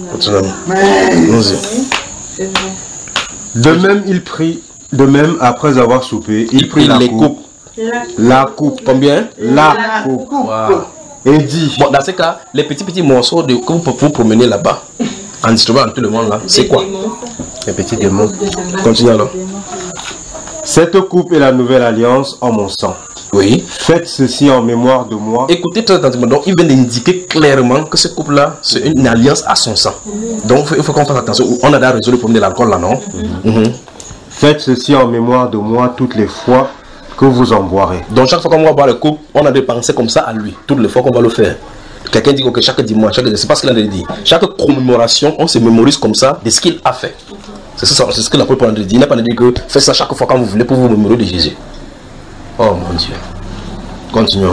Nous-y. De même, il prit, de même, après avoir soupé, il, il prit la les coupe. coupes. La coupe. Combien? La, la coupe. coupe. Wow. Et dit. Bon, dans ce cas, les petits petits morceaux de, que vous pouvez promener là-bas, en distribuant dans tout le monde là, c'est quoi? Les petits démons. Continue alors. Cette coupe est la nouvelle alliance en mon sang. Oui. Faites ceci en mémoire de moi. Écoutez très attentivement. Donc, il vient d'indiquer clairement que cette coupe-là, c'est une alliance à son sang. Donc, il faut qu'on fasse attention. On a déjà résolu le problème de l'alcool là, non? Mm-hmm. Mm-hmm. Faites ceci en mémoire de moi toutes les fois que vous en boirez. Donc, chaque fois qu'on va boire le coupe, on a des pensées comme ça à lui. Toutes les fois qu'on va le faire. Quelqu'un dit que chaque dimanche, chaque... c'est pas ce qu'il a dit. Chaque commémoration, on se mémorise comme ça de ce qu'il a fait. C'est ce que l'apôtre Paul dit. Il n'a pas dit que faites ça chaque fois quand vous voulez pour vous mémorer de Jésus. Oh mon Dieu. Continuons.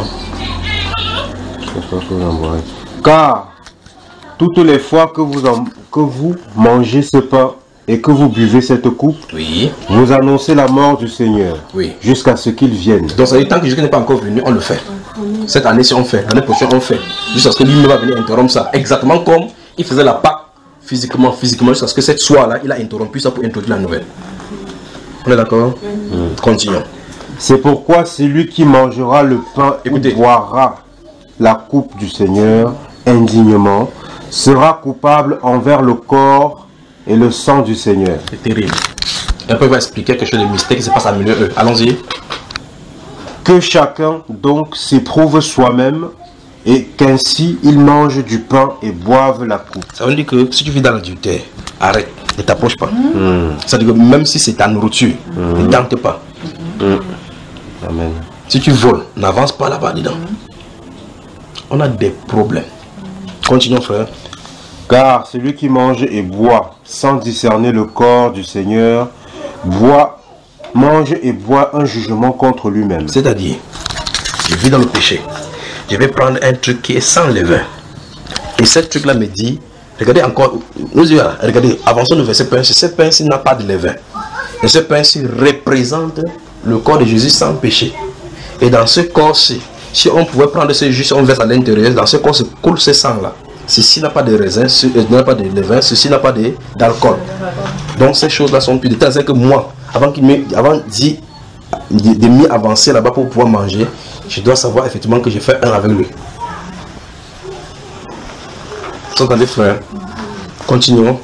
Car toutes les fois que vous, en, que vous mangez ce pain et que vous buvez cette coupe, oui, vous annoncez la mort du Seigneur, oui, jusqu'à ce qu'il vienne. Donc ça veut dire tant que Jésus n'est pas encore venu, on le fait. Cette année, si on fait, l'année prochaine, on fait. Jusqu'à ce que lui-même va venir interrompre ça. Exactement comme il faisait la Pâque physiquement, physiquement, jusqu'à ce que cette soir-là, il a interrompu ça pour introduire la nouvelle. On est d'accord? Mmh. Continuons. C'est pourquoi celui qui mangera le pain Écoutez. et boira la coupe du Seigneur indignement sera coupable envers le corps et le sang du Seigneur. C'est terrible. Et après, il va expliquer quelque chose de mystère qui se passe à milieu eux. Allons-y. Que chacun donc s'éprouve soi-même et qu'ainsi il mange du pain et boive la coupe. Ça veut dire que si tu vis dans l'adultère, arrête, ne t'approche pas. Mmh. Ça veut dire que même si c'est ta nourriture, mmh. ne tente pas. Mmh. Amen. Si tu voles, n'avance pas là-bas dedans. On a des problèmes. Continuons, frère. Car celui qui mange et boit sans discerner le corps du Seigneur, boit, mange et boit un jugement contre lui-même. C'est-à-dire, je vis dans le péché. Je vais prendre un truc qui est sans levain. Et ce truc-là me dit, regardez encore, nous regardez, avançons le verset pain, ce pain-ci n'a pas de levain. Et ce pain-ci représente le corps de Jésus sans péché. Et dans ce corps-ci, si on pouvait prendre ce jus, on verse à l'intérieur, dans ce corps se coule ce sang-là. Ceci n'a pas de raisin, ceci n'a pas de levain, ceci n'a pas d'alcool. Donc ces choses-là sont plus de telle sorte que moi, avant qu'il m'ait avant dit de m'y avancer là-bas pour pouvoir manger, je dois savoir effectivement que j'ai fait un avec lui. Vous entendez, frère? Continuons.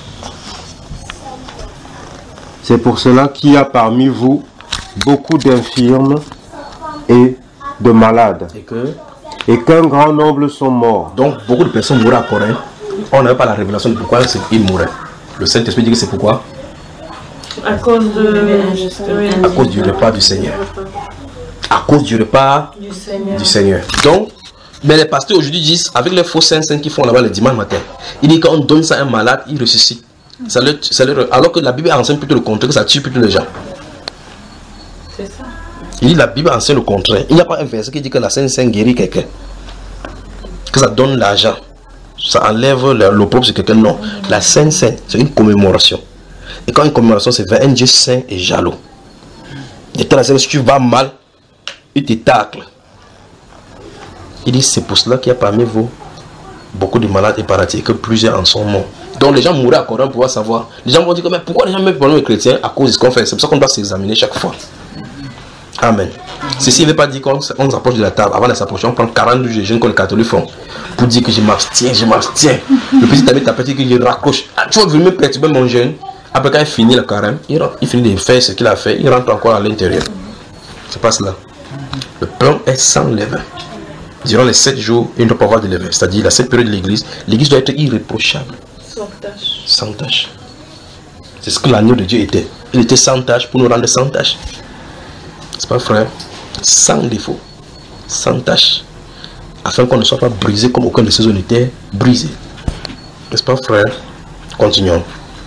C'est pour cela qu'il y a parmi vous beaucoup d'infirmes et de malades. Et que et qu'un grand nombre sont morts. Donc beaucoup de personnes mouraient à Corinthe. On n'avait pas la révélation de pourquoi ils mouraient. Le Saint-Esprit dit que c'est pourquoi? À cause de... À cause du repas du Seigneur. À cause du repas du Seigneur. Du Seigneur. Donc, mais les pasteurs aujourd'hui disent, avec les faux saints saints qui font là-bas le dimanche matin, ils disent qu'on donne ça à un malade, il ressuscite. Ça leur, ça leur, alors que la Bible enseigne plutôt le contraire, que ça tue plutôt les gens. C'est ça. Il dit la Bible enseigne le contraire. Il n'y a pas un verset qui dit que la Sainte Sainte guérit quelqu'un. Que ça donne l'argent. Ça enlève l'opprobre sur quelqu'un. Non. La Sainte Sainte, c'est une commémoration. Et quand une commémoration, c'est vers un Dieu saint et jaloux. Et quand si tu vas mal, il te tacle. Il dit c'est pour cela qu'il y a parmi vous beaucoup de malades et paralysés, que plusieurs en sont morts. Donc les gens mouraient à Coran pour pouvoir savoir. Les gens vont dire que, mais pourquoi les gens mettent problème aux chrétiens à cause de ce qu'on fait? C'est pour ça qu'on doit s'examiner chaque fois. Amen. Ceci ne veut pas dire qu'on s'approche de la table. Avant de s'approcher, on prend quarante jeûnes comme les catholiques font. Pour dire que je m'abstiens, je m'abstiens. Le petit ami t'a petit que je raccroche. Ah, tu vas venir me perturber mon jeûne. Après quand il finit le carême, il, rentre, il finit de faire ce qu'il a fait, il rentre encore à l'intérieur. C'est pas cela. Le pain est sans levain. Durant les sept jours, il ne doit pas avoir de levain. C'est-à-dire la sept période de l'église, l'église doit être irréprochable. Sans tâche. Sans tâche. C'est ce que l'agneau de Dieu était. Il était sans tâche pour nous rendre sans tâche. C'est pas frère? Sans défaut. Sans tâche. Afin qu'on ne soit pas brisé comme aucun de ces hommes était brisé. N'est-ce pas frère? Continuons.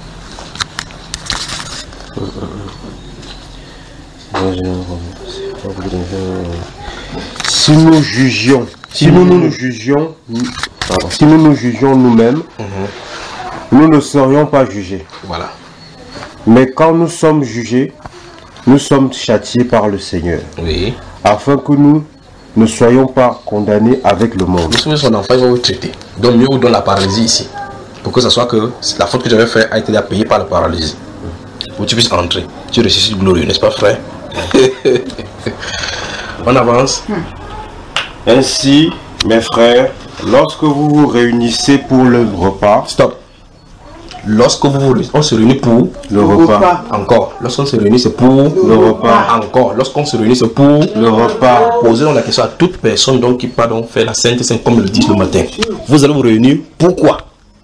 Si nous jugions, si nous nous, nous jugions, pardon, si nous nous jugions nous-mêmes, mm-hmm. nous ne serions pas jugés. Voilà. Mais quand nous sommes jugés, nous sommes châtiés par le Seigneur. Oui. Afin que nous ne soyons pas condamnés avec le monde. Vous savez, son enfant, il va vous traiter. Donc mieux vous donne la paralysie ici. Pour que ce soit que la faute que j'avais faite a été payée par la paralysie. Pour que tu puisses entrer. Tu ressuscites glorieux, n'est-ce pas frère? On avance. Ainsi, mes frères, lorsque vous vous réunissez pour le repas... Stop. Lorsque vous vous on se réunit pour le repas. Encore. Lorsqu'on se réunit, c'est pour le repas. Encore. Lorsqu'on se réunit, c'est pour le repas. Posez donc la question à toute personne donc, qui part donc faire la Sainte Sainte comme le dit le matin. Vous allez vous réunir. Pourquoi?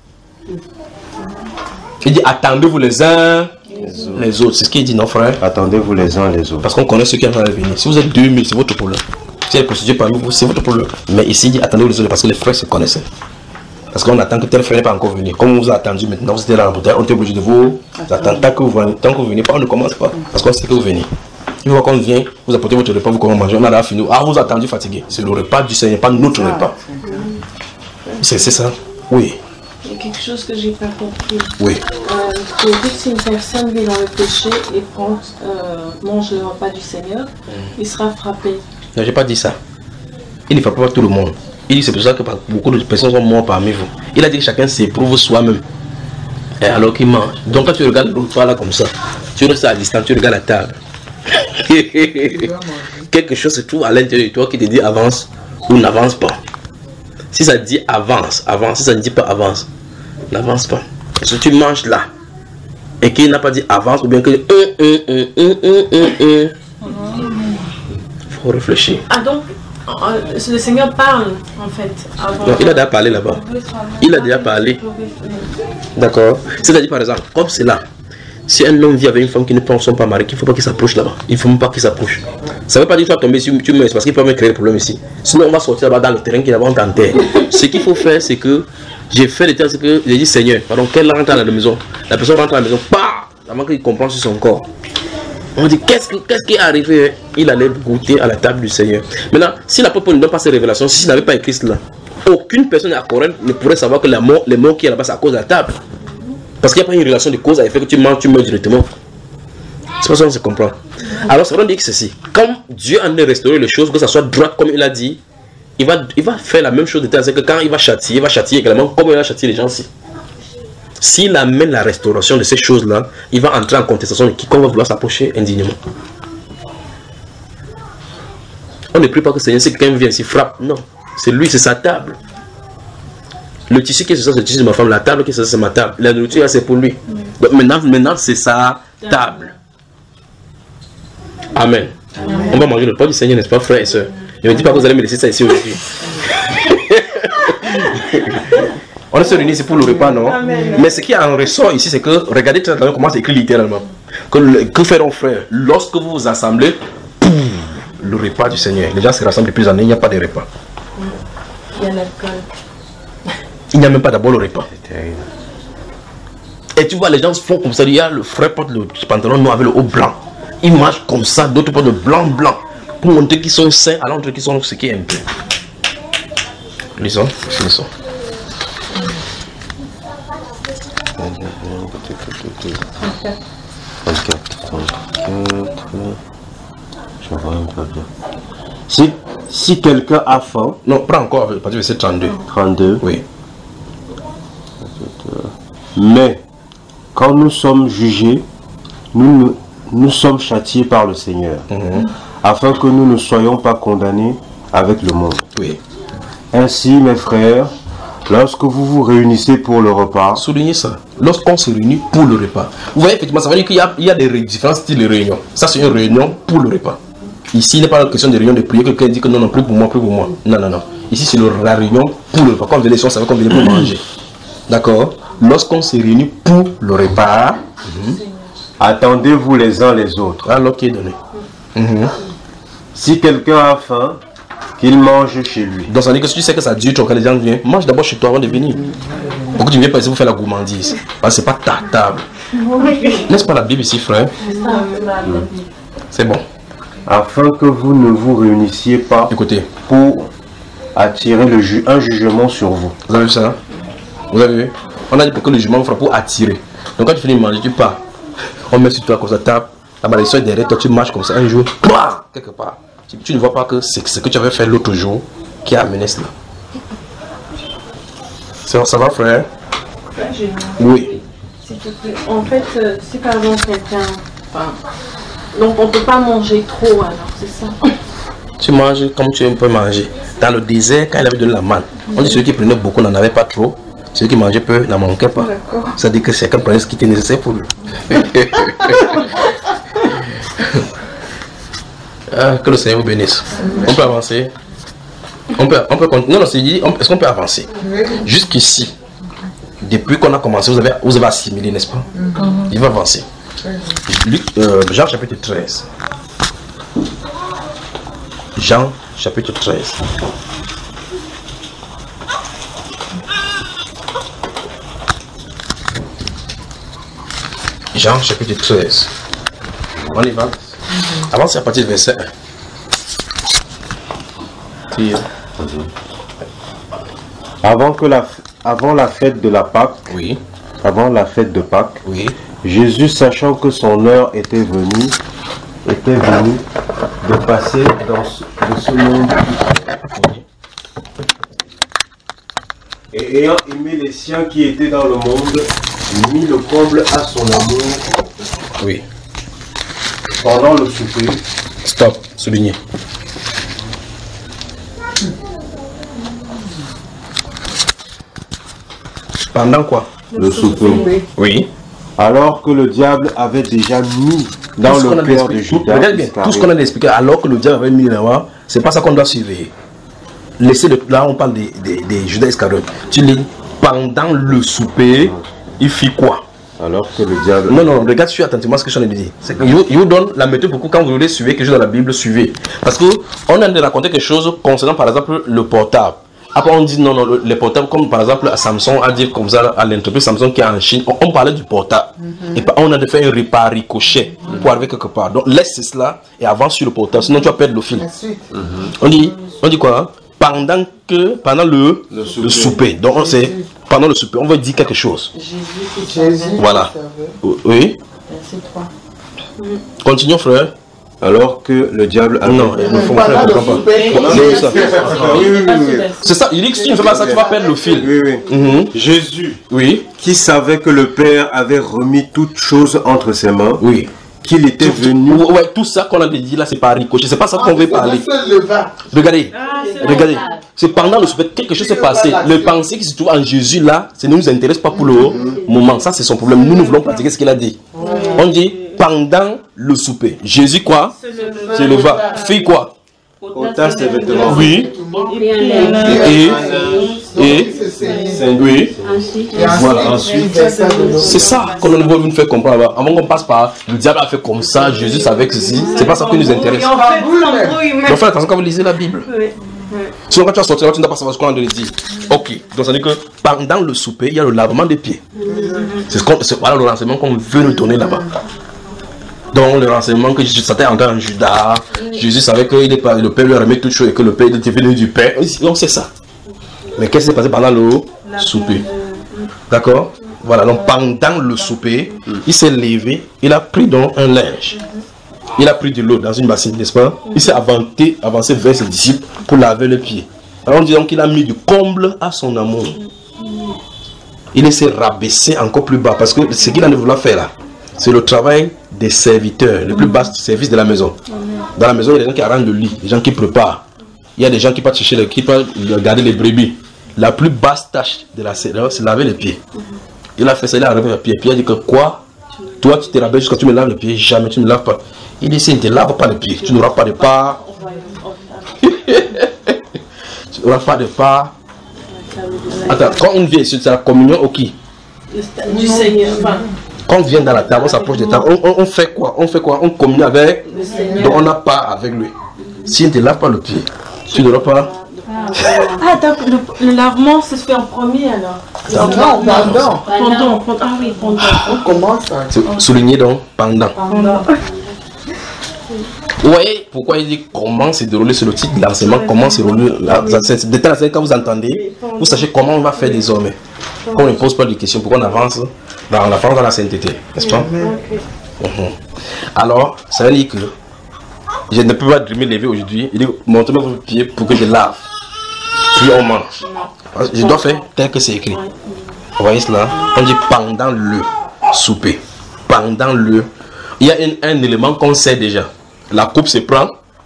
Il dit attendez-vous les uns les autres. Les autres. C'est ce qu'il dit, non frère? Attendez-vous les uns les autres. Parce qu'on connaît ceux qui vont venir. Si vous êtes deux mille, c'est votre problème. Si elle est constituée parmi vous, c'est votre problème. Mais ici, il dit attendez-vous les autres parce que les frères se connaissaient. Parce qu'on attend que tel frère n'est pas encore venu. Comme on vous a attendu maintenant, vous étiez dans la bouteille, on est obligé de vous attendre. Tant que vous venez, tant que vous venez pas, on ne commence pas. Parce qu'on sait que vous venez. Une fois qu'on vient, vous apportez votre repas, vous commencez à manger, on a là fini. Ah, vous attendu fatigué. C'est le repas du Seigneur, pas notre repas. C'est ça? Oui. Il y a quelque chose que j'ai pas compris. Oui. Euh, tu as dit que si une personne vit dans le péché et prend, euh, mange le repas du Seigneur, il sera frappé. Non, j'ai pas dit ça. Il ne frappe pas tout le monde. Il dit c'est pour ça que beaucoup de personnes sont mortes parmi vous. Il a dit que chacun s'éprouve soi-même. Et alors qu'il mange. Donc quand tu regardes le repas là comme ça, tu restes à distance, tu regardes la table. Quelque chose se trouve à l'intérieur de toi qui te dit avance ou n'avance pas. Si ça dit avance, avance. Si ça ne dit pas avance, n'avance pas. Parce que tu manges là et qu'il n'a pas dit avance ou bien que faut réfléchir. Ah donc euh, le Seigneur parle en fait avant. Non, il a déjà parlé là-bas. Il a déjà parlé. D'accord. C'est-à-dire par exemple, comme c'est là. Si un homme vit avec une femme qui ne pense pas mariée, il ne faut pas qu'il s'approche là-bas. Il ne faut même pas qu'il s'approche. Ça ne veut pas dire que tu vas tomber si tu meurs, parce qu'il peut même créer le problème ici. Sinon, on va sortir là-bas dans le terrain qui est là-bas en terre. Ce qu'il faut faire, c'est que j'ai fait le terrain, c'est que j'ai dit Seigneur, pardon, qu'elle rentre à la maison. La personne rentre à la maison, pas avant qu'il comprenne sur son corps. On dit qu'est-ce qu'est-ce qui est arrivé? Il allait goûter à la table du Seigneur. Maintenant, si l'apôtre ne donne pas ces révélations, s'il n'avait pas écrit cela, aucune personne à Corinthe ne pourrait savoir que la mort, les morts qui est là-bas, c'est à cause de la table. Parce qu'il n'y a pas une relation de cause à effet que tu manges, tu meurs directement. C'est pas ça qu'on se comprend. Alors, ça veut dire que ceci. Comme Dieu en a restauré les choses, que ça soit droit comme il a dit, il va, il va faire la même chose de tel, c'est que quand il va châtier, il va châtier également comme il a châtié les gens aussi. S'il amène la restauration de ces choses-là, il va entrer en contestation de quiconque va vouloir s'approcher indignement. On ne prie pas que le Seigneur, si quelqu'un vient ici, frappe. Non. C'est lui, c'est sa table. Le tissu qui est sur ça, c'est le tissu de ma femme. La table qui est sur ça, c'est ma table. La nourriture, c'est pour lui. Donc maintenant, maintenant c'est sa table. Amen. Amen. On va manger le pain du Seigneur, n'est-ce pas, frères et sœurs? Ne me dis pas que vous allez me laisser ça ici aujourd'hui. On se réunit ici pour le repas, non? Amen. Mais ce qui en ressort ici, c'est que, regardez comment c'est écrit littéralement. Que, le, que feront frères? Lorsque vous vous assemblez, pouf, le repas du Seigneur. Les gens se rassemblent depuis des années, il n'y a pas de repas. Il y a l'alcool. Il n'y a même pas d'abord le repas. Et tu vois, les gens font comme ça. Il y a le frère porte le pantalon noir avec le haut blanc. Ils mangent comme ça, d'autres portent le blanc blanc. Pour montrer qu'ils sont sains, alors montrer qu'ils sont ce qui est un peu. Lisons, lisons. Je vois un peu bien. Si, si quelqu'un a faim. Non, prends encore, à partir du verset trente-deux. trente-deux. Oui. Mais quand nous sommes jugés, nous, nous, nous sommes châtiés par le Seigneur, mm-hmm. afin que nous ne soyons pas condamnés avec le monde. Oui. Ainsi, mes frères, lorsque vous vous réunissez pour le repas... Soulignez ça. Lorsqu'on se réunit pour le repas. Vous voyez, effectivement, ça veut dire qu'il y a, il y a des différents styles de réunion. Ça, c'est une réunion pour le repas. Ici, il n'est pas la question de réunion de prière. Quelqu'un dit que non, non, plus pour moi, plus pour moi. Non, non, non. Ici, c'est la réunion pour le repas. Quand on venait ici, on savait qu'on venait pour manger. D'accord? Lorsqu'on se réunit pour le repas, mm-hmm. attendez-vous les uns les autres. Alors qui est donné. Mm-hmm. Si quelqu'un a faim, qu'il mange chez lui. Donc ça veut dire que si tu sais que ça dure, quand les gens viennent, mange d'abord chez toi avant de venir. Pourquoi tu ne viens pas ici pour faire la gourmandise? Parce que c'est pas ta table. N'est-ce pas la Bible ici, frère? C'est bon. Afin que vous ne vous réunissiez pas. Écoutez. Pour attirer le ju un jugement sur vous. Vous avez vu ça? Vous avez vu? On a dit pour que le jugement fera pour attirer. Donc quand tu finis de manger, tu pars. On met sur toi comme ça, tape. La malédiction est derrière toi, tu marches comme ça un jour. Bah, quelque part. Tu, tu ne vois pas que c'est ce que tu avais fait l'autre jour qui a amené cela. Ça, ça va, frère? Oui. En fait, euh, si par exemple quelqu'un... Enfin, donc on ne peut pas manger trop alors, c'est ça? Tu manges comme tu peux manger. Dans le désert, quand il avait donné la manne, on dit celui qui prenait beaucoup n'en avait pas trop. Celui qui mangeait peu n'en manquait pas. Ça dit que chacun prenait ce qui était nécessaire pour lui. Ah, que le Seigneur vous bénisse. On peut avancer. On peut, on peut continuer. Non, non, c'est dit. Est-ce qu'on peut avancer? Jusqu'ici, depuis qu'on a commencé, vous avez, vous avez assimilé, n'est-ce pas? Il va avancer. Luc, euh, Jean chapitre treize. Jean chapitre treize. Jean chapitre treize. On y va. Avant, c'est à partir du verset un. Avant, que la, avant la fête de la Pâque, oui. avant la fête de Pâques, oui. Jésus, sachant que son heure était venue, était venu de passer dans ce, de ce monde. Oui. Et ayant aimé les siens qui étaient dans le monde, mit le comble à son amour. Oui. Pendant le souper. Stop, souligné. Pendant quoi? Le souper. Oui. Alors que le diable avait déjà mis dans le cœur de Judas. Regarde bien, tout ce qu'on a expliqué, alors que le diable avait mis là-bas, c'est pas ça qu'on doit surveiller. Laissez le, là on parle des, des, des Judas Iscariote. Tu lis, pendant le souper, il fit quoi? Alors que le diable... Non, non, regarde, suis attentivement ce que je viens de dire. C'est que il vous donne la méthode pour que quand vous voulez suivre quelque chose dans la Bible, suivez. Parce qu'on a de raconter quelque chose concernant par exemple le portable. Après on dit non, non, les portables comme par exemple à Samsung, à dire comme ça à l'entreprise Samsung qui est en Chine, on, on parlait du portable. Mm-hmm. Et on a de faire un repas ricochet mm-hmm. pour arriver quelque part. Donc laisse cela et avance sur le portable, sinon tu vas perdre le fil. Mm-hmm. On dit, on dit quoi? Pendant que, pendant le, le souper. Le souper. Donc on sait, pendant le souper, on va dire quelque chose. Jésus, Jésus voilà. Oui. Continuons frère. Alors que le diable a... Non, il ne faut pas. C'est ça, il dit que si tu ne fais pas ça, tu vas perdre le fil. Oui, oui. Mm-hmm. Jésus, oui, qui savait que le Père avait remis toutes choses entre ses mains, oui, qu'il était tout, venu... Tout, ouais, tout ça qu'on a dit là, c'est pas ricochet, c'est pas ça qu'on veut parler. Regardez, ah, regardez, c'est pendant le souper, quelque chose s'est passé. Le pensée qui se trouve en Jésus là, ça ne nous intéresse pas pour le mm-hmm. moment, ça c'est son problème. Nous, nous voulons pratiquer ce qu'il a dit. Mm-hmm. On dit... Pendant le souper, Jésus quoi? Se leva. Fit quoi? Ôta ses vêtements. Oui. Et et oui. Voilà. Ensuite, c'est ça qu'on veut nous faire comprendre. Avant qu'on passe par le diable a fait comme ça, Jésus savait que ceci. C'est pas ça qui nous intéresse. Donc faites attention quand vous lisez la Bible. Sinon quand tu vas sortir, tu ne dois pas savoir ce qu'on a de dire. Ok. Donc ça veut dire que pendant le souper, il y a le lavement des pieds. C'est ce qu'on, c'est voilà le renseignement qu'on veut nous donner là-bas. Donc le renseignement que Jésus s'était entré en Judas, Jésus savait que il est pas, le Père lui remet toutes choses et que le Père était venu du Père. Donc c'est ça. Mais qu'est-ce qui s'est passé pendant le souper? D'accord? Voilà, donc pendant le souper, il s'est levé, il a pris donc un linge. Il a pris de l'eau dans une bassine, n'est-ce pas? Il s'est avancé, avancé vers ses disciples pour laver les pieds. Alors on dit donc qu'il a mis du comble à son amour. Il s'est rabaissé encore plus bas parce que ce qu'il a voulu faire là, c'est le travail des serviteurs, le plus bas service de la maison. Dans la maison, il y a des gens qui arrangent le lit, des gens qui préparent. Il y a des gens qui partent chercher, les, qui partent garder les brebis. La plus basse tâche de la c'est laver les pieds. Il a fait ça, il a lavé les pieds. Puis il a dit que quoi? Toi, tu te rabaisses jusqu'à tu me laves les pieds, jamais tu ne me laves pas. Il dit, si tu ne laves pas les pieds, tu n'auras pas de part. Tu n'auras pas de part. Attends, quand on vient ici, c'est la communion au qui? Du Seigneur. Quand on vient dans la table, on s'approche de la table, on, on, on fait quoi? On fait quoi? On communie avec, donc on n'a pas avec lui. Si tu ne te laves pas le pied, tu n'auras pas. Ah, donc le, le lavement se fait en premier alors? Non, pendant. Pendant, pendant. Ah oui, pendant. On commence. Souligner donc pendant. Pendant. Vous voyez pourquoi il dit comment se dérouler sur le titre de l'enseignement, comment se dérouler l'enseignement. Quand vous entendez, vous sachez comment on va faire désormais. Qu'on ne pose pas de questions, pour qu'on avance dans la France, dans la sainteté, n'est-ce pas? Mm-hmm. Alors, ça veut dire que je ne peux pas me lever aujourd'hui. Il dit montrez-moi vos pieds pour que je lave. Puis on mange. Je dois faire tel que c'est écrit. Vous voyez cela? On dit pendant le souper. Pendant le. Il y a un, un élément qu'on sait déjà. La coupe se prend.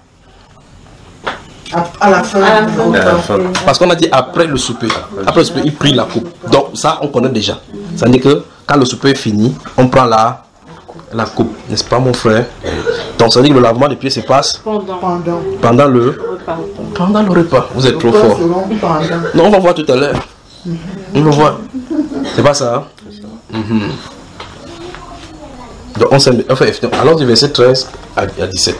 À la fin. À la fin. À la fin. Parce qu'on a dit après le souper. Après le souper, il prie la coupe. Donc ça, on connaît déjà. Ça veut dire que quand le souper est fini, on prend la, la coupe. N'est-ce pas, mon frère? Donc ça veut dire que le lavement des pieds se passe pendant, pendant le repas. Pendant le repas. Vous êtes trop fort. Non, on va voir tout à l'heure. On va voir. C'est pas ça, hein? Mm-hmm. Donc on s'est enfin, alors du verset treize à dix-sept.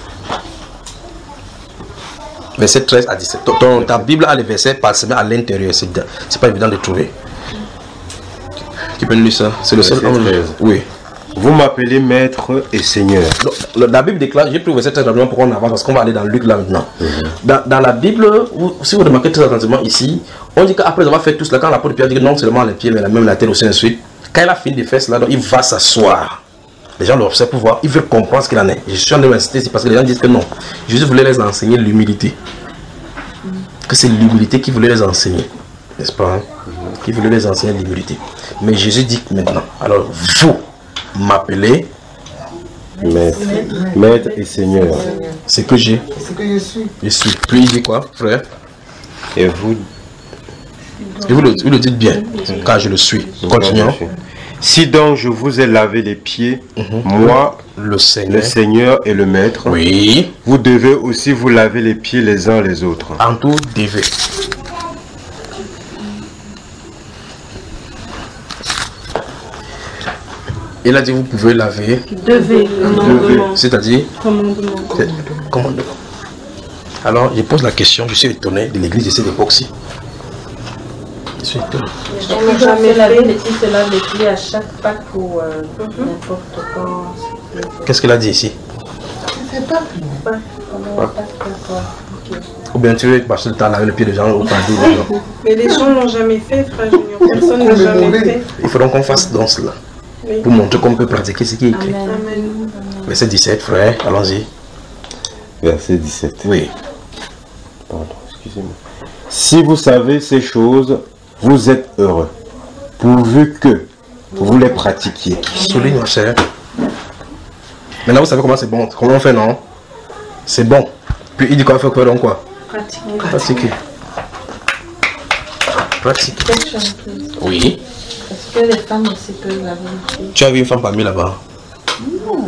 Verset treize à dix-sept. Ton, ta Bible a les versets parsemés à l'intérieur. C'est pas évident de trouver. Tu peux lire ça. C'est le seul homme. Oui. Vous m'appelez maître et seigneur. Donc, la Bible déclare, j'ai pris le verset très rapidement pour qu'on avance parce qu'on va aller dans Luc là maintenant. Mm-hmm. dans, dans la Bible, vous, si vous remarquez très attentivement ici, on dit qu'après avoir fait tout cela, quand l'apôtre Pierre dit que non seulement les pieds, mais même la tête aussi, ensuite, quand il a fini de faire cela, donc il va s'asseoir. Les gens l'observent pour voir, ils veulent comprendre ce qu'il en est. Je suis en train d'insister ici parce que les gens disent que non. Jésus voulait les enseigner l'humilité. Que c'est l'humilité qu'il voulait les enseigner. N'est-ce pas? Hein? Il voulait les enseigner l'humilité. Mais Jésus dit maintenant, alors vous m'appelez maître, maître et seigneur. C'est que j'ai. C'est que je suis. Je suis. Puis il dit quoi, frère? Et vous? Et vous le, vous le dites bien, car je le suis. Continuons. Si donc je vous ai lavé les pieds, mm-hmm. moi, le Seigneur. le Seigneur et le Maître, oui. vous devez aussi vous laver les pieds les uns les autres. En tout, devez. Il a dit vous pouvez laver. Devez. C'est-à-dire commandement. Commandement. Alors, je pose la question, je suis étonné de l'église de cette époque-ci. Je suis étonné. Je n'ai jamais lavé les pieds, se lave les pieds à chaque Pâques ou euh, n'importe quoi. Qu'est-ce qu'elle a dit ici? C'est pas Pâques. Ou bien tu veux passer le temps à laver le pied des gens au pardon. Mais les gens ne l'ont jamais fait, frère Junior. Personne ne l'a jamais fait. Il faut donc qu'on fasse dans cela. Oui. Pour montrer qu'on peut pratiquer ce qui est écrit. Amen. Verset dix-sept, frère, allons-y. Verset dix-sept. Oui. Pardon, excusez-moi. Si vous savez ces choses, vous êtes heureux, pourvu que vous les pratiquiez. Souligne, ma chère. Maintenant, vous savez comment c'est bon. Comment on fait, non? C'est bon. Puis il dit quoi? Il faut faire donc quoi? Pratiquer. Pratiquer. Pratiquer. Oui. Est-ce que les femmes aussi peuvent laver les pieds? Tu as vu une femme parmi là-bas? Non.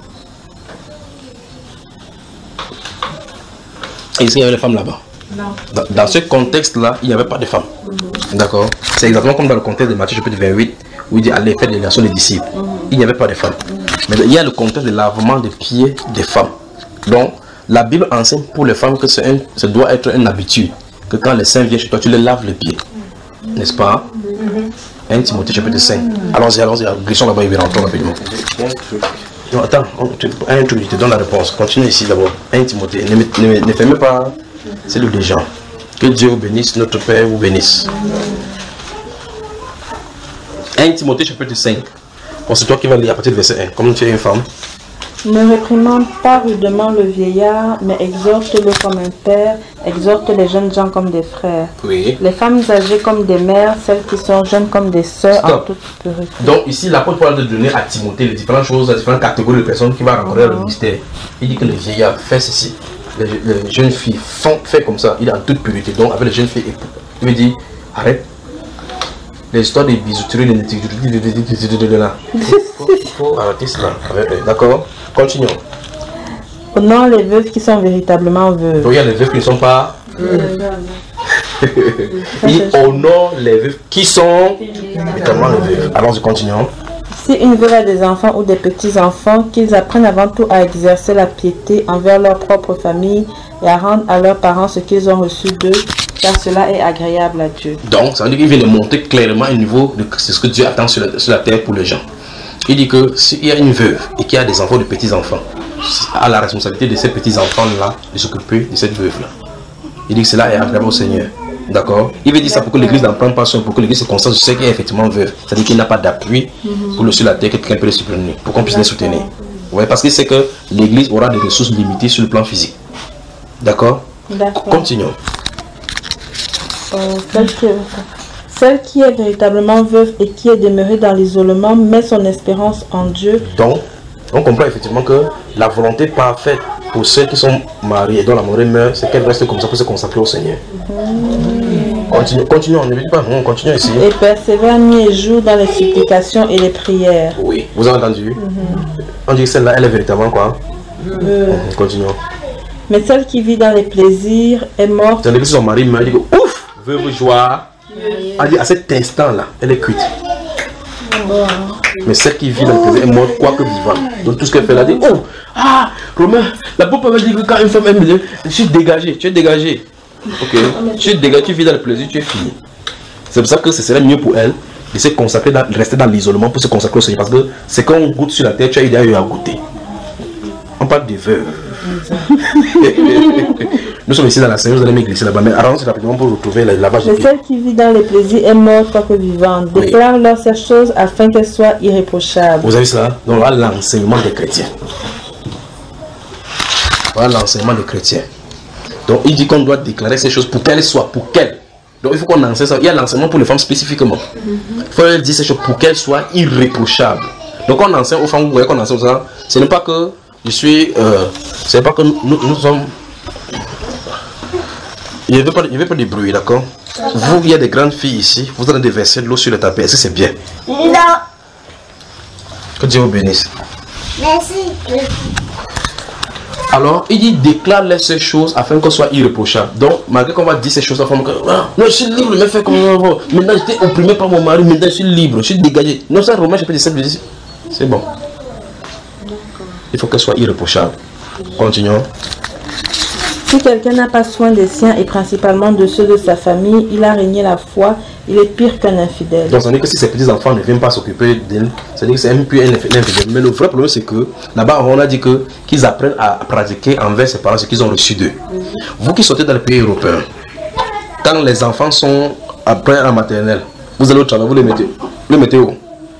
Et ici, il y avait des femmes là-bas. Non. Dans, dans ce contexte-là, il n'y avait pas de femmes. Mm-hmm. D'accord? C'est exactement comme dans le contexte de Matthieu chapitre vingt-huit, où il dit allez faire des relations des disciples. Mm-hmm. Il n'y avait pas de femmes. Mm-hmm. Mais il y a le contexte de lavement des pieds des femmes. Donc, la Bible enseigne pour les femmes que c'est un, ça doit être une habitude. Que quand les saints viennent chez toi, tu les laves les pieds. Mm-hmm. N'est-ce pas? Mm-hmm. un Timothée chapitre cinq. Allons-y, allons-y, glissons là-bas et bien rentrons rapidement. Non, attends, un truc, je te donne la réponse. Continue ici d'abord. un Timothée. Ne, ne, ne fermez pas. C'est le des gens. Que Dieu vous bénisse, notre Père vous bénisse. un Timothée chapitre cinq. Bon, c'est toi qui vas lire à partir du verset un. Comme tu es une femme. Ne réprimande pas rudement le vieillard, mais exhorte-le comme un père, exhorte les jeunes gens comme des frères. Oui. Les femmes âgées comme des mères, celles qui sont jeunes comme des sœurs. Stop. En toute purité. Donc ici, l'apôtre parle de donner à Timothée les différentes choses, les différentes catégories de personnes qui vont rencontrer mm-hmm. le ministère. Il dit que les vieillards font ceci, les, les jeunes filles font fait comme ça. Il est en toute purité. Donc avec les jeunes filles, il me dit arrête. Les histoires des bijouteries, les là. Il faut arrêter cela. D'accord? Continuons. Non, les veuves qui sont véritablement veuves. Donc il y a les veuves qui ne sont pas. Il honore les veuves qui sont véritablement les veuves. Alors, continuons. Si une veuve a des enfants ou des petits-enfants, qu'ils apprennent avant tout à exercer la piété envers leur propre famille et à rendre à leurs parents ce qu'ils ont reçu d'eux, car cela est agréable à Dieu. Donc, ça veut dire qu'il vient de montrer clairement un niveau de ce que Dieu attend sur la, sur la terre pour les gens. Il dit que s'il y a une veuve et qu'il y a des enfants ou des petits-enfants, à la responsabilité de ces petits-enfants-là de s'occuper de cette veuve-là. Il dit que cela est agréable au Seigneur. D'accord? Il veut dire ça pour que l'église n'en prenne pas soin, pour que l'église se concentre sur ce qui est effectivement veuve. C'est-à-dire qu'il n'a pas d'appui pour le sur la terre que quelqu'un peut les soutenir, pour qu'on puisse les soutenir. Vous voyez, parce qu'il sait que l'église aura des ressources limitées sur le plan physique. D'accord? D'accord. Continuons. Euh, celle, qui est, celle qui est véritablement veuve et qui est demeurée dans l'isolement met son espérance en Dieu. Donc, on comprend effectivement que la volonté parfaite pour ceux qui sont mariés et dont la mariée meurt, c'est qu'elle reste comme ça pour se consacrer au Seigneur. Mmh. Continue, continuons, ne dites pas, on continue ici. Et persévère nuit et jour dans les supplications et les prières. Oui, vous avez entendu? Mmh. On dit que celle-là, elle est véritablement quoi? Mmh. Mmh. Continuons. Mais celle qui vit dans les plaisirs est morte. C'est-à-dire que son mari meurt, il dit que ouf, veuve joie. Elle dit à cet instant-là, elle est cuite. Mmh. Mais celle qui vit dans le plaisir est morte, quoique vivante. Donc tout ce qu'elle fait, elle a dit oh, ah, Romain, la pauvre m'a dit que quand une femme aime bien, je suis dégagé, tu es dégagé. Ok, tu es dégagé, tu vis dans le plaisir, tu es fini. C'est pour ça que ce serait mieux pour elle de se consacrer, dans, de rester dans l'isolement pour se consacrer au Seigneur. Parce que c'est quand on goûte sur la terre, tu as eu à goûter. On parle des veuves. Nous sommes ici dans la Seigneur, vous allez m'égliser là-bas. Mais allons rapidement pour retrouver la lavage de Mais pieds. celle qui vit dans les plaisirs est morte quoique vivante. Oui. Déclare-leur ces choses afin qu'elles soient irréprochables. Vous avez ça? Donc voilà l'enseignement des chrétiens. Voilà l'enseignement des chrétiens. Donc il dit qu'on doit déclarer ces choses pour qu'elles soient, pour qu'elles. Donc il faut qu'on enseigne ça. Il y a l'enseignement pour les femmes spécifiquement. Il faut leur dire ces choses pour qu'elles soient irréprochables. Donc on enseigne aux femmes, vous voyez qu'on enseigne ça. Ce n'est pas que je suis... Euh, ce n'est pas que nous, nous sommes... Il n'y avait pas, il y avait pas de bruit, d'accord? Vous, il y a des grandes filles ici, vous allez déverser de l'eau sur le tapis. Est-ce que c'est bien? Non. Que Dieu vous bénisse. Merci. Alors, il dit déclare-les ces choses afin qu'on soit irréprochable. Donc, malgré qu'on va dire ces choses, la femme, ah, non, je suis libre, mais fais comme moi. Maintenant, j'étais opprimé par mon mari, maintenant, je suis libre, je suis dégagé. Non, ça, Romain, je peux dire ça, c'est bon. Il faut qu'elle soit irréprochable. Continuons. Si quelqu'un n'a pas soin des siens et principalement de ceux de sa famille, il a régné la foi, il est pire qu'un infidèle. Donc, ça veut dire que si ces petits-enfants ne viennent pas s'occuper d'elle, ça veut dire que c'est un peu un infidèle. Mais le vrai problème, c'est que là-bas, on a dit que qu'ils apprennent à pratiquer envers ses parents ce qu'ils ont reçu d'eux. Vous qui sortez dans les pays européens, quand les enfants sont après en maternelle, vous allez au travail, vous les mettez, vous les mettez où?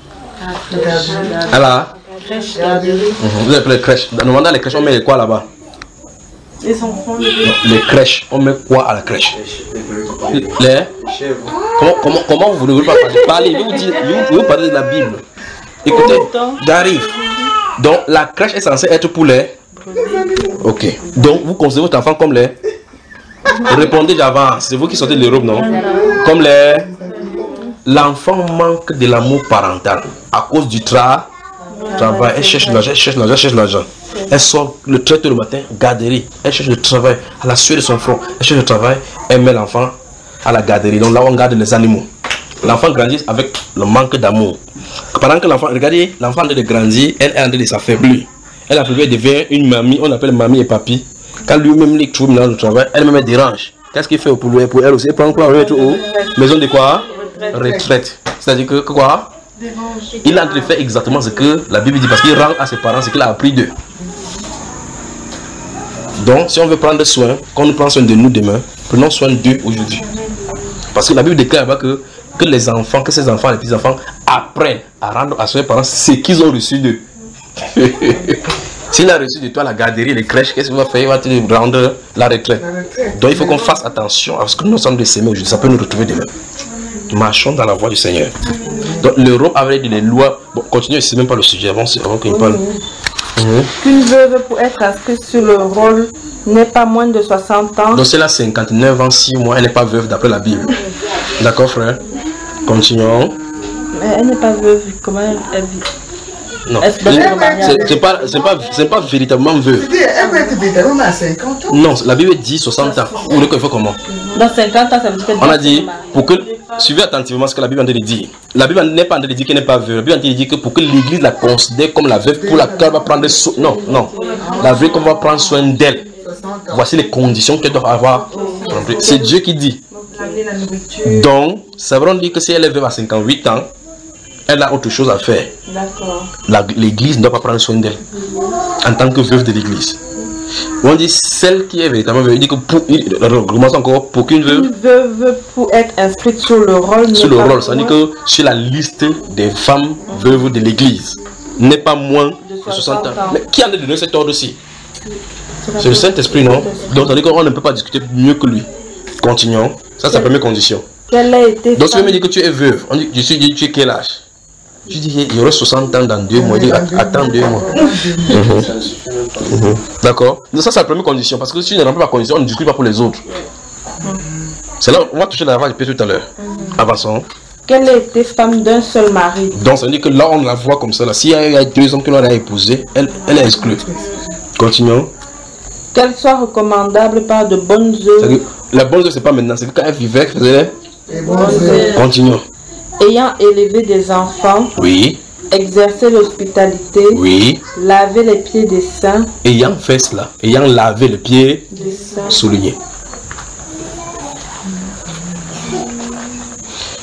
À la Crèche, Vous avez les crèches. Normalement, dans les crèches, on met quoi là-bas? Les enfants, Les crèches, on met quoi à la crèche? Les Comment, comment, comment vous ne voulez pas parler? Je vais vous dire, je vais vous parler de la Bible. Écoutez, j'arrive. Donc, la crèche est censée être pour les... Ok. Donc, vous considérez votre enfant comme les... Répondez d'avance. C'est vous qui sortez de l'Europe, non? Comme les... L'enfant manque de l'amour parental à cause du tra... travail. Elle cherche l'argent, elle cherche l'argent, elle cherche l'argent. Elle sort le très tôt le matin, garderie. Elle cherche le travail à la sueur de son front. Elle cherche le travail, elle met l'enfant à la garderie. Donc là, on garde les animaux. L'enfant grandit avec le manque d'amour. Pendant que l'enfant, regardez, l'enfant de grandir, elle est en train de s'affaiblir. Elle affaiblit, elle devient une mamie, on appelle mamie et papy. Quand lui-même il trouve dans le travail, elle-même elle dérange. Qu'est-ce qu'il fait pour lui, pour elle aussi? Elle prend quoi? Maison de quoi? Retraite. C'est-à-dire que quoi? Il a en train de faire exactement ce que la Bible dit parce qu'il rend à ses parents ce qu'il a appris d'eux. Donc, si on veut prendre soin, quand on prend soin de nous demain, prenons soin d'eux aujourd'hui. Parce que la Bible déclare là-bas que, que les enfants, que ces enfants, les petits-enfants apprennent à rendre à leurs parents ce qu'ils ont reçu d'eux. S'il a reçu de toi la garderie, les crèches, qu'est-ce qu'il va faire? Il va te rendre la retraite. Donc, il faut qu'on fasse attention à ce que nous sommes de s'aimer aujourd'hui. Ça peut nous retrouver demain. Marchons dans la voie du Seigneur. Donc l'Europe avait des lois. Bon, continuez, c'est même pas le sujet avant, avant qu'il parle. Mmh. Qu'une veuve pour être inscrite sur le rôle n'est pas moins de soixante ans. Donc c'est là cinquante-neuf ans, six mois, elle n'est pas veuve d'après la Bible. D'accord frère? Continuons. Mais elle n'est pas veuve, comment elle, elle vit? Non, c'est pas, pas, pas véritablement veuve. Elle peut être véritablement à cinquante ans. Non, la Bible dit soixante ans. Vous voulez qu'il faut comment? Dans cinquante ans, ça veut dire que... On a dit, pour que... Suivez attentivement ce que la Bible est en train de dire. La Bible n'est pas en train de dire qu'elle n'est pas veuve. La Bible est en train de dire que pour que l'Église la considère comme la veuve pour laquelle elle va prendre soin... Non, non. La veuve qu'on va prendre soin d'elle. Voici les conditions qu'elle doit avoir. C'est Dieu qui dit. Donc, ça veut dire que si elle est veuve à cinquante-huit ans, elle a autre chose à faire. L'Église ne doit pas prendre soin d'elle en tant que veuve de l'Église. On dit celle qui est véritablement veuve. Il dit que pour, recommence encore, pour qu'une veuve. Une veuve pour être inscrite sur le rôle. Sur le rôle, ça veut dire que sur la liste des femmes veuves de l'Église n'est pas moins de soixante ans. Mais qui en a donné cet ordre-ci? C'est le Saint-Esprit, non? Donc ça veut dire qu'on ne peut pas discuter mieux que lui. Continuons. Ça, c'est la première condition. Quelle a été Donc tu veux me dire que tu es veuve. On dit, je suis dit, tu es quel âge? Je dis, il y aura soixante ans dans deux mois. Il dit, attends deux mois. Mmh. Mmh. D'accord? Donc ça, c'est la première condition. Parce que si tu ne remplis pas la condition, on ne discute pas pour les autres. Mmh. C'est là, on va toucher la lavage tout à l'heure. Mmh. Avançons. Qu'elle a été femme d'un seul mari. Donc ça veut dire que là, on la voit comme ça. S'il y a deux hommes que l'on a épousé, elle, elle est exclue. Continuons. Qu'elle soit recommandable par de bonnes œuvres. La bonne œuvre, c'est pas maintenant. C'est que quand elle vivait, elle faisait. Continuons. Ayant élevé des enfants. Oui. Exercer l'hospitalité. Oui. Laver les pieds des saints. Ayant fait cela. Ayant lavé les pieds. Souligné. Vous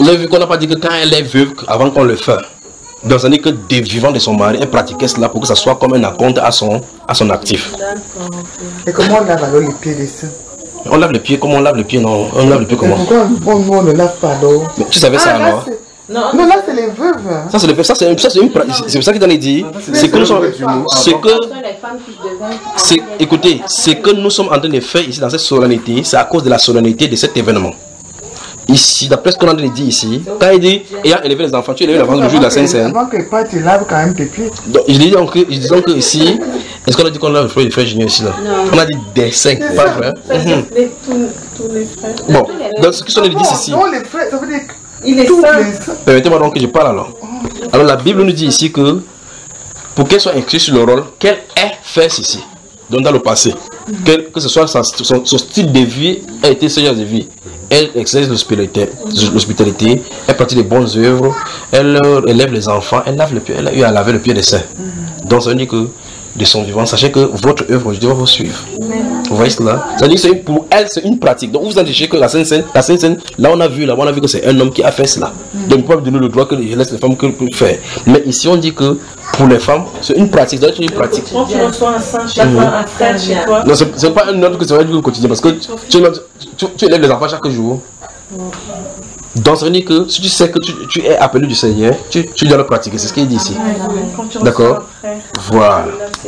Vous avez vu qu'on n'a pas dit que quand elle est veuve, avant qu'on le fasse. Donc ça dit que des vivants de son mari, elle pratiquait cela pour que ça soit comme un acompte à son, à son actif. D'accord. Et comment on lave alors les pieds des seins? On lave les pieds, comment on lave les pieds? Non, on lave les pieds comment? Pourquoi on, on ne lave pas alors? Mais tu savais ça ah, alors? Non, non, là c'est les veuves. Ça c'est le ça c'est ça c'est une c'est ça qu'il t'en a dit. C'est que nous sommes c'est que c'est écoutez, c'est que nous sommes en train de faire ici dans cette solennité, c'est à cause de la solennité de cet événement. Ici, d'après ce qu'on a dit ici, quand il dit ayant élevé les enfants, tu éleves les enfants le jour de la Sainte Seine. Avant que pas tu laves quand même tes pieds. Donc je dis donc ils disons que ici, est-ce qu'on a dit qu'on lave le frère du frère Junior ici là? On a dit des seins, pas vrai? Tous les frères. Bon, donc ce que son dit ici. Non, les frères, ça veut dire il est saint. Permettez-moi donc que je parle alors. Alors la Bible nous dit ici que pour qu'elle soit inscrite sur le rôle, qu'elle ait fait ceci, donc dans le passé, que, que ce soit son, son, son style de vie a été seigneur de vie. Elle exerce l'hospitalité, l'hospitalité, elle pratique des bonnes œuvres, elle élève les enfants, elle lave le pied, elle a eu à laver le pied des saints. Donc ça veut dire que de son vivant, sachez que votre œuvre, je dois vous suivre. Vous voyez cela? Ça veut dire que pour elle, c'est une pratique. Donc vous entendez que la Sainte Seine, la Sainte Seine, là on a vu, là on a vu que c'est un homme qui a fait cela. Donc vous pouvez donner le droit que je laisse les femmes que faire. Mais ici on dit que pour les femmes, c'est une pratique. Ça doit être une pratique. Quand tu reçois un saint chez toi, un frère chez toi. Non, c'est pas un autre que ça va être au quotidien parce que tu, tu, tu élèves les enfants chaque jour. Donc ça veut dire que si tu sais que tu, tu es appelé du Seigneur, tu, tu dois le pratiquer. C'est ce qu'il dit ici. D'accord? Voilà.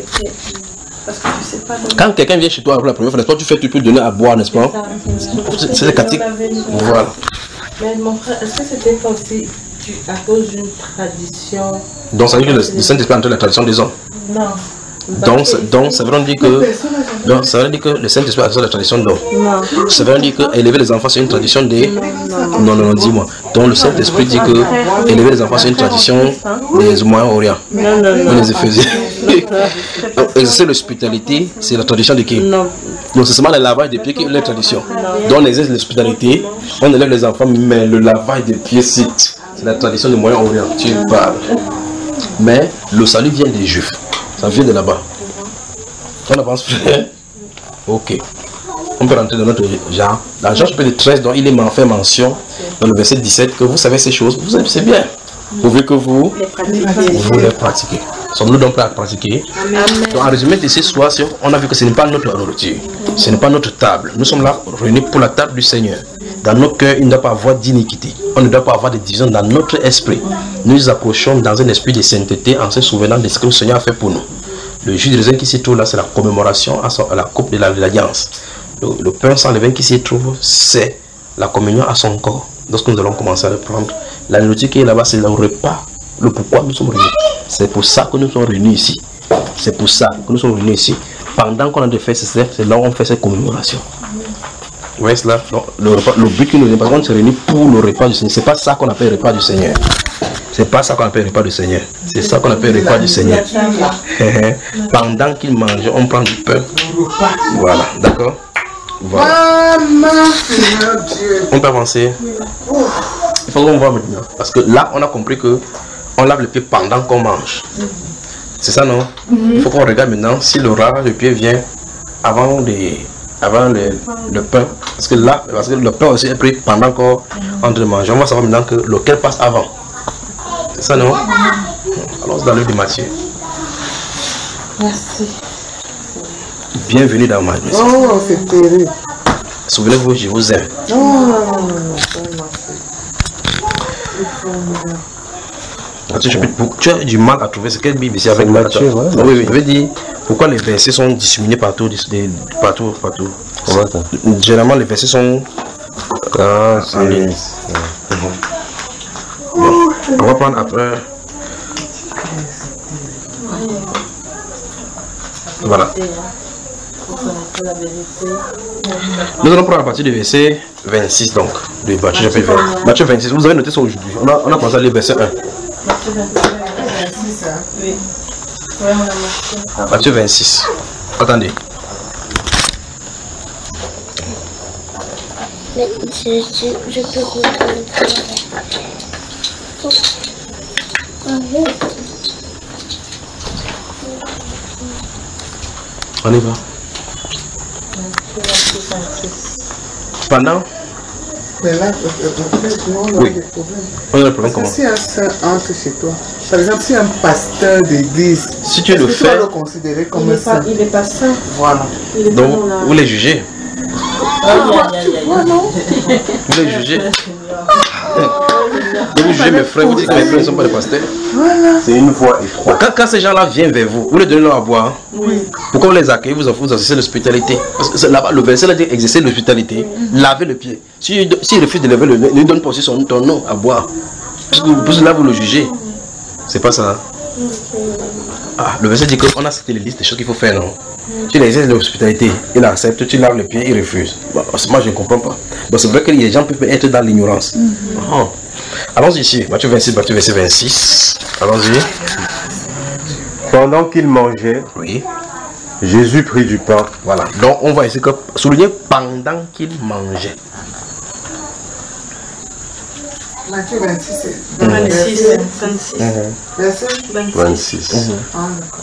Quand quelqu'un vient chez toi pour la première fois, tu fais, tu peux donner à boire, n'est-ce pas? C'est le catholique. Voilà. Mais mon frère, est-ce que c'était pas aussi à cause d'une tradition? Donc ça veut dire que le, le Saint-Esprit entre la tradition des hommes. Non. Donc, donc ça veut dire que donc, ça veut dire que le Saint-Esprit a la tradition d'homme. Ça veut dire que élever les enfants c'est une tradition des non non non dis-moi. Donc le Saint-Esprit dit que élever les enfants c'est une tradition des Moyen-Orient. Non non non. Les Éphésiens. Donc exercer l'hospitalité c'est la tradition de qui? Non. Donc c'est seulement le lavage des pieds qui est la tradition. Donc on exerce l'hospitalité, on élève les enfants, mais le lavage des pieds c'est la tradition du Moyen-Orient. Tu parles. Mais le salut vient des Juifs. Ça vient de là-bas. On avance, frère. Ok. On peut rentrer dans notre genre. Dans Jean chapitre treize, dont il est fait mention, dans le verset dix-sept, que vous savez ces choses, vous savez, c'est bien. Pourvu que vous vous les pratiquez. Sommes-nous donc prêts à pratiquer? Amen. Donc en résumé de ce soir, on a vu que ce n'est pas notre nourriture. Ce n'est pas notre table. Nous sommes là réunis pour la table du Seigneur. Dans nos cœurs, il ne doit pas avoir d'iniquité. On ne doit pas avoir de division dans notre esprit. Nous nous approchons dans un esprit de sainteté en se souvenant de ce que le Seigneur a fait pour nous. Le jus de raisin qui s'y trouve là, c'est la commémoration à, son, à la coupe de l'alliance. Le, le pain sans levain qui s'y trouve, c'est la communion à son corps. Lorsque nous allons commencer à le prendre, la nourriture qui est là-bas, c'est le repas. Le pourquoi nous sommes réunis. C'est pour ça que nous sommes réunis ici. C'est pour ça que nous sommes réunis ici. Pendant qu'on a de faire cela, c'est là où on fait cette commémoration. Vous voyez cela? Donc, le, repas, le but qui nous est, parce qu'on se réunit pour le repas du Seigneur. C'est pas ça qu'on appelle le repas du Seigneur. C'est pas ça qu'on appelle le repas du Seigneur. C'est ça qu'on appelle le repas du Seigneur. Pendant qu'il mange, on prend du pain. Voilà, d'accord? Voilà. On peut avancer. Il faut qu'on voit maintenant. Parce que là, on a compris que on lave le pied pendant qu'on mange. C'est ça, non? Il faut qu'on regarde maintenant si le ras, le pied vient avant les. Avant le, le pain, parce que là, parce que le pain aussi est pris pendant qu'on est en train de manger. On va savoir maintenant que lequel passe avant. C'est ça, non? Allons dans le livre de Matthieu. Merci. Bienvenue dans ma maison. Oh, c'est terrible. Souvenez-vous, je vous aime. Oh, non, non, non, Matthieu, tu as du mal à trouver ce qu'est Bible ici avec Matthieu. Ouais, oui, oui, je veux dire, pourquoi les versets sont disséminés partout, partout, partout. Généralement, les versets sont ah, en ligne. Bon, on va prendre après. Voilà. Nous allons prendre à partir du verset vingt-six donc. De Matthieu chapitre vingt. Matthieu vingt-six, vous avez noté ça aujourd'hui. On a, on a commencé à lire verset un. Matthieu vingt-six. Attendez. Mais je, je, je peux retourner. On y va. Pendant Mais là, on a Oui. des problèmes. On a le problème Parce comment? que si un saint entre chez toi, par exemple, si un pasteur d'église, Si tu le est-ce que tu vas fais, le considérer comme Il un n'est pas, saint. il est pas sain. Voilà. Il est pas donc dans la... vous les jugez. Ouais, non. Vous les jugez. Donc vous jugez mes frères, vous dites que mes frères ne sont pas des pasteurs. Voilà. C'est une voie étroite. Quand, quand ces gens-là viennent vers vous, vous les donnez leur à boire. Oui. Pourquoi vous les accueillez, vous vous exercez l'hospitalité? Parce que c'est là-bas, le verset là dit exercer l'hospitalité, laver le pied. S'il si il refuse de lever le nez, ne donne pas aussi son, ton nom à boire. Parce que pour cela, vous le jugez. C'est pas ça. Ah, le verset dit qu'on a cité les listes des choses qu'il faut faire, non? Tu exerces l'hospitalité, il accepte, tu laves le pied, il refuse. Bon, moi, je ne comprends pas. Bon, c'est vrai que les gens peuvent être dans l'ignorance. Oh. Allons-y ici, Matthieu vingt-six, Matthieu verset vingt-six. Allons-y. Pendant qu'il mangeait, Oui. Jésus prit du pain. Voilà. Donc, on va essayer de souligner pendant qu'il mangeait. Matthieu vingt-six, c'est vingt-six. verset- vingt-six. verset vingt-six. Ah, d'accord.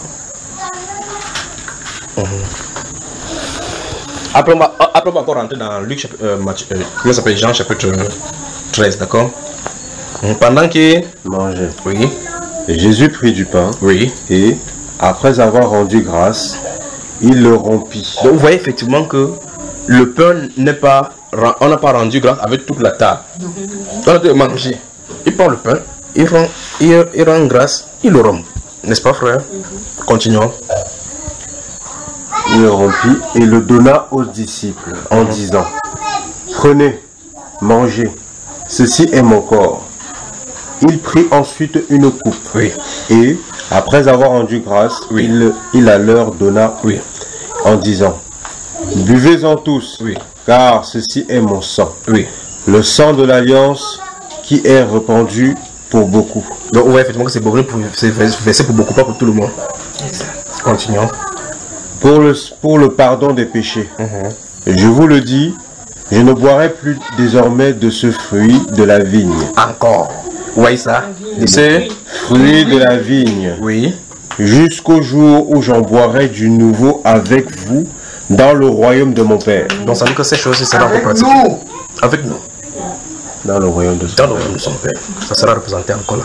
Après, on va, après, on va encore rentrer dans Luc, chapitre, euh, Matthieu, euh, comment ça s'appelle, Jean, chapitre treize, d'accord? Pendant qu'il Mangeait. Oui. Jésus prit du pain. Oui. Et, après avoir rendu grâce, il le rompit. Donc, vous voyez effectivement que le pain n'est pas, on n'a pas rendu grâce avec toute la table. On a de manger. Il prend le pain, il rend, il, il rend grâce, il le rompt. N'est-ce pas, frère? Continuons. Il le rompit et le donna aux disciples en disant: Prenez, mangez, ceci est mon corps. Il prit ensuite une coupe. Oui. Et, après avoir rendu grâce, Oui. il, il la leur donna Oui. en disant: Buvez-en tous, Oui. car ceci est mon sang, Oui. le sang de l'alliance qui est répandu pour beaucoup. Donc, vous voyez effectivement que c'est pour, c'est versé pour beaucoup, pas pour tout le monde. Continuons. Pour le, pour le pardon des péchés. Je vous le dis, je ne boirai plus désormais de ce fruit de la vigne. Encore. Vous voyez ça? C'est Fruit de la vigne. Oui. Jusqu'au jour où j'en boirai du nouveau avec vous dans le royaume de mon Père. Donc, ça veut dire que ces choses, c'est Avec pratique. nous. Avec nous. Dans le royaume de son Dans le royaume de son Père. Ça sera représenté encore là.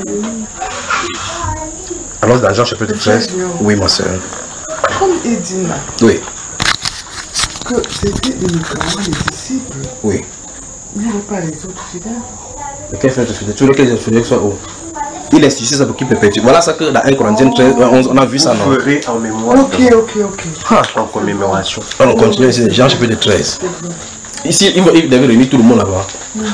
Alors, dans Jean chapitre treize. Oui, ma soeur. Comme il dit là, Oui. que c'était uniquement les disciples, Oui. il n'y avait pas les autres fidèles. Et quel frère de fidèle? Tu veux que les fidèles soient où? Il est ici, ça pour qu'il perpétue. Voilà ça que dans un Corinthiens treize, onze, on a vu ça, non? Vous ferez en mémoire. Ok, ok, ok. Ah. En commémoration. On continue ici, Jean chapitre treize. Ici, il il devait réunir tout le monde là-bas.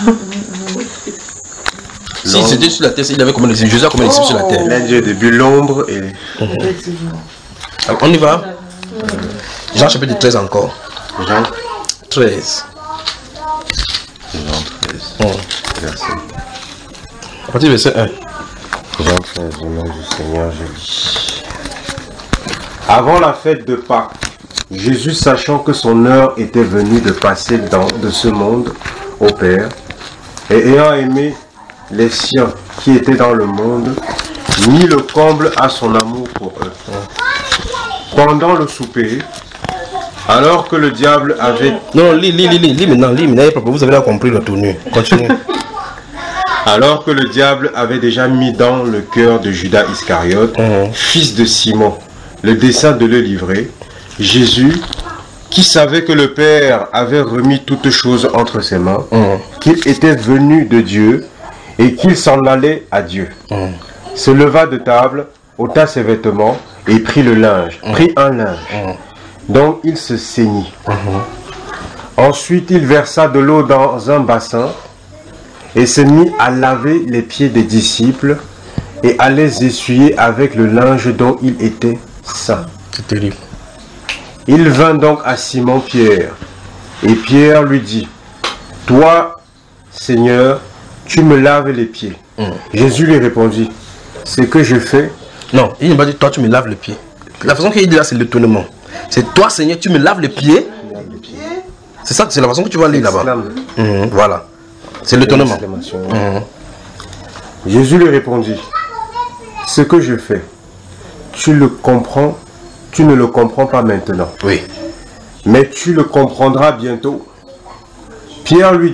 Si c'était sur la terre, il avait combien de disciples? Jésus a combien de disciples sur la terre? L'un Dieu début l'ombre et Effectivement. Alors, on y va? Jean chapitre treize encore. Jean, treize. Jean treize, Oh. verset. À partir du verset un. Jean treize, au nom du Seigneur, je lis. Avant la fête de Pâques, Jésus, sachant que son heure était venue de passer dans, de ce monde au Père, et ayant aimé les siens qui étaient dans le monde, mit le comble à son amour pour eux. Pendant le souper, alors que le diable avait... Non, lis, lis, lis, lis, lis maintenant, lis maintenant, vous avez là compris le tournure. Continue. Alors que le diable avait déjà mis dans le cœur de Judas Iscariote, Mhm. fils de Simon, le dessein de le livrer, Jésus, qui savait que le Père avait remis toutes choses entre ses mains, Mhm. qu'il était venu de Dieu et qu'il s'en allait à Dieu, Mhm. se leva de table, ôta ses vêtements et prit le linge, prit un linge, Mhm. dont il se ceignit. Mhm. Ensuite, il versa de l'eau dans un bassin et se mit à laver les pieds des disciples et à les essuyer avec le linge dont il était saint. C'est terrible. Il vint donc à Simon-Pierre, et Pierre lui dit: Toi, Seigneur, tu me laves les pieds. Mm. Jésus lui répondit: Ce que je fais. Non, il ne m'a dit toi tu me laves les pieds. La façon qu'il dit là c'est l'étonnement. C'est toi Seigneur tu me laves les pieds. C'est ça, c'est la façon que tu vas lire là-bas. Mhm, voilà. C'est l'étonnement. Mhm. Jésus lui répondit: Ce que je fais, tu le comprends, tu ne le comprends pas maintenant. Oui. Mais tu le comprendras bientôt. Pierre lui dit: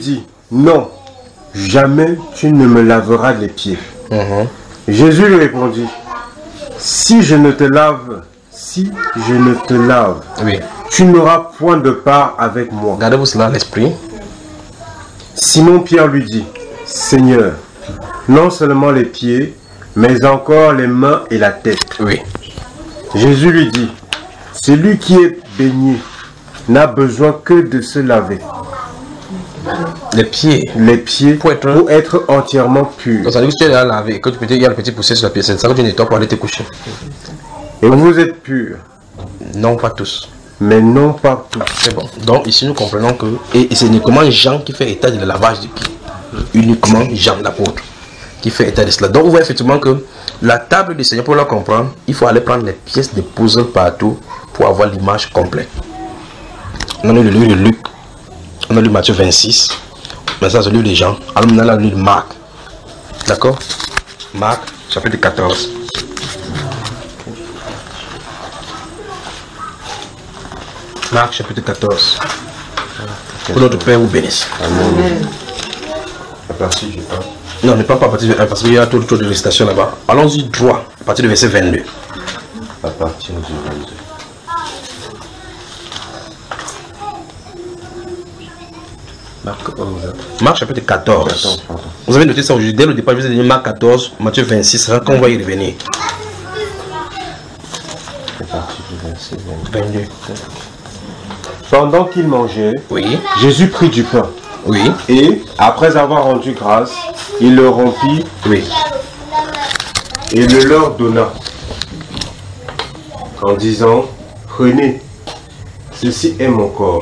non, jamais tu ne me laveras les pieds. Mhm. Jésus lui répondit, si je ne te lave, si je ne te lave, Oui. tu n'auras point de part avec moi. Gardez-vous cela à l'esprit. Simon Pierre lui dit, Seigneur, non seulement les pieds, mais encore les mains et la tête. Oui. Jésus lui dit, celui qui est baigné n'a besoin que de se laver Les pieds. les pieds Pour être- pour être entièrement pur. Donc, ça veut dire que tu es là lavé. Quand tu peux dire, il y a le petit poussé sur la pied, c'est ça que tu nettoies pour aller te coucher. Et vous êtes purs, Non, pas tous. mais non pas tous. C'est bon. Donc, ici, nous comprenons que. Et, et c'est uniquement Jean qui fait état de lavage des pieds. Uniquement Jean, l'apôtre, qui fait état de cela. Donc, vous voyez effectivement que la table du Seigneur, pour la comprendre, il faut aller prendre les pièces de puzzle partout pour avoir l'image complète. On a lu le livre de Luc, on a lu Matthieu vingt-six, mais ça c'est le livre de Jean. Alors maintenant, on a lu de Marc. D'accord? Marc, chapitre quatorze. Marc, chapitre quatorze. Que notre Père vous bénisse. Amen. À partir du un. Non, ne pas à partir de un, parce qu'il y a tout le tour de récitation là-bas. Allons-y droit, à partir du verset vingt-deux. À partir du vingt-deux. Marc, Marc chapitre quatorze. quatorze, pardon. Vous avez noté ça aujourd'hui. Dès le départ, je vous ai dit Marc quatorze, Matthieu vingt-six, quand on va y revenir. À partir du verset vingt-deux. vingt-deux. Pendant qu'il mangeait, Oui, Jésus prit du pain oui, et, après avoir rendu grâce, il le rompit oui. et le leur donna, en disant, prenez, ceci est mon corps.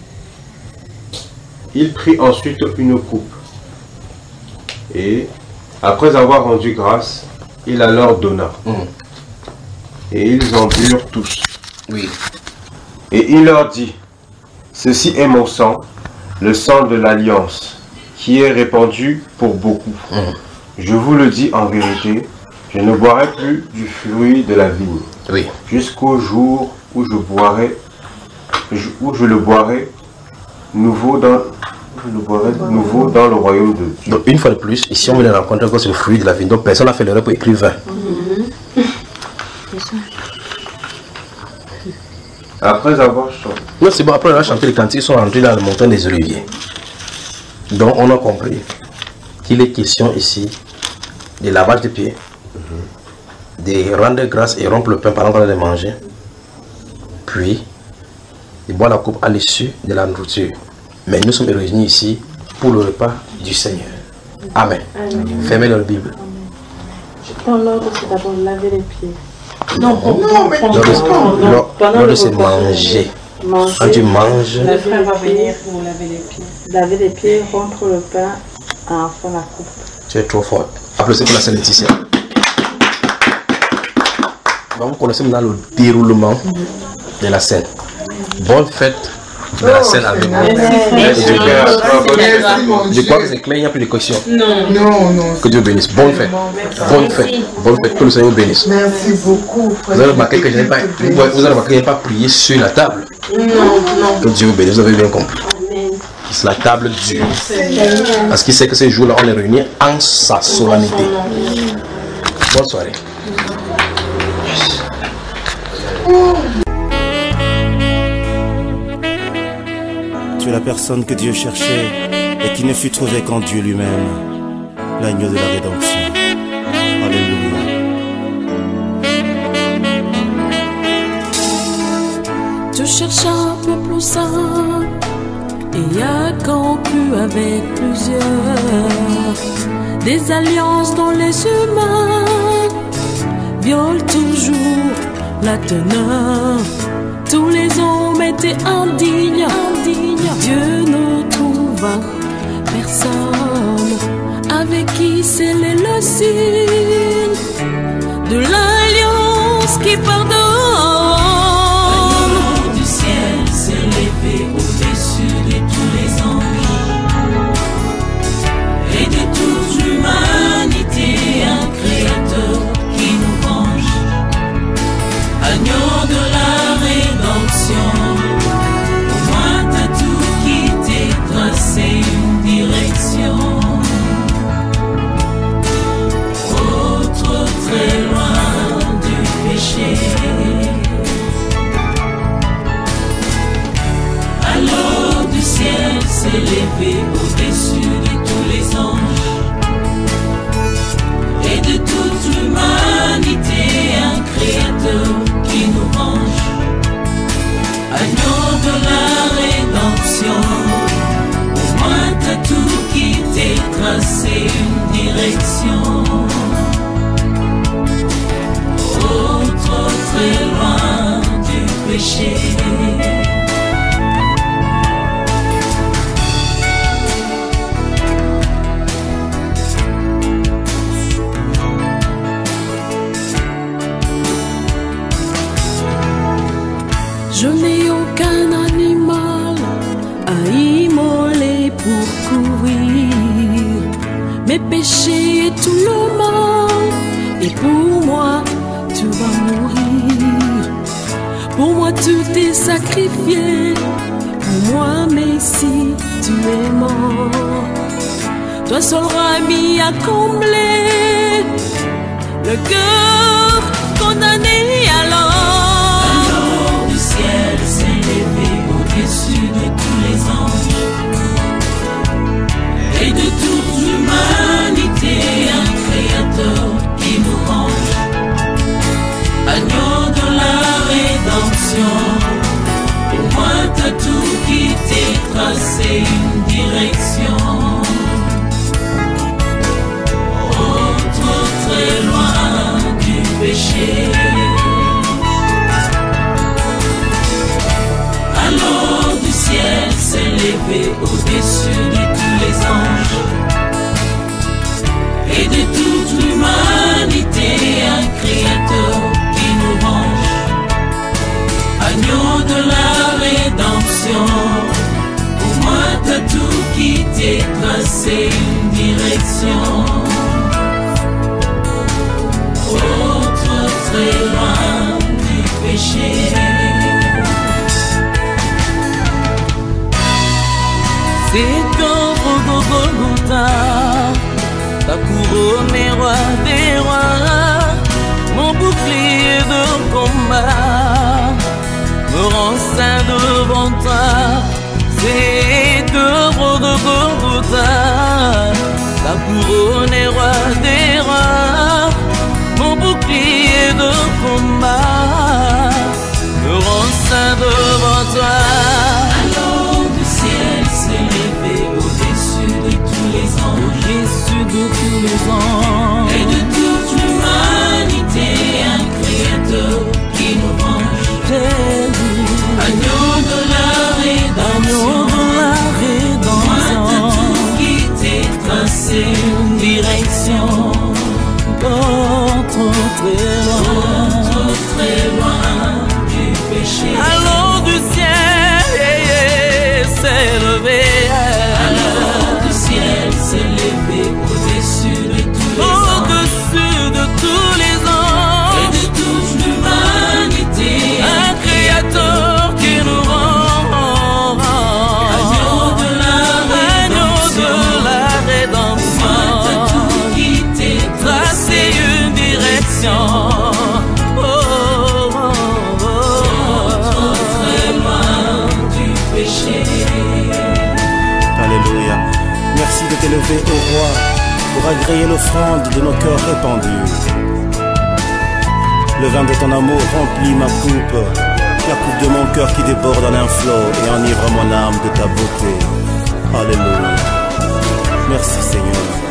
Il prit ensuite une coupe et, après avoir rendu grâce, il la leur donna. Mm. Et ils en burent tous. Oui. Et il leur dit, ceci est mon sang, le sang de l'alliance, qui est répandu pour beaucoup. Mm. Je vous le dis en vérité, je ne boirai plus du fruit de la vigne, Oui. jusqu'au jour où je boirai, où je le boirai nouveau dans, je le boirai nouveau dans le royaume de Dieu. Donc, une fois de plus, ici on veut les rencontrer encore sur le fruit de la vie. Donc, personne n'a fait l'erreur pour écrire vingt. Après avoir chanté. Non, c'est bon, après on a chanté les cantiques, ils sont rentrés dans le montagne des Oliviers. Donc, on a compris qu'il est question ici de lavage des pieds, de rendre grâce et rompre le pain pendant qu'on a de manger, puis de boire la coupe à l'issue de la nourriture. Mais nous sommes réunis ici pour le repas du Seigneur. Amen. Amen. Fermez leur Bible. Dans l'ordre, c'est d'abord laver les pieds. Non, on, Non, mais on- tu on- L'ordre, pendant l'ordre, le c'est repas. manger. Manger, Quand tu manges, le frère va venir pour laver les pieds. laver les pieds, rompre le pain, et enfin la coupe. tu es trop fort. Applaudissez pour la Sainte Laetitia. Donc, vous connaissez maintenant le déroulement de la scène. Bonne fête de la scène avec vous. Je crois que c'est clair, il n'y a plus de questions. Non. Non, non. Que Dieu bénisse. Bonne fête. Bonne fête. Bonne fête. Que le Seigneur bénisse. Merci beaucoup, frère. Vous avez remarqué que je n'ai pas, vous avez remarqué que je n'ai pas prié sur la table. Non, non. Que Dieu vous bénisse. Vous avez bien compris. C'est la table dure. Parce qu'il sait que ces jours-là, on est réunis en sa solennité. Bonne soirée. Tu es la personne que Dieu cherchait et qui ne fut trouvée qu'en Dieu lui-même, l'agneau de la rédemption. Alléluia. Tu cherches un peu plus simple et a conclu avec plusieurs. Des alliances dont les humains violent toujours la teneur. Tous les hommes étaient indignes, indignes. Dieu ne trouva personne avec qui sceller le signe de l'alliance qui pardonne. L'agneau du ciel s'est levé au-dessus de tous les ennemis et de toute l'humanité, un créateur qui nous venge. Agneau de la rédemption, au moins t'as tout quitté, tracé une direction. mes péchés et tout le mal. Et pour moi, tu vas mourir. Pour moi, tu t'es sacrifié. Pour moi, Messie, tu es mort. Toi seul mis à combler le cœur condamné alors. Alors du ciel s'est levé au-dessus de tous les anges et de toute l'humanité, un créateur qui nous range, agneau de la rédemption. Pour moi t'as tout quitté, tracé une direction. Oh, trop très loin du péché. Alors du ciel s'est levé au-dessus de tous les anges et de toute l'humanité, un créateur qui nous range, agneau de la rédemption. Pour moi t'as tout quitté, tracé une direction. Oh, trop très loin du péché. C'est au Golgotha, ta couronne est roi des rois, mon bouclier de combat me rend saint devant toi. C'est au Golgotha, ta couronne est roi des rois, mon bouclier de combat me rend saint devant toi. Alors du ciel s'est levé au-dessus de tous les anges, au-dessus de tous les anges et de toute l'humanité, un créateur qui nous range, agneau de la rédemption. Moi t'as tout quitté, tracé une direction. Oh, trop très loin, oh, trop très loin du péché. Alors du ciel s'est levé, alors du ciel s'est levé au-dessus de tous les anges, au-dessus de tous les anges et de toute l'humanité, un créateur qui nous rend, agneau de la rédemption. De la rédemption. Moi t'as tout quitté, tracé une direction. Oh, oh, oh, oh, trop très loin du péché. Alléluia. Merci de t'élever au roi pour agréer l'offrande de nos cœurs répandus. Le vin de ton amour remplit ma coupe, la coupe de mon cœur qui déborde en un flot et enivre mon âme de ta beauté. Alléluia. Merci Seigneur.